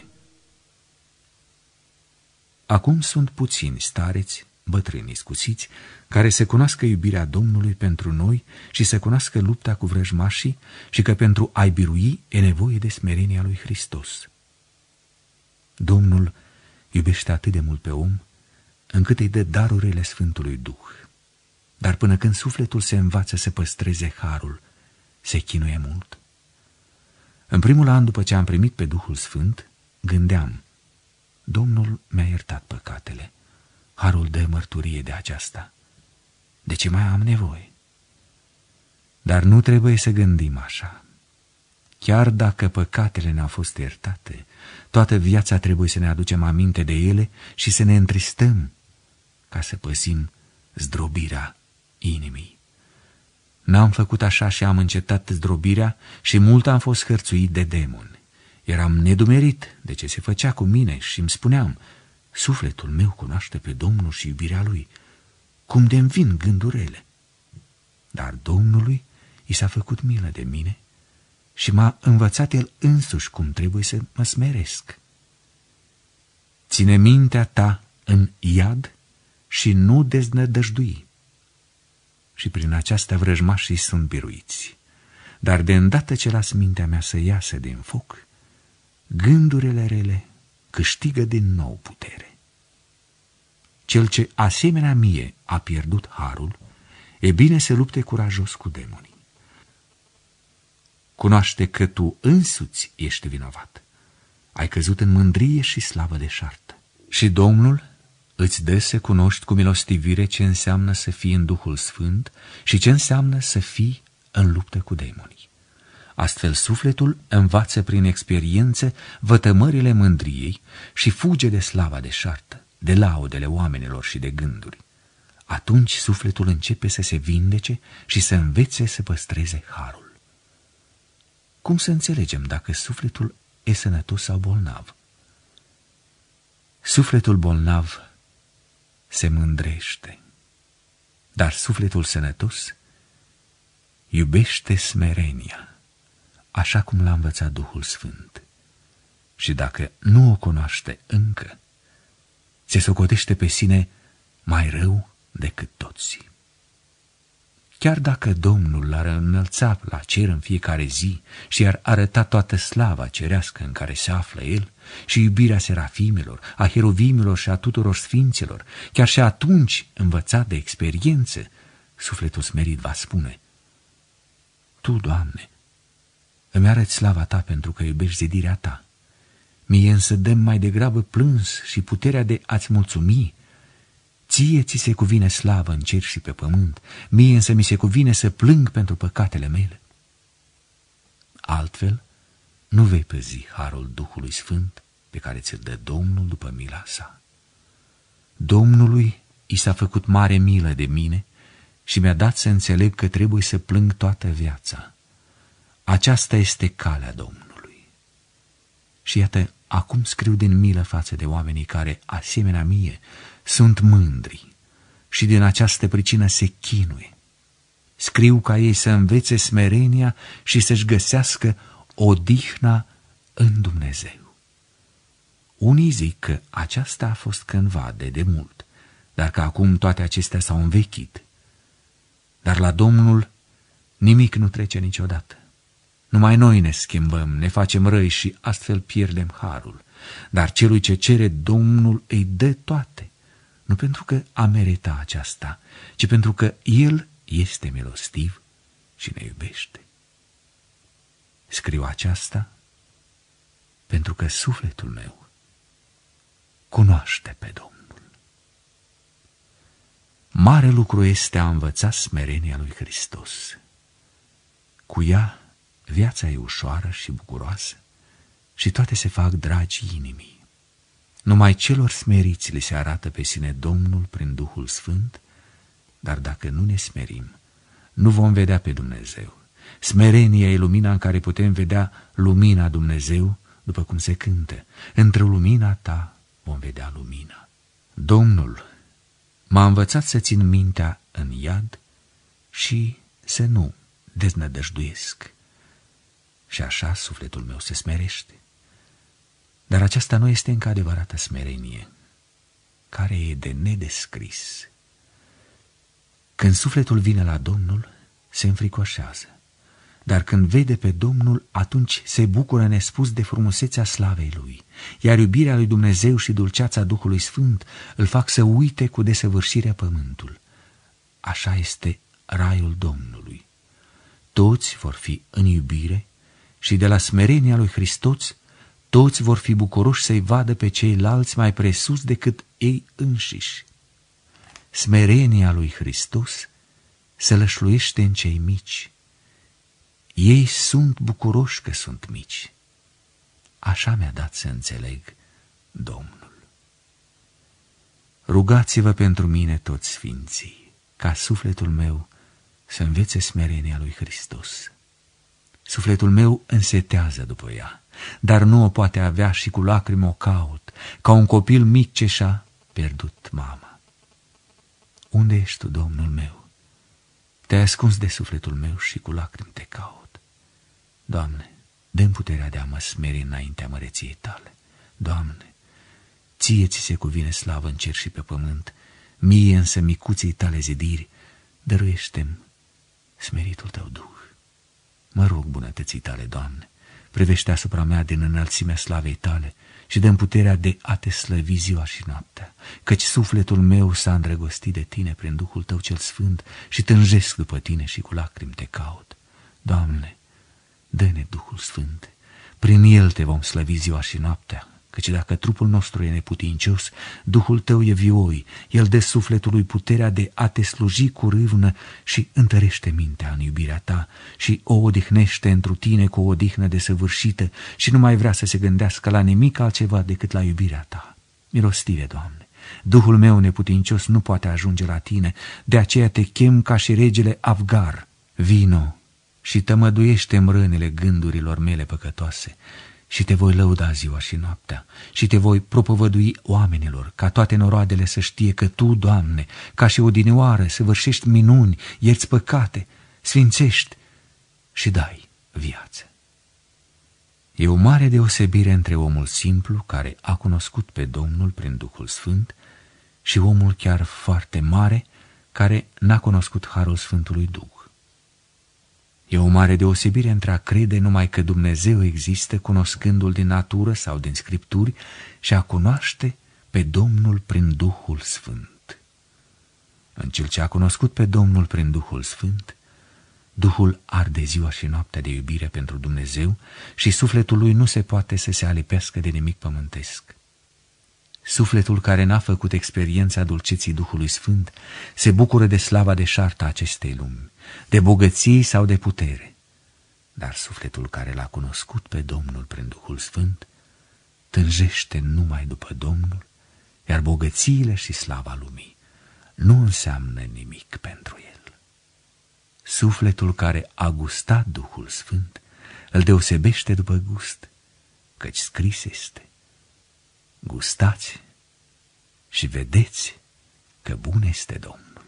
Speaker 1: Acum sunt puțini stareți, bătrâni iscusiți, care să cunoască iubirea Domnului pentru noi și să cunoască lupta cu vrăjmașii și că pentru a-i birui e nevoie de smerenia lui Hristos. Domnul iubește atât de mult pe om, încât îi dă darurile Sfântului Duh. Dar până când sufletul se învață să păstreze harul, se chinuie mult. În primul an după ce am primit pe Duhul Sfânt, gândeam, Domnul mi-a iertat păcatele, harul dă mărturie de aceasta. De ce mai am nevoie? Dar nu trebuie să gândim așa. Chiar dacă păcatele ne-au fost iertate, toată viața trebuie să ne aducem aminte de ele și să ne întristăm ca să păzim zdrobirea inimii. N-am făcut așa și am încetat zdrobirea și mult am fost hărțuit de demoni. Eram nedumerit de ce se făcea cu mine și îmi spuneam, sufletul meu cunoaște pe Domnul și iubirea Lui, cum de-mi vin gânduri rele. Dar Domnului i s-a făcut milă de mine și m-a învățat El însuși cum trebuie să mă smeresc. Ține mintea ta în iad și nu deznădăjdui. Și prin aceasta vrăjmașii sunt biruiți. Dar de îndată ce las mintea mea să iasă din foc, gândurile rele câștigă din nou putere. Cel ce asemenea mie a pierdut harul, e bine să lupte curajos cu demonii. Cunoaște că tu însuți ești vinovat. Ai căzut în mândrie și slavă deșartă. Și Domnul îți dă să cunoști cu milostivire ce înseamnă să fii în Duhul Sfânt și ce înseamnă să fii în luptă cu demonii. Astfel sufletul învață prin experiență vătămările mândriei și fuge de slava deșartă, de laudele oamenilor și de gânduri. Atunci sufletul începe să se vindece și să învețe să păstreze harul. Cum să înțelegem dacă sufletul e sănătos sau bolnav? Sufletul bolnav se mândrește, dar sufletul sănătos iubește smerenia, așa cum l-a învățat Duhul Sfânt. Și dacă nu o cunoaște încă, se socotește pe sine mai rău decât toți. Chiar dacă Domnul l-ar înălța la cer în fiecare zi și i-ar arăta toată slava cerească în care se află El și iubirea serafimilor, a heruvimilor și a tuturor sfinților, chiar și atunci, învățat de experiență, sufletul smerit va spune, Tu, Doamne, îmi arăți slava Ta pentru că iubești zidirea Ta. Mie însă dă-mi mai degrabă plâns și puterea de a-ți mulțumi. Ție ți se cuvine slavă în cer și pe pământ, mie însă mi se cuvine să plâng pentru păcatele mele. Altfel, nu vei păzi harul Duhului Sfânt pe care ți-l dă Domnul după mila sa. Domnului i s-a făcut mare milă de mine și mi-a dat să înțeleg că trebuie să plâng toată viața. Aceasta este calea Domnului. Și iată, acum scriu din milă față de oamenii care, asemenea mie, sunt mândri și din această pricină se chinuie. Scriu ca ei să învețe smerenia și să-și găsească odihna în Dumnezeu. Unii zic că aceasta a fost cândva de demult, dar că acum toate acestea s-au învechit. Dar la Domnul nimic nu trece niciodată. Numai noi ne schimbăm, ne facem răi și astfel pierdem harul. Dar celui ce cere Domnul îi dă toate, nu pentru că a merita aceasta, ci pentru că El este milostiv și ne iubește. Scriu aceasta pentru că sufletul meu cunoaște pe Domnul. Mare lucru este a învăța smerenia lui Hristos. Cu ea viața e ușoară și bucuroasă și toate se fac dragi inimii. Numai celor smeriți li se arată pe sine Domnul prin Duhul Sfânt, dar dacă nu ne smerim, nu vom vedea pe Dumnezeu. Smerenia e lumina în care putem vedea lumina Dumnezeu, după cum se cântă. Între lumina ta vom vedea lumina. Domnul m-a învățat să țin mintea în iad și să nu deznădăjduiesc. Și așa sufletul meu se smerește. Dar aceasta nu este încă adevărată smerenie, care e de nedescris. Când sufletul vine la Domnul, se înfricoșează, dar când vede pe Domnul, atunci se bucură nespus de frumusețea slavei Lui, iar iubirea lui Dumnezeu și dulceața Duhului Sfânt îl fac să uite cu desăvârșirea pământul. Așa este raiul Domnului. Toți vor fi în iubire și de la smerenia lui Hristos, toți vor fi bucuroși să-i vadă pe ceilalți mai presus decât ei înșiși. Smerenia lui Hristos se lășluiește în cei mici. Ei sunt bucuroși că sunt mici. Așa mi-a dat să înțeleg Domnul. Rugați-vă pentru mine toți sfinții, ca sufletul meu să învețe smerenia lui Hristos. Sufletul meu însetează după ea, dar nu o poate avea și cu lacrimi o caut, ca un copil mic ce și-a pierdut mama. Unde ești tu, Domnul meu? Te-ai ascuns de sufletul meu și cu lacrimi te caut. Doamne, dă-mi puterea de a mă smeri înaintea măreției tale. Doamne, ție ți se cuvine slavă în cer și pe pământ, mie însă micuții tale zidiri, dăruiește-mi smeritul tău Duh. Mă rog bunătății tale, Doamne, privește asupra mea din înălțimea slavei tale și dă-mi puterea de a te slăvi ziua și noaptea, căci sufletul meu s-a îndrăgostit de tine prin Duhul tău cel sfânt și tânjesc după tine și cu lacrimi te caut. Doamne, dă-ne Duhul Sfânt, prin el te vom slăvi ziua și noaptea, căci dacă trupul nostru e neputincios, Duhul tău e vioi, el dă sufletului puterea de a te sluji cu râvnă și întărește mintea în iubirea ta și o odihnește întru tine cu o odihnă desăvârșită și nu mai vrea să se gândească la nimic altceva decât la iubirea ta. Milostive, Doamne, Duhul meu neputincios nu poate ajunge la tine, de aceea te chem ca și regele Avgar. Vino și tămăduiește-mi rănile gândurilor mele păcătoase, și te voi lăuda ziua și noaptea și te voi propovădui oamenilor, ca toate noroadele să știe că Tu, Doamne, ca și odinioară, săvârșești minuni, ierți păcate, sfințești și dai viață. E o mare deosebire între omul simplu, care a cunoscut pe Domnul prin Duhul Sfânt, și omul chiar foarte mare, care n-a cunoscut harul Sfântului Duh. E o mare deosebire între a crede numai că Dumnezeu există, cunoscându-L din natură sau din Scripturi, și a cunoaște pe Domnul prin Duhul Sfânt. În cel ce a cunoscut pe Domnul prin Duhul Sfânt, Duhul arde ziua și noaptea de iubire pentru Dumnezeu și sufletul lui nu se poate să se alipească de nimic pământesc. Sufletul care n-a făcut experiența dulceții Duhului Sfânt se bucură de slava deșartă a acestei lumi, de bogății sau de putere. Dar sufletul care l-a cunoscut pe Domnul prin Duhul Sfânt tânjește numai după Domnul, iar bogățiile și slava lumii nu înseamnă nimic pentru el. Sufletul care a gustat Duhul Sfânt îl deosebește după gust căci scris este: gustați și vedeți că bun este Domnul.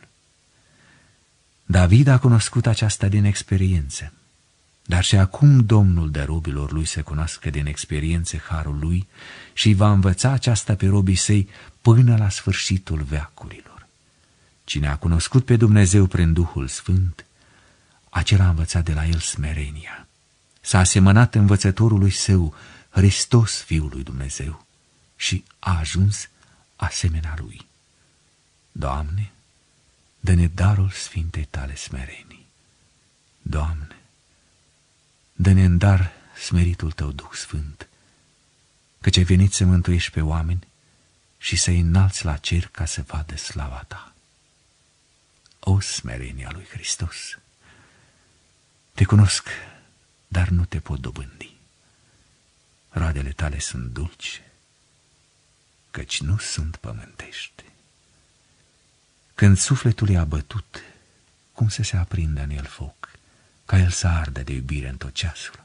Speaker 1: David a cunoscut aceasta din experiență, dar și acum Domnul dă robilor lui să cunoască din experiență harul lui și va învăța aceasta pe robii săi până la sfârșitul veacurilor. Cine a cunoscut pe Dumnezeu prin Duhul Sfânt, acela a învățat de la el smerenia. S-a asemănat învățătorului său, Hristos, Fiul lui Dumnezeu, și a ajuns asemenea lui. Doamne, dă-ne darul Sfintei Tale smerenii. Doamne, dă-ne în dar smeritul Tău Duh Sfânt, căci ai venit să mântuiești pe oameni și să-i înalți la cer ca să vadă slava Ta. O smerenia lui Hristos! Te cunosc, dar nu te pot dobândi. Roadele Tale sunt dulci, căci nu sunt pământești. Când sufletul e abătut, cum să se aprindă în el foc, ca el să ardă de iubire în tot ceasul?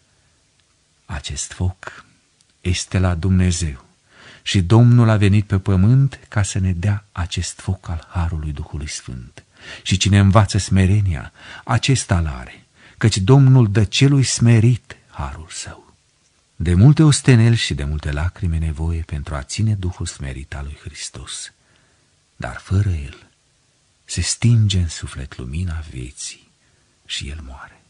Speaker 1: Acest foc este la Dumnezeu și Domnul a venit pe pământ ca să ne dea acest foc al harului Duhului Sfânt. Și cine învață smerenia, acesta l-are, căci Domnul dă celui smerit harul său. De multe osteneli și de multe lacrimi e nevoie pentru a ține Duhul smerit al lui Hristos, dar fără el se stinge în suflet lumina vieții și el moare.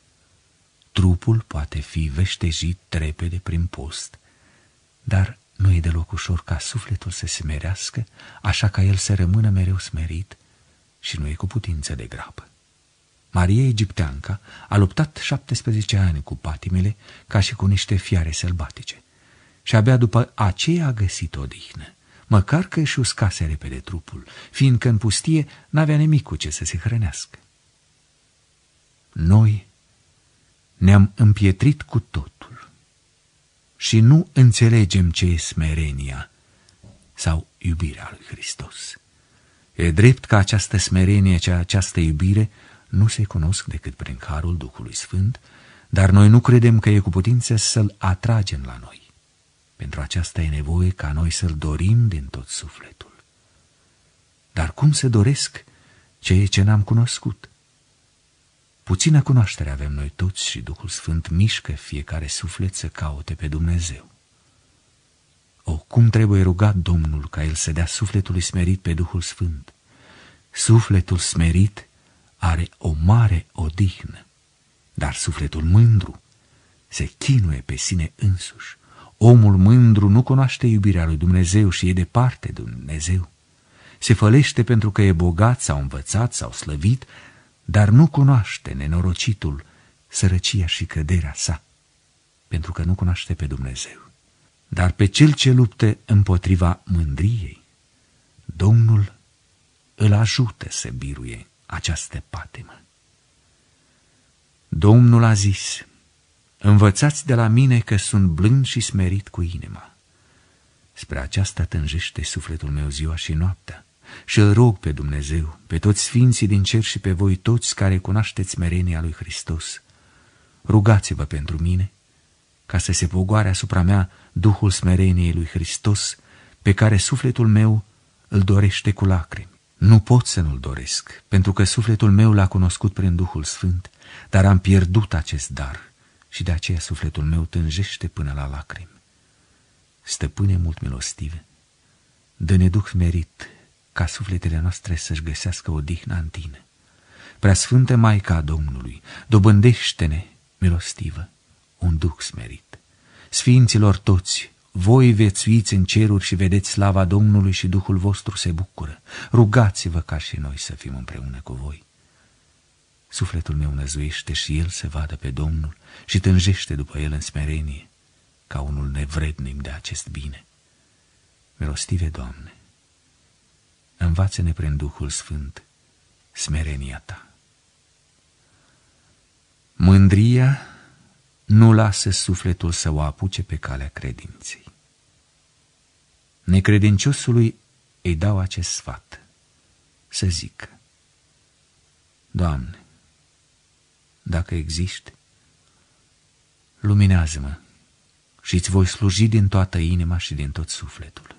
Speaker 1: Trupul poate fi veștejit repede prin post, dar nu e deloc ușor ca sufletul să se smerească, așa ca el să rămână mereu smerit și nu e cu putință de grabă. Maria Egipteanca a luptat 17 ani cu patimile ca și cu niște fiare sălbatice și abia după aceea a găsit odihnă, măcar că își uscase repede trupul, fiindcă în pustie n-avea nimic cu ce să se hrănească. Noi ne-am împietrit cu totul și nu înțelegem ce e smerenia sau iubirea lui Hristos. E drept că această smerenie, această iubire nu se cunosc decât prin harul Duhului Sfânt, dar noi nu credem că e cu putință să-l atragem la noi. Pentru aceasta e nevoie ca noi să-l dorim din tot sufletul. Dar cum se doresc ceea ce n-am cunoscut? Puțină cunoaștere avem noi toți și Duhul Sfânt mișcă fiecare suflet să caute pe Dumnezeu. O, cum trebuie rugat Domnul ca El să dea sufletului smerit pe Duhul Sfânt? Sufletul smerit are o mare odihnă, dar sufletul mândru se chinuie pe sine însuși. Omul mândru nu cunoaște iubirea lui Dumnezeu și e departe de Dumnezeu. Se fălește pentru că e bogat sau învățat sau slăvit, dar nu cunoaște nenorocitul, sărăcia și căderea sa, pentru că nu cunoaște pe Dumnezeu. Dar pe cel ce luptă împotriva mândriei, Domnul îl ajută să biruie această patimă. Domnul a zis: învățați de la mine că sunt blând și smerit cu inima. Spre aceasta tânjește sufletul meu ziua și noaptea și îl rog pe Dumnezeu, pe toți sfinții din cer și pe voi toți care cunoașteți smerenia lui Hristos. Rugați-vă pentru mine, ca să se pogoare asupra mea Duhul smereniei lui Hristos, pe care sufletul meu îl dorește cu lacrimi. Nu pot să nu-l doresc, pentru că sufletul meu l-a cunoscut prin Duhul Sfânt, dar am pierdut acest dar și de aceea sufletul meu tânjește până la lacrimi. Stăpâne mult milostive, dă-ne Duh smerit, ca sufletele noastre să-și găsească odihna în Tine. Preasfântă Maica Domnului, dobândește-ne, milostivă, un Duh smerit. Sfinților toți, voi viețuiți în ceruri și vedeți slava Domnului și Duhul vostru se bucură. Rugați-vă ca și noi să fim împreună cu voi. Sufletul meu năzuiește și el să vadă pe Domnul și tânjește după el în smerenie, ca unul nevrednic de acest bine. Milostive Doamne, învață-ne prin Duhul Sfânt smerenia Ta. Mândria nu lasă sufletul să o apuce pe calea credinței. Necredinciosului îi dau acest sfat, să zică: Doamne, dacă existi, luminează-mă și îți voi sluji din toată inima și din tot sufletul.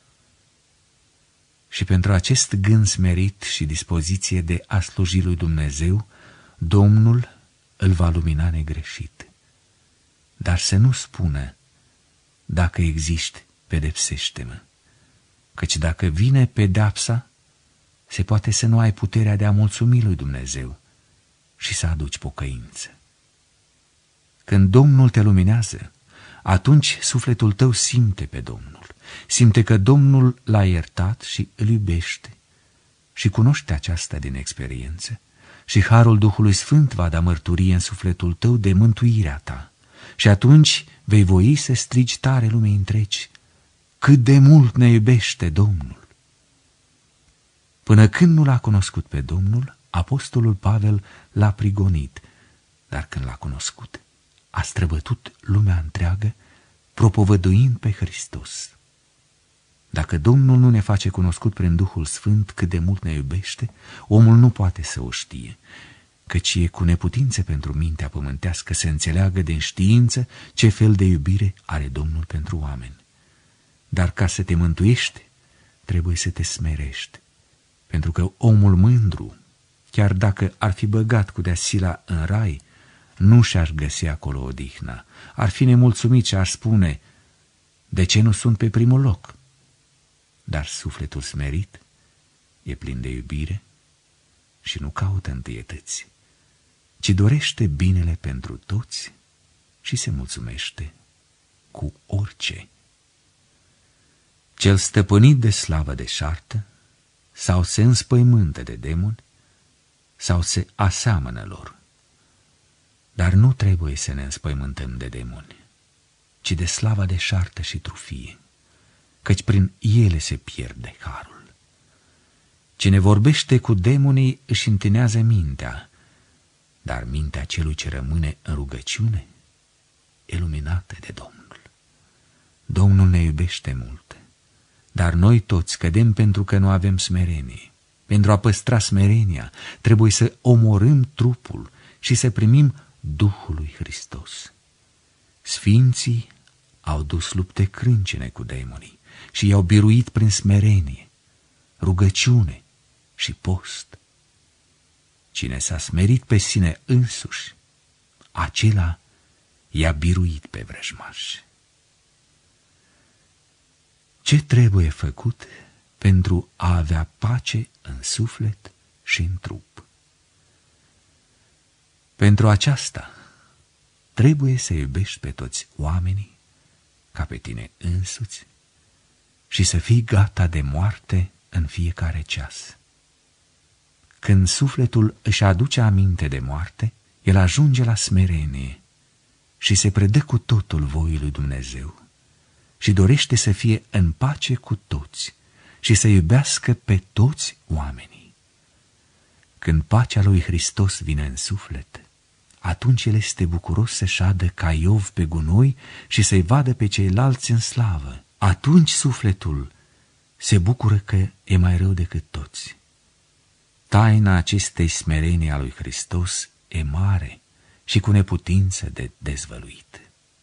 Speaker 1: Și pentru acest gând smerit și dispoziție de a sluji lui Dumnezeu, Domnul îl va lumina negreșit. Dar să nu spună, dacă existi, pedepsește-mă, căci dacă vine pedeapsa, se poate să nu ai puterea de a mulțumi lui Dumnezeu și să aduci pocăință. Când Domnul te luminează, atunci sufletul tău simte pe Domnul, simte că Domnul l-a iertat și îl iubește și cunoște aceasta din experiență și harul Duhului Sfânt va da mărturie în sufletul tău de mântuirea ta și atunci vei voi să strigi tare lumii întregi, cât de mult ne iubește Domnul. Până când nu l-a cunoscut pe Domnul, apostolul Pavel l-a prigonit, dar când l-a cunoscut, a străbătut lumea întreagă, propovăduind pe Hristos. Dacă Domnul nu ne face cunoscut prin Duhul Sfânt cât de mult ne iubește, omul nu poate să o știe, căci e cu neputință pentru mintea pământească să înțeleagă din știință ce fel de iubire are Domnul pentru oameni. Dar ca să te mântuiești, trebuie să te smerești, pentru că omul mândru, chiar dacă ar fi băgat cu deasila în rai, nu și-ar găsi acolo odihna. Ar fi nemulțumit și ar spune, de ce nu sunt pe primul loc? Dar sufletul smerit e plin de iubire și nu caută întâietăți, ci dorește binele pentru toți și se mulțumește cu orice. Cel stăpânit de slavă deșartă sau se înspăimântă de demoni sau se aseamănă lor. Dar nu trebuie să ne înspăimântăm de demoni, ci de slava deșartă și trufie, căci prin ele se pierde harul. Cine vorbește cu demonii își întinează mintea, dar mintea celui ce rămâne în rugăciune e luminată de Domnul. Domnul ne iubește mult, dar noi toți cădem pentru că nu avem smerenie. Pentru a păstra smerenia, trebuie să omorâm trupul și să primim Duhul lui Hristos. Sfinții au dus lupte crâncene cu demonii și i-au biruit prin smerenie, rugăciune și post. Cine s-a smerit pe sine însuși, acela i-a biruit pe vrăjmași. Ce trebuie făcut pentru a avea pace în suflet și în trup? Pentru aceasta trebuie să iubești pe toți oamenii ca pe tine însuți și să fii gata de moarte în fiecare ceas. Când sufletul își aduce aminte de moarte, el ajunge la smerenie și se predă cu totul voii lui Dumnezeu și dorește să fie în pace cu toți și să iubească pe toți oamenii. Când pacea lui Hristos vine în suflet, atunci el este bucuros să șadă ca Iov pe gunoi și să-i vadă pe ceilalți în slavă. Atunci sufletul se bucură că e mai rău decât toți. Taina acestei smerenii a lui Hristos e mare și cu neputință de dezvăluit.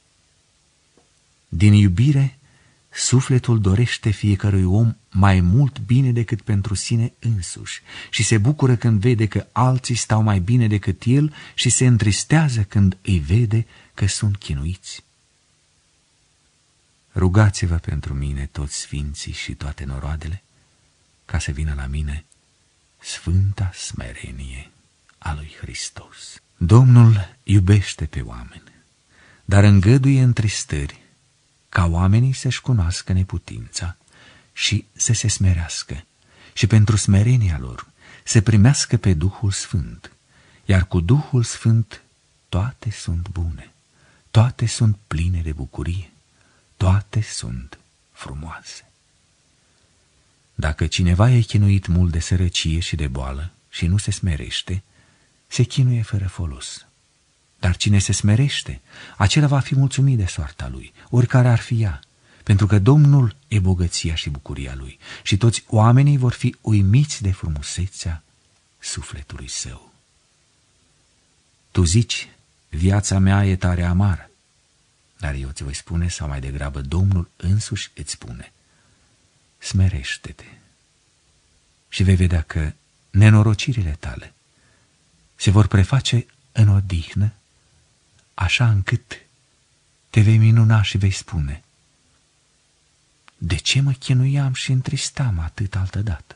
Speaker 1: Din iubire, sufletul dorește fiecărui om mai mult bine decât pentru sine însuși și se bucură când vede că alții stau mai bine decât el și se întristează când îi vede că sunt chinuiți. Rugați-vă pentru mine toți sfinții și toate noroadele, ca să vină la mine sfânta smerenie a lui Hristos. Domnul iubește pe oameni, dar îngăduie întristări, ca oamenii să-și cunoască neputința și să se smerească și pentru smerenia lor să primească pe Duhul Sfânt, iar cu Duhul Sfânt toate sunt bune, toate sunt pline de bucurie, toate sunt frumoase. Dacă cineva e chinuit mult de sărăcie și de boală și nu se smerește, se chinuie fără folos. Dar cine se smerește, acela va fi mulțumit de soarta lui, oricare ar fi ea, pentru că Domnul e bogăția și bucuria lui și toți oamenii vor fi uimiți de frumusețea sufletului său. Tu zici, viața mea e tare amară, Dar eu ți voi spune, sau mai degrabă Domnul însuși îți spune: smerește-te și vei vedea că nenorocirile tale se vor preface în odihnă, așa încât te vei minuna și vei spune: de ce mă chinuiam și întristam atât altădată?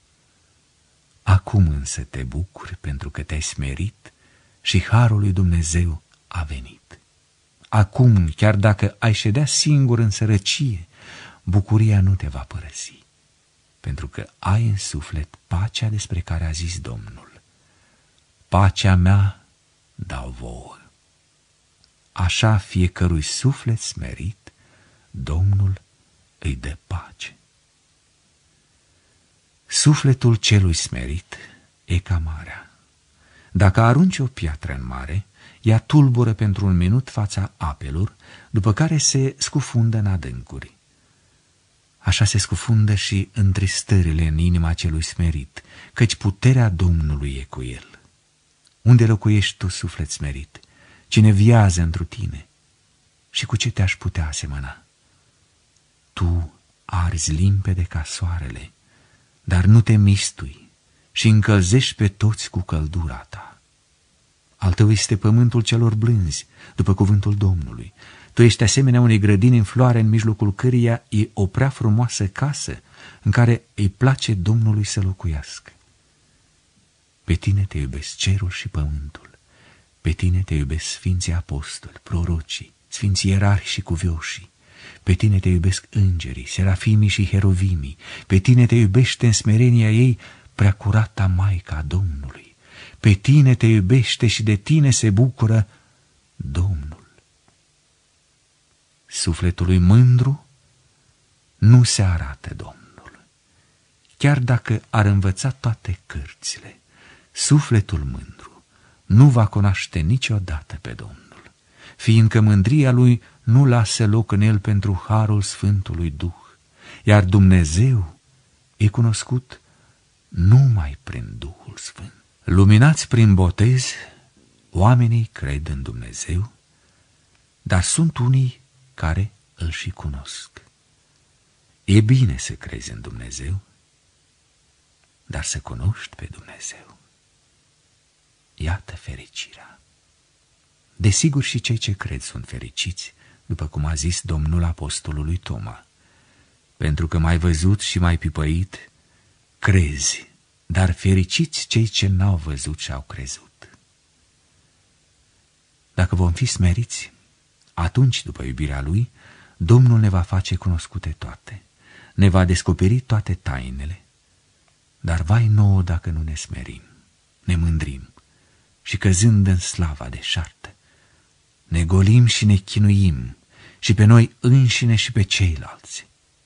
Speaker 1: Acum însă te bucuri pentru că te-ai smerit și harul lui Dumnezeu a venit. Acum, chiar dacă ai ședea singur în sărăcie, bucuria nu te va părăsi, pentru că ai în suflet pacea despre care a zis Domnul: pacea mea dau vouă. Așa fiecărui suflet smerit, Domnul îi dă pace. Sufletul celui smerit e ca marea. Dacă arunci o piatră în mare, ea tulbură pentru un minut fața apelor, după care se scufundă în adâncuri. Așa se scufundă și întristările în inima celui smerit, căci puterea Domnului e cu el. Unde locuiești tu, suflet smerit? Cine viază întru tine? Și cu ce te-aș putea asemăna? Tu arzi limpede ca soarele, dar nu te mistui și încălzești pe toți cu căldura ta. Al tău este pământul celor blânzi, după cuvântul Domnului. Tu ești asemenea unei grădini în floare, în mijlocul căreia e o prea frumoasă casă, în care îi place Domnului să locuiască. Pe tine te iubesc cerul și pământul, pe tine te iubesc sfinții apostoli, prorocii, sfinții ierarhi și cuvioșii, pe tine te iubesc îngerii, serafimii și herovimii, pe tine te iubește în smerenia ei preacurata Maica Domnului, pe tine te iubește și de tine se bucură Domnul. Sufletului mândru nu se arată Domnul. Chiar dacă ar învăța toate cărțile, sufletul mândru nu va cunoaște niciodată pe Domnul, fiindcă mândria lui nu lasă loc în el pentru harul Sfântului Duh, iar Dumnezeu e cunoscut numai prin Duhul Sfânt. Luminați prin botez, oamenii cred în Dumnezeu, dar sunt unii care îl și cunosc. E bine să crezi în Dumnezeu, dar să cunoști pe Dumnezeu. Iată fericirea. Desigur și cei ce cred sunt fericiți, după cum a zis Domnul apostolului Toma, pentru că m-ai văzut și m-ai pipăit, crezi, dar fericiți cei ce n-au văzut și au crezut. Dacă vom fi smeriți, atunci, după iubirea Lui, Domnul ne va face cunoscute toate, ne va descoperi toate tainele, dar vai nouă dacă nu ne smerim, ne mândrim și căzând în slava deșartă, ne golim și ne chinuim și pe noi înșine și pe ceilalți.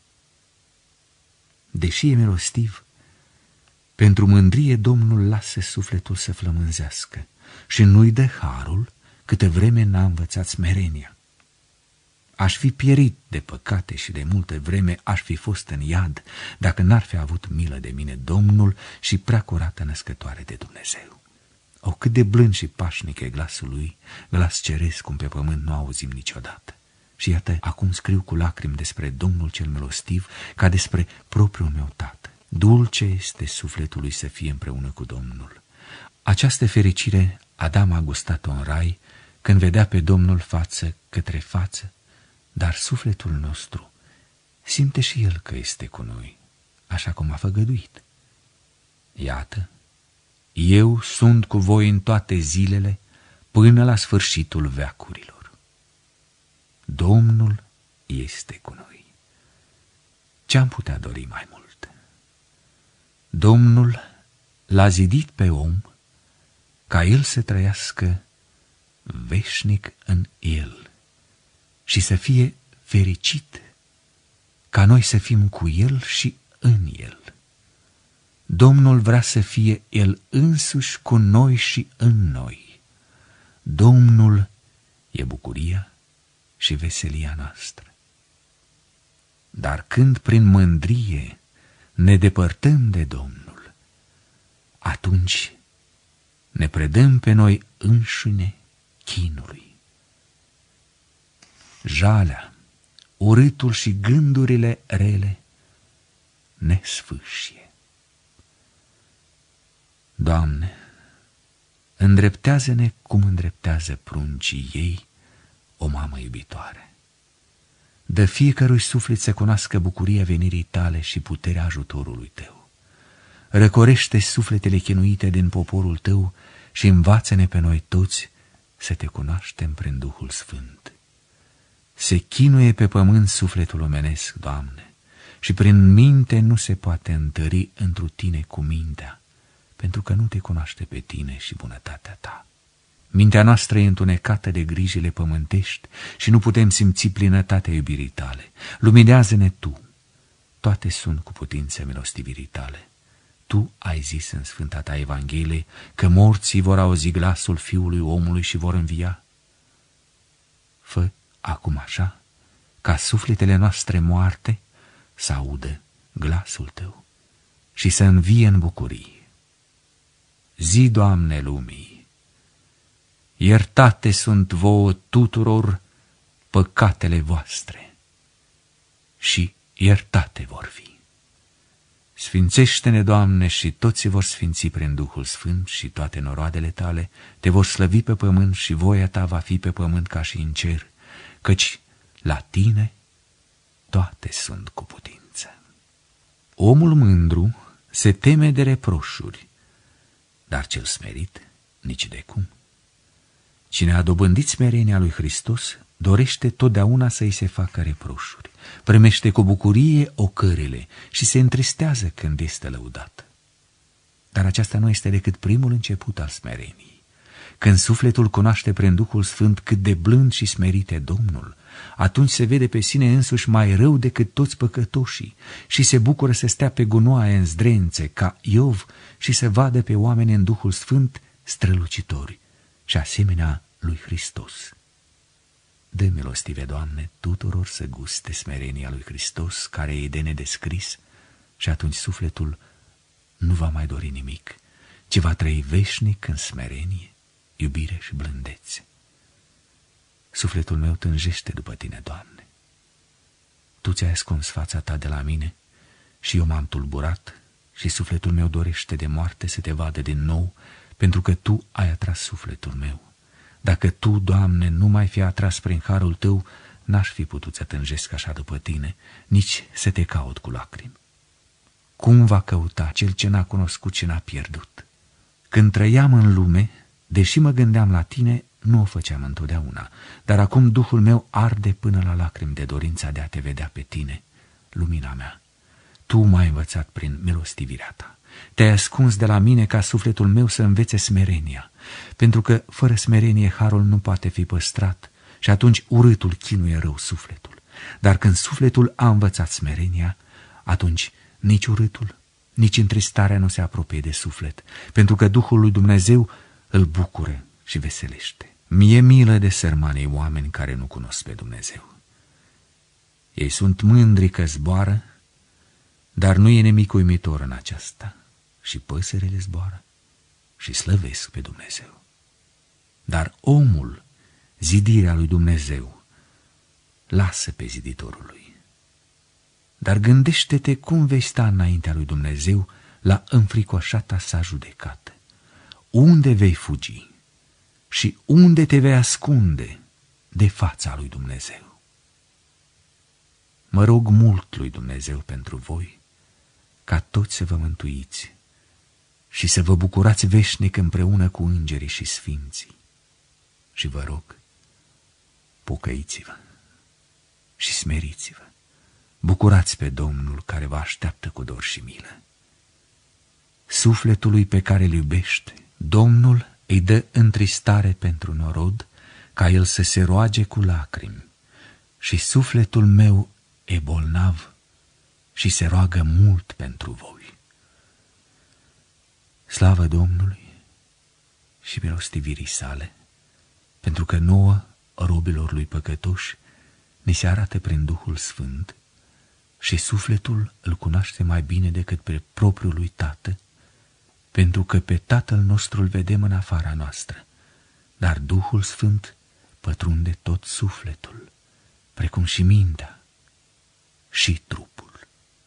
Speaker 1: Deși e milostiv, pentru mândrie Domnul lasă sufletul să flămânzească și nu-i dă harul câtă vreme n-a învățat smerenia. Aș fi pierit de păcate și de multă vreme aș fi fost în iad dacă n-ar fi avut milă de mine Domnul și prea curată născătoare de Dumnezeu. O, cât de blând și pașnic e glasul lui, glas ceresc cum pe pământ nu auzim niciodată. Și iată, acum scriu cu lacrimi despre Domnul cel milostiv, ca despre propriul meu tată. Dulce este sufletul lui să fie împreună cu Domnul. Această fericire Adam a gustat-o în rai, când vedea pe Domnul față către față, dar sufletul nostru simte și el că este cu noi, așa cum a făgăduit. Iată, eu sunt cu voi în toate zilele, până la sfârșitul veacurilor. Domnul este cu noi. Ce-am putea dori mai mult? Domnul l-a zidit pe om ca el să trăiască veșnic în el și să fie fericit, ca noi să fim cu el și în el. Domnul vrea să fie el însuși cu noi și în noi. Domnul e bucuria și veselia noastră. Dar când prin mândrie ne depărtăm de Domnul, atunci ne predăm pe noi înșine chinului. jalea, urâtul și gândurile rele ne sfâșie. Doamne, îndreptează-ne cum îndreptează pruncii ei o mamă iubitoare. Dă fiecărui suflet să cunoască bucuria venirii tale și puterea ajutorului tău. Răcorește sufletele chinuite din poporul tău și învață-ne pe noi toți să te cunoaștem prin Duhul Sfânt. Se chinuie pe pământ sufletul omenesc, Doamne, și prin minte nu se poate întări întru tine cu mintea, pentru că nu te cunoaște pe tine și bunătatea ta. Mintea noastră e întunecată de grijile pământești și nu putem simți plinătatea iubirii tale. Luminează-ne tu. Toate sunt cu putință milostivirii tale. Tu ai zis în Sfânta ta Evanghelie că morții vor auzi glasul Fiului omului și vor învia. Fă acum așa, ca sufletele noastre moarte să audă glasul tău și să învie în bucurie. Zi, Doamne, lumii, iertate sunt vouă tuturor păcatele voastre și iertate vor fi. Sfințește-ne, Doamne, și toți se vor sfinți prin Duhul Sfânt și toate noroadele tale te vor slăvi pe pământ și voia ta va fi pe pământ ca și în cer, căci la tine toate sunt cu putință. Omul mândru se teme de reproșuri, dar cel smerit nici de cum. Cine a dobândit smerenia lui Hristos dorește totdeauna să-i se facă reproșuri, primește cu bucurie ocările și se întristează când este lăudat. Dar aceasta nu este decât primul început al smereniei. Când sufletul cunoaște prin Duhul Sfânt cât de blând și smerit e Domnul, atunci se vede pe sine însuși mai rău decât toți păcătoșii și se bucură să stea pe gunoaie în zdrențe ca Iov și să vadă pe oameni în Duhul Sfânt strălucitori și asemenea lui Hristos. Dă milostive, Doamne, tuturor să guste smerenia lui Hristos, care e de nedescris, și atunci sufletul nu va mai dori nimic, ci va trăi veșnic în smerenie, iubire și blândețe. Sufletul meu tânjește după tine, Doamne. Tu ți-ai ascuns fața ta de la mine și eu m-am tulburat și sufletul meu dorește de moarte să te vadă din nou, pentru că tu ai atras sufletul meu. Dacă tu, Doamne, nu m-ai fi atras prin harul tău, n-aș fi putut să tânjesc așa după tine, nici să te caut cu lacrimi. Cum va căuta cel ce n-a cunoscut și n-a pierdut? Când trăiam în lume, deși mă gândeam la tine, nu o făceam întotdeauna, dar acum Duhul meu arde până la lacrimi de dorința de a te vedea pe tine, lumina mea. Tu m-ai învățat prin milostivirea ta. Te-ai ascuns de la mine ca sufletul meu să învețe smerenia, pentru că fără smerenie harul nu poate fi păstrat și atunci urâtul chinuie rău sufletul. Dar când sufletul a învățat smerenia, atunci nici urâtul, nici întristarea nu se apropie de suflet, pentru că Duhul lui Dumnezeu îl bucură și veselește. Mie milă de sărmanii oameni care nu cunosc pe Dumnezeu. Ei sunt mândri că zboară, dar nu e nimic uimitor în aceasta. Și păsările zboară și slăvesc pe Dumnezeu. Dar omul, zidirea lui Dumnezeu, lasă pe ziditorul lui. Dar gândește-te cum vei sta înaintea lui Dumnezeu la înfricoșata sa judecată. Unde vei fugi și unde te vei ascunde de fața lui Dumnezeu? Mă rog mult lui Dumnezeu pentru voi, ca toți să vă mântuiți și să vă bucurați veșnic împreună cu îngerii și sfinții. Și vă rog, pocăiți-vă și smeriți-vă. Bucurați pe Domnul care vă așteaptă cu dor și milă. Sufletului pe care îl iubește, Domnul îi dă întristare pentru norod, ca el să se roage cu lacrimi. Și sufletul meu e bolnav și se roagă mult pentru voi. Slavă Domnului și milostivirii sale, pentru că nouă, robilor lui păcătoși, ni se arată prin Duhul Sfânt și sufletul îl cunoaște mai bine decât pe propriul lui Tată, pentru că pe Tatăl nostru îl vedem în afara noastră, dar Duhul Sfânt pătrunde tot sufletul precum și mintea și trupul.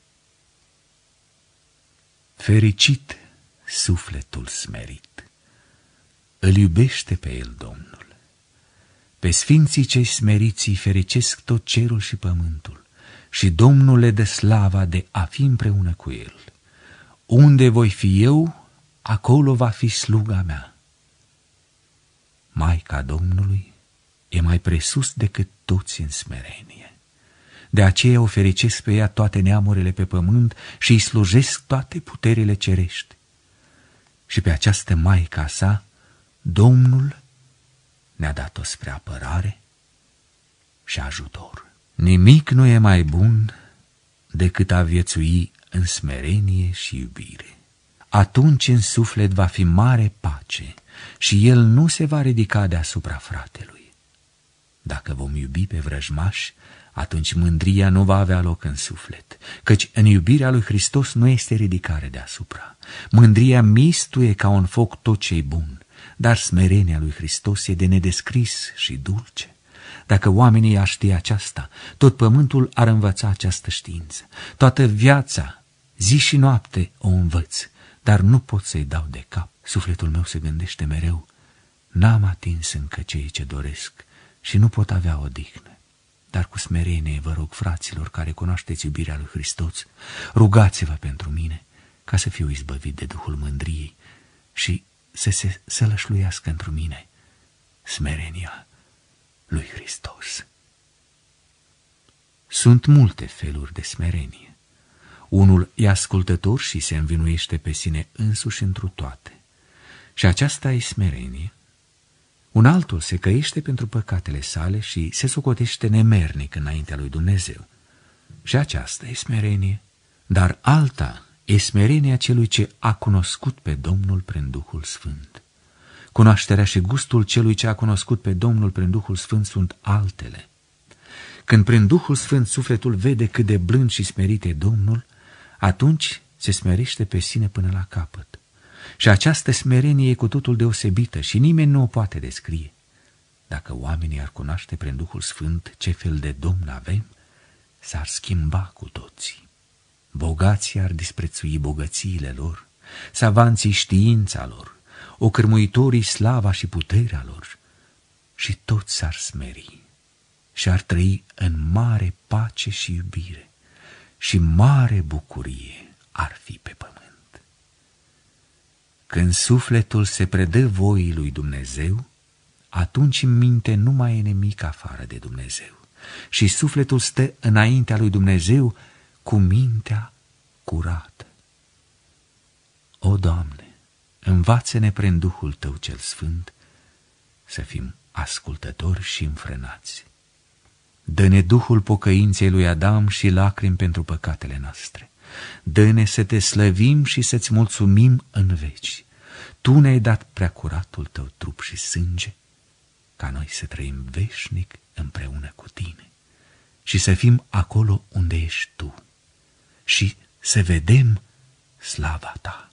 Speaker 1: Fericit sufletul smerit, îl iubește pe el Domnul. Pe sfinții cei smeriți fericesc tot cerul și pământul, și Domnul le dă slava de a fi împreună cu el. Unde voi fi eu, acolo va fi sluga mea. Maica Domnului e mai presus decât toți în smerenie. De aceea o fericesc pe ea toate neamurile pe pământ și îi slujesc toate puterile cerești. Și pe această Maica sa, Domnul ne-a dat-o spre apărare și ajutor. Nimic nu e mai bun decât a viețui în smerenie și iubire. Atunci în suflet va fi mare pace și el nu se va ridica deasupra fratelui. Dacă vom iubi pe vrăjmași, atunci mândria nu va avea loc în suflet, căci în iubirea lui Hristos nu este ridicare deasupra. Mândria mistuie ca un foc tot ce-i bun, dar smerenia lui Hristos e de nedescris și dulce. Dacă oamenii ar ști aceasta, tot pământul ar învăța această știință. Toată viața, zi și noapte, o învăț, dar nu pot să-i dau de cap. Sufletul meu se gândește mereu, n-am atins încă ceea ce doresc și nu pot avea odihnă. Dar cu smerenie vă rog, fraților care cunoașteți iubirea lui Hristos, rugați-vă pentru mine ca să fiu izbăvit de duhul mândriei și să se sălășluiască într mine smerenia lui Hristos. Sunt multe feluri de smerenie. Unul e ascultător și se învinuiește pe sine însuși întru toate, și aceasta e smerenie. Un altul se căiește pentru păcatele sale și se socotește nemernic înaintea lui Dumnezeu, și aceasta e smerenie. Dar alta e smerenia celui ce a cunoscut pe Domnul prin Duhul Sfânt. Cunoașterea și gustul celui ce a cunoscut pe Domnul prin Duhul Sfânt sunt altele. Când prin Duhul Sfânt sufletul vede cât de blând și smerit e Domnul, atunci se smerește pe sine până la capăt. Și această smerenie e cu totul deosebită și nimeni nu o poate descrie. Dacă oamenii ar cunoaște prin Duhul Sfânt ce fel de Domn avem, s-ar schimba cu toții. Bogații ar disprețui bogățiile lor, savanții știința lor, ocârmuitorii slava și puterea lor, și toți s-ar smeri și ar trăi în mare pace și iubire, și mare bucurie ar fi pe pământ. Când sufletul se predă voii lui Dumnezeu, atunci în minte nu mai e nimic afară de Dumnezeu și sufletul stă înaintea lui Dumnezeu cu mintea curată. O, Doamne, învață-ne prin Duhul Tău cel Sfânt să fim ascultători și înfrânați. Dă-ne Duhul pocăinței lui Adam și lacrimi pentru păcatele noastre. Dă-ne să te slăvim și să-ți mulțumim în veci. Tu ne-ai dat preacuratul Tău trup și sânge, ca noi să trăim veșnic împreună cu Tine și să fim acolo unde ești Tu și să vedem slava Ta.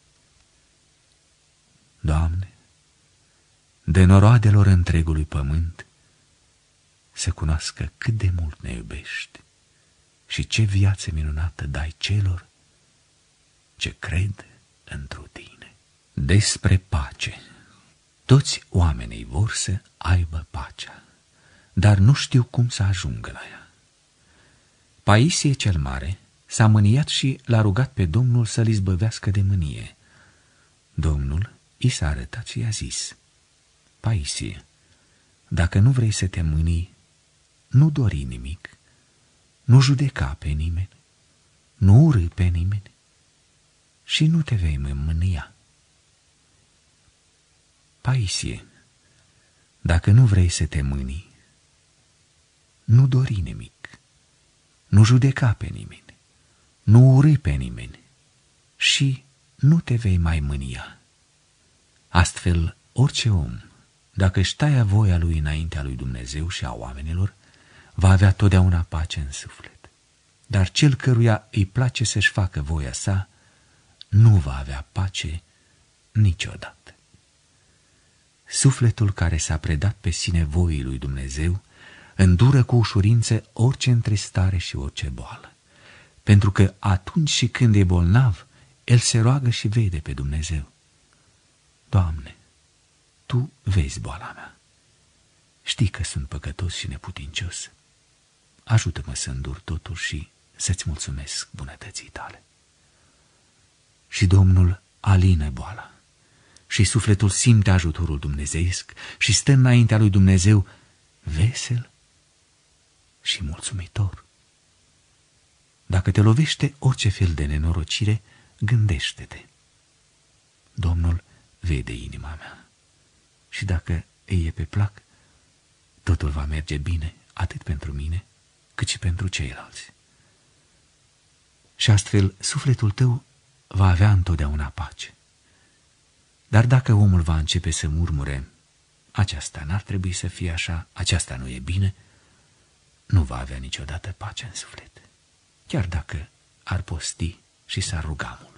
Speaker 1: Doamne, de noroadelor întregului pământ să cunoască cât de mult ne iubești și ce viață minunată dai celor ce cred întru Tine. Despre pace. Toți oamenii vor să aibă pacea, dar nu știu cum să ajungă la ea. Paisie cel Mare s-a mâniat și l-a rugat pe Domnul să-l izbăvească de mânie. Domnul i s-a arătat și i-a zis: Paisie, dacă nu vrei să te mânii, nu dori nimic, nu judeca pe nimeni, nu urâ pe nimeni și nu te vei mânia. Paisie, dacă nu vrei să te mânii, nu dori nimic, nu judeca pe nimeni, nu urâ pe nimeni și nu te vei mai mânia. Astfel, orice om, dacă își taie voia lui înaintea lui Dumnezeu și a oamenilor, va avea totdeauna pace în suflet. Dar cel căruia îi place să-și facă voia sa, nu va avea pace niciodată. Sufletul care s-a predat pe sine voii lui Dumnezeu Îndură cu ușurință orice întristare și orice boală, pentru că atunci și când e bolnav, el se roagă și vede pe Dumnezeu. Doamne, Tu vezi boala mea. Știi că sunt păcătos și neputincios. Ajută-mă să îndur totul și să-ți mulțumesc bunătății Tale. Și Domnul alină boala și sufletul simte ajutorul dumnezeiesc și stă înaintea lui Dumnezeu vesel și mulțumitor. Dacă te lovește orice fel de nenorocire, gândește-te. Domnul vede inima mea și dacă îi e pe plac, totul va merge bine atât pentru mine cât și pentru ceilalți. Și astfel sufletul tău va avea întotdeauna pace. Dar dacă omul va începe să murmure, aceasta n-ar trebui să fie așa, aceasta nu e bine, nu va avea niciodată pace în suflet, chiar dacă ar posti și s-ar ruga mult.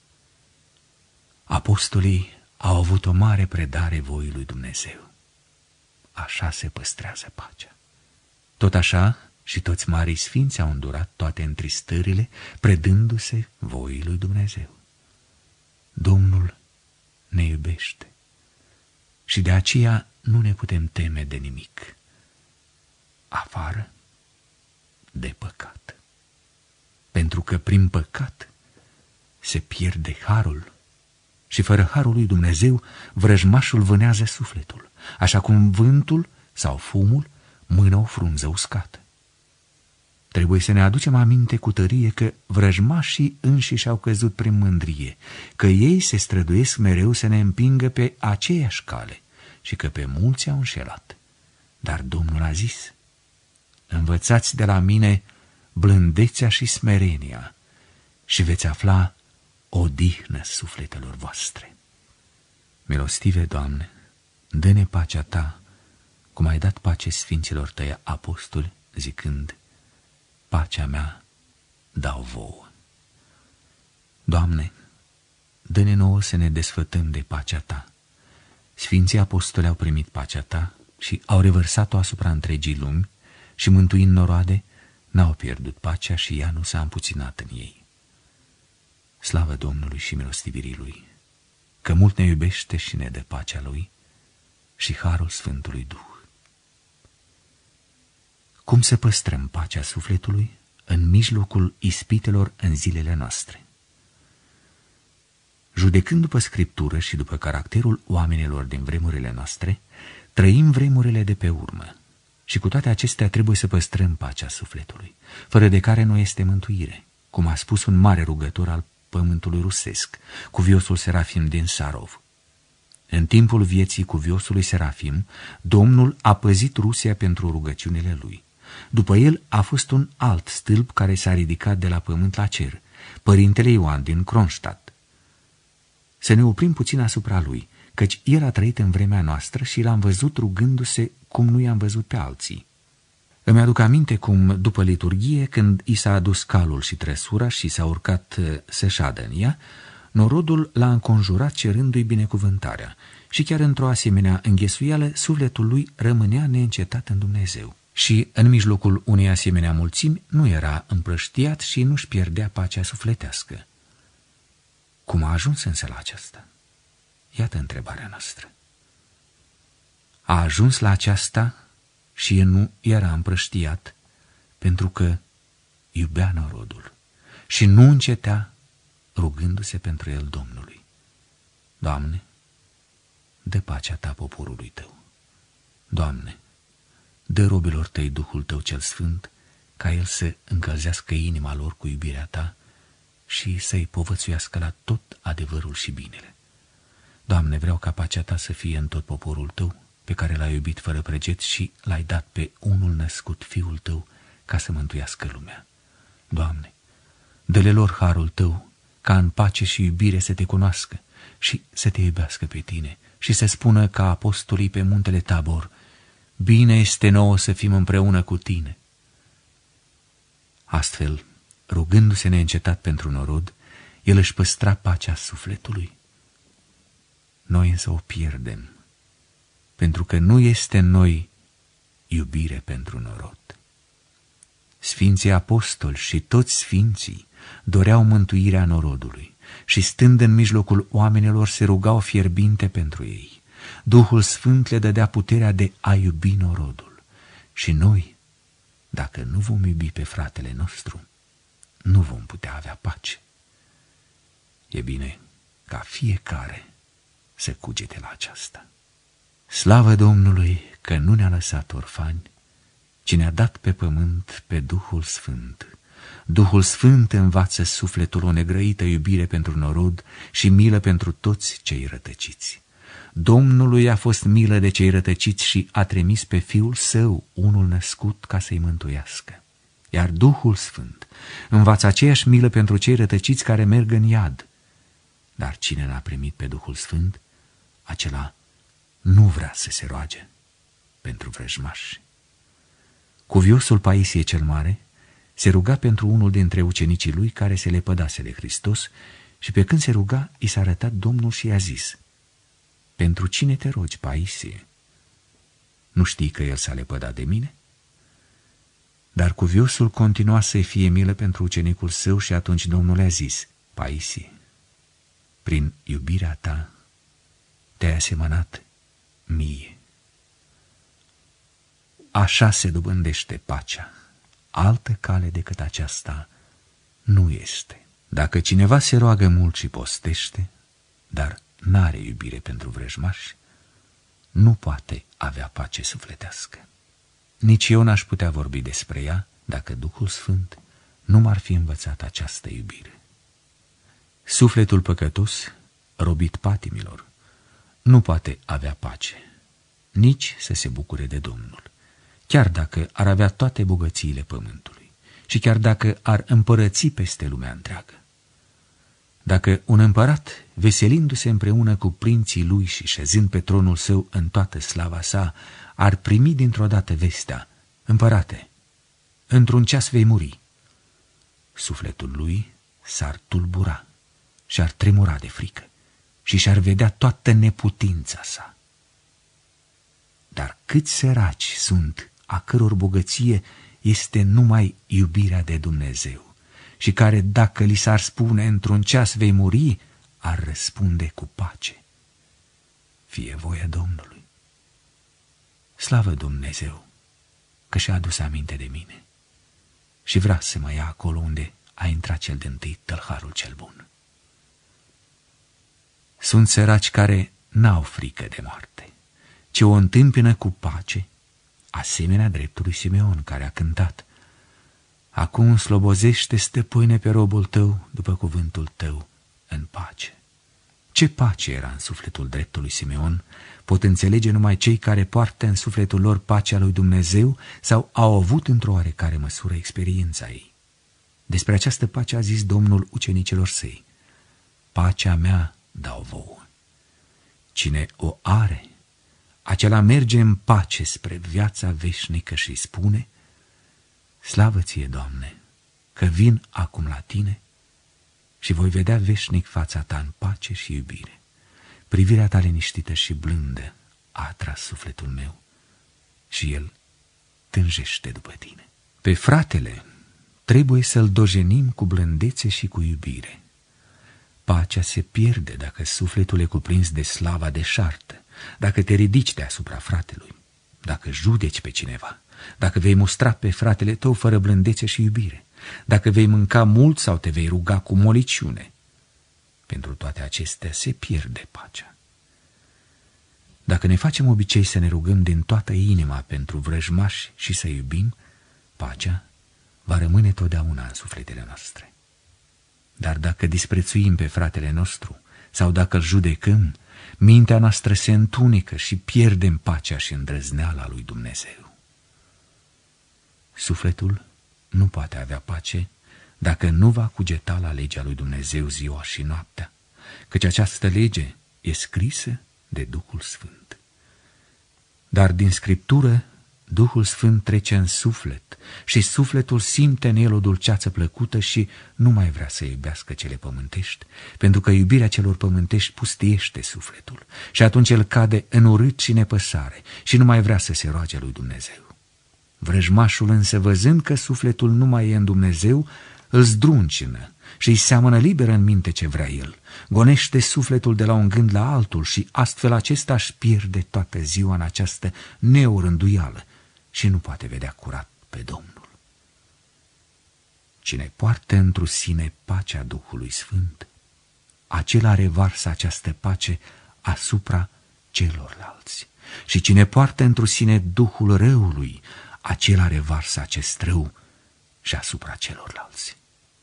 Speaker 1: Apostolii au avut o mare predare voii lui Dumnezeu. Așa se păstrează pacea. Tot așa și toți marii sfinți au îndurat toate întristările, predându-se voii lui Dumnezeu. Domnul ne iubește și de aceea nu ne putem teme de nimic, afară de păcat. Pentru că prin păcat se pierde harul și fără harul lui Dumnezeu vrăjmașul vânează sufletul, așa cum vântul sau fumul mână o frunză uscată. Trebuie să ne aducem aminte cu tărie că vrăjmașii înșiși au căzut prin mândrie, că ei se străduiesc mereu să ne împingă pe aceeași cale și că pe mulți au înșelat. Dar Domnul a zis: învățați de la mine blândețea și smerenia și veți afla odihnă sufletelor voastre. Milostive, Doamne, dă-ne pacea Ta, cum ai dat pace sfinților Tăi apostoli, zicând: pacea mea dau vouă. Doamne, dă-ne nouă să ne desfătăm de pacea Ta. Sfinții apostoli au primit pacea Ta și au revărsat-o asupra întregii lumi și, mântuind noroade, n-au pierdut pacea și ea nu s-a împuținat în ei. Slavă Domnului și milostivirii Lui, că mult ne iubește și ne dă pacea Lui și harul Sfântului Duh. Cum să păstrăm pacea sufletului în mijlocul ispitelor în zilele noastre? Judecând după Scriptură și după caracterul oamenilor din vremurile noastre, trăim vremurile de pe urmă și cu toate acestea trebuie să păstrăm pacea sufletului, fără de care nu este mântuire, cum a spus un mare rugător al pământului rusesc, cuviosul Serafim din Sarov. În timpul vieții cuviosului Serafim, Domnul a păzit Rusia pentru rugăciunile lui. După el a fost un alt stâlp care s-a ridicat de la pământ la cer, Părintele Ioan din Kronstadt. Să ne oprim puțin asupra lui, căci el a trăit în vremea noastră și l-am văzut rugându-se cum nu i-am văzut pe alții. Îmi aduc aminte cum, după liturghie, când i s-a adus calul și trăsura și s-a urcat să șadă în ea, norodul l-a înconjurat cerându-i binecuvântarea și chiar într-o asemenea înghesuială sufletul lui rămânea neîncetat în Dumnezeu. Și în mijlocul unei asemenea mulțimi nu era împrăștiat și nu-și pierdea pacea sufletească. Cum a ajuns însă la aceasta? Iată întrebarea noastră. A ajuns la aceasta și el nu era împrăștiat pentru că iubea norodul și nu încetea rugându-se pentru el Domnului. Doamne, dă pacea Ta poporului Tău. Doamne, dă robilor Tăi Duhul Tău cel Sfânt, ca El să încălzească inima lor cu iubirea Ta și să-i povățuiască la tot adevărul și binele. Doamne, vreau ca pacea Ta să fie în tot poporul Tău, pe care L-ai iubit fără preget și L-ai dat pe unul născut, Fiul Tău, ca să mântuiască lumea. Doamne, dă-le lor harul Tău, ca în pace și iubire să Te cunoască și să Te iubească pe Tine și să spună ca apostolii pe muntele Tabor: bine este nouă să fim împreună cu Tine. Astfel, rugându-se neîncetat pentru norod, el își păstra pacea sufletului. Noi însă o pierdem, pentru că nu este în noi iubire pentru norod. Sfinții apostoli și toți sfinții doreau mântuirea norodului și, stând în mijlocul oamenilor, se rugau fierbinte pentru ei. Duhul Sfânt le dădea puterea de a iubi norodul. Și noi, dacă nu vom iubi pe fratele nostru, nu vom putea avea pace. E bine ca fiecare să cugete la aceasta. Slavă Domnului că nu ne-a lăsat orfani, ci ne-a dat pe pământ pe Duhul Sfânt. Duhul Sfânt învață sufletul o negrăită iubire pentru norod și milă pentru toți cei rătăciți. Domnului a fost milă de cei rătăciți și a trimis pe Fiul Său, unul născut, ca să-i mântuiască. Iar Duhul Sfânt învață aceeași milă pentru cei rătăciți care merg în iad. Dar cine n-a primit pe Duhul Sfânt, acela nu vrea să se roage pentru vrăjmași. Cuviosul Paisie cel Mare se ruga pentru unul dintre ucenicii lui care se lepădase de Hristos și pe când se ruga, i s-a arătat Domnul și i-a zis: pentru cine te rogi, Paisie? Nu știi că el s-a lepădat de mine? Dar cuviosul continua să-i fie milă pentru ucenicul său și atunci Domnul le-a zis: Paisie, prin iubirea ta te-ai asemănat mie. Așa se dobândește pacea. Altă cale decât aceasta nu este. Dacă cineva se roagă mult și postește, dar n-are iubire pentru vrăjmași, nu poate avea pace sufletească. Nici eu n-aș putea vorbi despre ea dacă Duhul Sfânt nu m-ar fi învățat această iubire. Sufletul păcătos, robit patimilor, nu poate avea pace, nici să se bucure de Domnul, chiar dacă ar avea toate bogățiile pământului și chiar dacă ar împărăți peste lumea întreagă. Dacă un împărat, veselindu-se împreună cu prinții lui și șezând pe tronul său în toată slava sa, ar primi dintr-o dată vestea: Împărate, într-un ceas vei muri, sufletul lui s-ar tulbura și ar tremura de frică și și-ar vedea toată neputința sa. Dar câți săraci sunt a căror bogăție este numai iubirea de Dumnezeu și care, dacă li s-ar spune într-un ceas vei muri, ar răspunde cu pace: fie voia Domnului. Slavă Dumnezeu că și-a adus aminte de mine și vrea să mă ia acolo unde a intrat cel din-tâi, tălharul cel bun. Sunt săraci care n-au frică de moarte, ci o întâmpină cu pace, asemenea dreptului Simeon, care a cântat: acum slobozește, stăpâne, pe robul tău după cuvântul tău în pace. Ce pace era în sufletul dreptului Simeon pot înțelege numai cei care poartă în sufletul lor pacea lui Dumnezeu sau au avut într-o oarecare măsură experiența ei. Despre această pace a zis Domnul ucenicilor săi: pacea mea dau vouă. Cine o are, acela merge în pace spre viața veșnică și spune: slavă ție, Doamne, că vin acum la tine și voi vedea veșnic fața ta în pace și iubire. Privirea ta liniștită și blândă a atras sufletul meu și el tânjește după tine. Pe fratele trebuie să-l dojenim cu blândețe și cu iubire. Pacea se pierde dacă sufletul e cuprins de slava deșartă, dacă te ridici deasupra fratelui, dacă judeci pe cineva, dacă vei mustra pe fratele tău fără blândețe și iubire, dacă vei mânca mult sau te vei ruga cu moliciune. Pentru toate acestea se pierde pacea. Dacă ne facem obicei să ne rugăm din toată inima pentru vrăjmași și să iubim, pacea va rămâne totdeauna în sufletele noastre. Dar dacă disprețuim pe fratele nostru sau dacă îl judecăm, mintea noastră se întunecă și pierdem pacea și îndrăzneala lui Dumnezeu. Sufletul nu poate avea pace dacă nu va cugeta la legea lui Dumnezeu ziua și noaptea, căci această lege e scrisă de Duhul Sfânt. Dar din Scriptură Duhul Sfânt trece în suflet și sufletul simte în el o dulceață plăcută și nu mai vrea să iubească cele pământești, pentru că iubirea celor pământești pustiește sufletul și atunci el cade în urât și nepăsare și nu mai vrea să se roage lui Dumnezeu. Vrăjmașul însă, văzând că sufletul nu mai e în Dumnezeu, îl zdruncină și îi seamănă liber în minte ce vrea el. Gonește sufletul de la un gând la altul și astfel acesta își pierde toată ziua în această neorânduială și nu poate vedea curat pe Domnul. Cine poartă întru sine pacea Duhului Sfânt, acela revarsă această pace asupra celorlalți. Și cine poartă întru sine Duhul răului, acela revarsă acest rău și asupra celorlalți.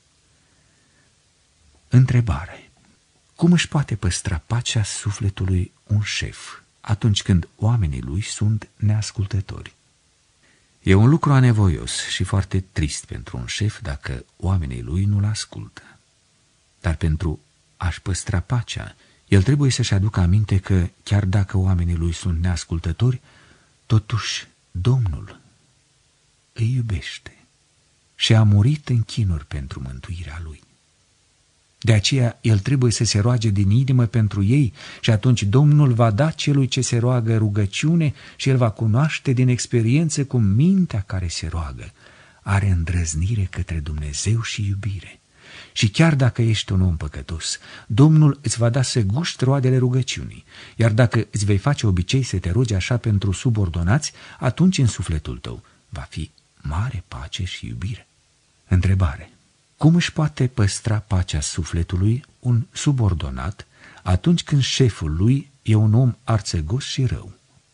Speaker 1: Întrebare. Cum își poate păstra pacea sufletului un șef atunci când oamenii lui sunt neascultători? E un lucru anevoios și foarte trist pentru un șef dacă oamenii lui nu-l ascultă. Dar pentru a-și păstra pacea, el trebuie să-și aducă aminte că, chiar dacă oamenii lui sunt neascultători, totuși Domnul îi iubește și a murit în chinuri pentru mântuirea lui. De aceea el trebuie să se roage din inimă pentru ei și atunci Domnul va da celui ce se roagă rugăciune și el va cunoaște din experiență cum mintea care se roagă are îndrăznire către Dumnezeu și iubire. Și chiar dacă ești un om păcătos, Domnul îți va da să guști roadele rugăciunii, iar dacă îți vei face obicei să te rogi așa pentru subordonați, atunci în sufletul tău va fi mare pace și iubire. Întrebare. Cum își poate păstra pacea sufletului un subordonat atunci când șeful lui e un om arțăgos și rău?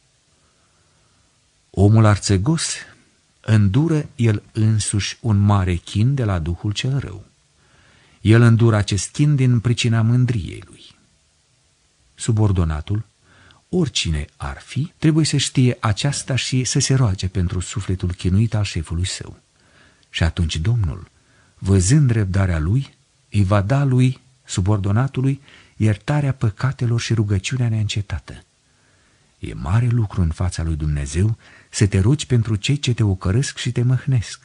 Speaker 1: Omul arțăgos îndură el însuși un mare chin de la Duhul cel rău. El îndură acest chin din pricina mândriei lui. Subordonatul, oricine ar fi, trebuie să știe aceasta și să se roage pentru sufletul chinuit al șefului său. Și atunci Domnul, văzând răbdarea lui, îi va da lui, subordonatului, iertarea păcatelor și rugăciunea neîncetată. E mare lucru în fața lui Dumnezeu să te rogi pentru cei ce te ocărăsc și te măhnesc.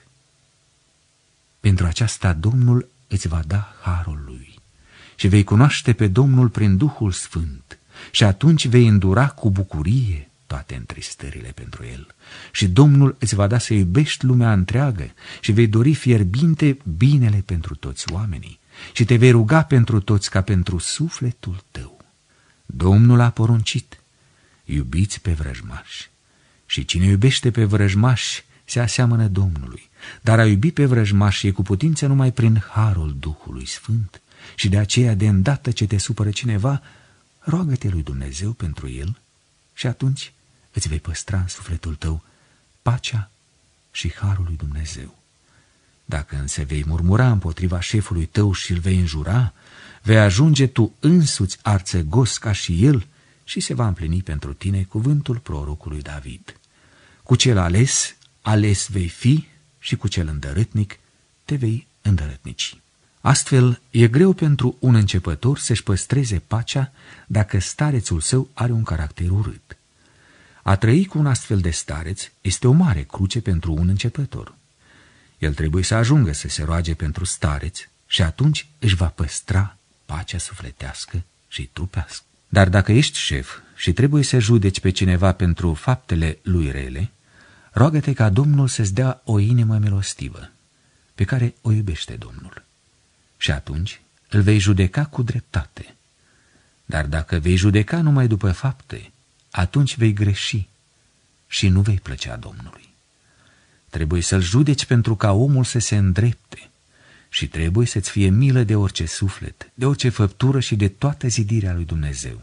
Speaker 1: Pentru aceasta Domnul îți va da harul lui și vei cunoaște pe Domnul prin Duhul Sfânt și atunci vei îndura cu bucurie toate întristările pentru el. Și Domnul îți va da să iubești lumea întreagă și vei dori fierbinte binele pentru toți oamenii și te vei ruga pentru toți ca pentru sufletul tău. Domnul a poruncit: iubiți pe vrăjmași. Și cine iubește pe vrăjmași se aseamănă Domnului, dar a iubi pe vrăjmași e cu putință numai prin harul Duhului Sfânt. Și de aceea, de îndată ce te supără cineva, roagă-te lui Dumnezeu pentru el și atunci îți vei păstra în sufletul tău pacea și harul lui Dumnezeu. Dacă însă vei murmura împotriva șefului tău și îl vei înjura, vei ajunge tu însuți arțăgos ca și el și se va împlini pentru tine cuvântul prorocului David: cu cel ales, ales vei fi și cu cel îndărătnic te vei îndărătnici. Astfel, e greu pentru un începător să-și păstreze pacea dacă starețul său are un caracter urât. A trăi cu un astfel de stareț este o mare cruce pentru un începător. El trebuie să ajungă să se roage pentru stareț și atunci își va păstra pacea sufletească și trupească. Dar dacă ești șef și trebuie să judeci pe cineva pentru faptele lui rele, roagă-te ca Domnul să-ți dea o inimă milostivă, pe care o iubește Domnul. Și atunci îl vei judeca cu dreptate. Dar dacă vei judeca numai după fapte, atunci vei greși și nu vei plăcea Domnului. Trebuie să-l judeci pentru ca omul să se îndrepte și trebuie să-ți fie milă de orice suflet, de orice făptură și de toată zidirea lui Dumnezeu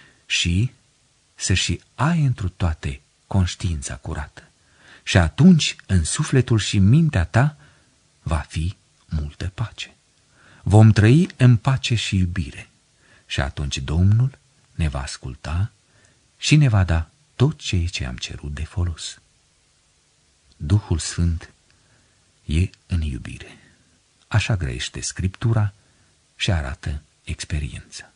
Speaker 1: și să și ai întru toate conștiința curată. Și atunci în sufletul și mintea ta va fi multă pace. Vom trăi în pace și iubire și atunci Domnul ne va asculta și ne va da tot ceea ce am cerut de folos. Duhul Sfânt e în iubire. Așa grăiește Scriptura și arată experiența.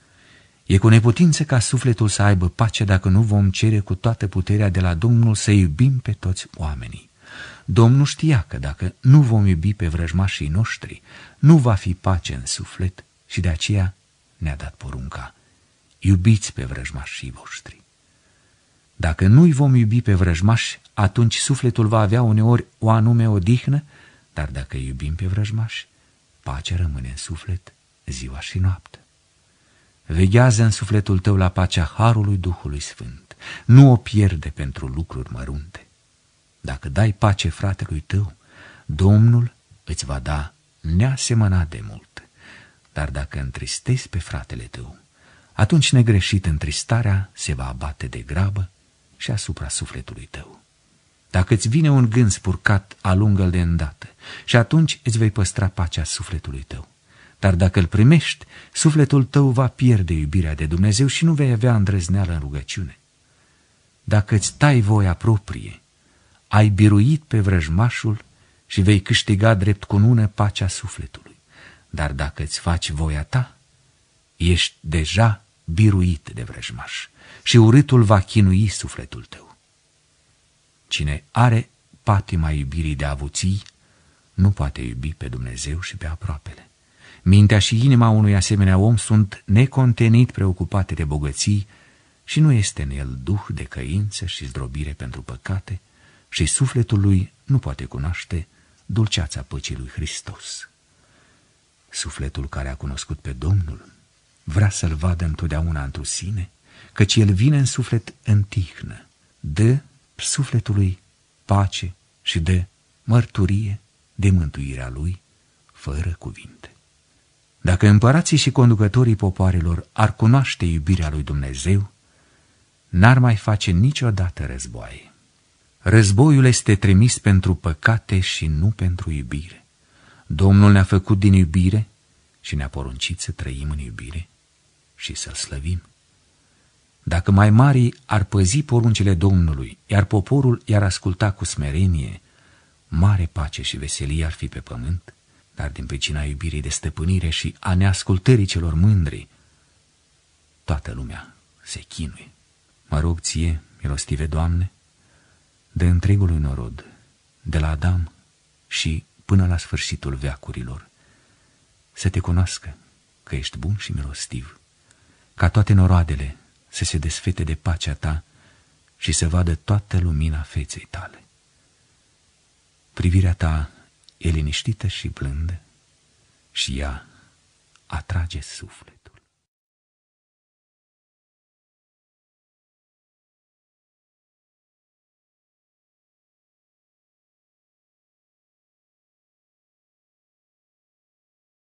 Speaker 1: E cu neputință ca sufletul să aibă pace dacă nu vom cere cu toată puterea de la Domnul să iubim pe toți oamenii. Domnul știa că dacă nu vom iubi pe vrăjmașii noștri, nu va fi pace în suflet și de aceea ne-a dat porunca: iubiți pe vrăjmașii voștri. Dacă nu-i vom iubi pe vrăjmași, atunci sufletul va avea uneori o anume odihnă, dar dacă iubim pe vrăjmași, pacea rămâne în suflet ziua și noaptea. Veghează în sufletul tău la pacea harului Duhului Sfânt, nu o pierde pentru lucruri mărunte. Dacă dai pace fratelui tău, Domnul îți va da neasemănat de mult, dar dacă întristezi pe fratele tău, atunci negreșit întristarea se va abate de grabă și asupra sufletului tău. Dacă îți vine un gând spurcat, alungă-l de îndată și atunci îți vei păstra pacea sufletului tău. Dar dacă îl primești, sufletul tău va pierde iubirea de Dumnezeu și nu vei avea îndrăzneală în rugăciune. Dacă îți tai voia proprie, ai biruit pe vrăjmașul și vei câștiga drept cunună pacea sufletului. Dar dacă îți faci voia ta, ești deja biruit de vrăjmaș și urâtul va chinui sufletul tău. Cine are patima iubirii de avuții, nu poate iubi pe Dumnezeu și pe aproapele. Mintea și inima unui asemenea om sunt necontenit preocupate de bogății și nu este în el duh de căință și zdrobire pentru păcate și sufletul lui nu poate cunoaște dulceața păcii lui Hristos. Sufletul care a cunoscut pe Domnul vrea să-L vadă întotdeauna întru sine, căci El vine în suflet în tihnă, dă sufletului pace și dă mărturie de mântuirea lui fără cuvinte. Dacă împărații și conducătorii popoarelor ar cunoaște iubirea lui Dumnezeu, n-ar mai face niciodată războaie. Războiul este trimis pentru păcate și nu pentru iubire. Domnul ne-a făcut din iubire și ne-a poruncit să trăim în iubire și să-L slăvim. Dacă mai marii ar păzi poruncile Domnului, iar poporul i-ar asculta cu smerenie, mare pace și veselie ar fi pe pământ, dar din pricina iubirii de stăpânire și a neascultării celor mândri, toată lumea se chinuie. Mă rog ție, milostive Doamne, de întregului norod, de la Adam și până la sfârșitul veacurilor, să te cunoască că ești bun și milostiv, ca toate noroadele să se desfete de pacea ta și să vadă toată lumina feței tale. Privirea ta e liniștită și blândă și ea atrage suflet.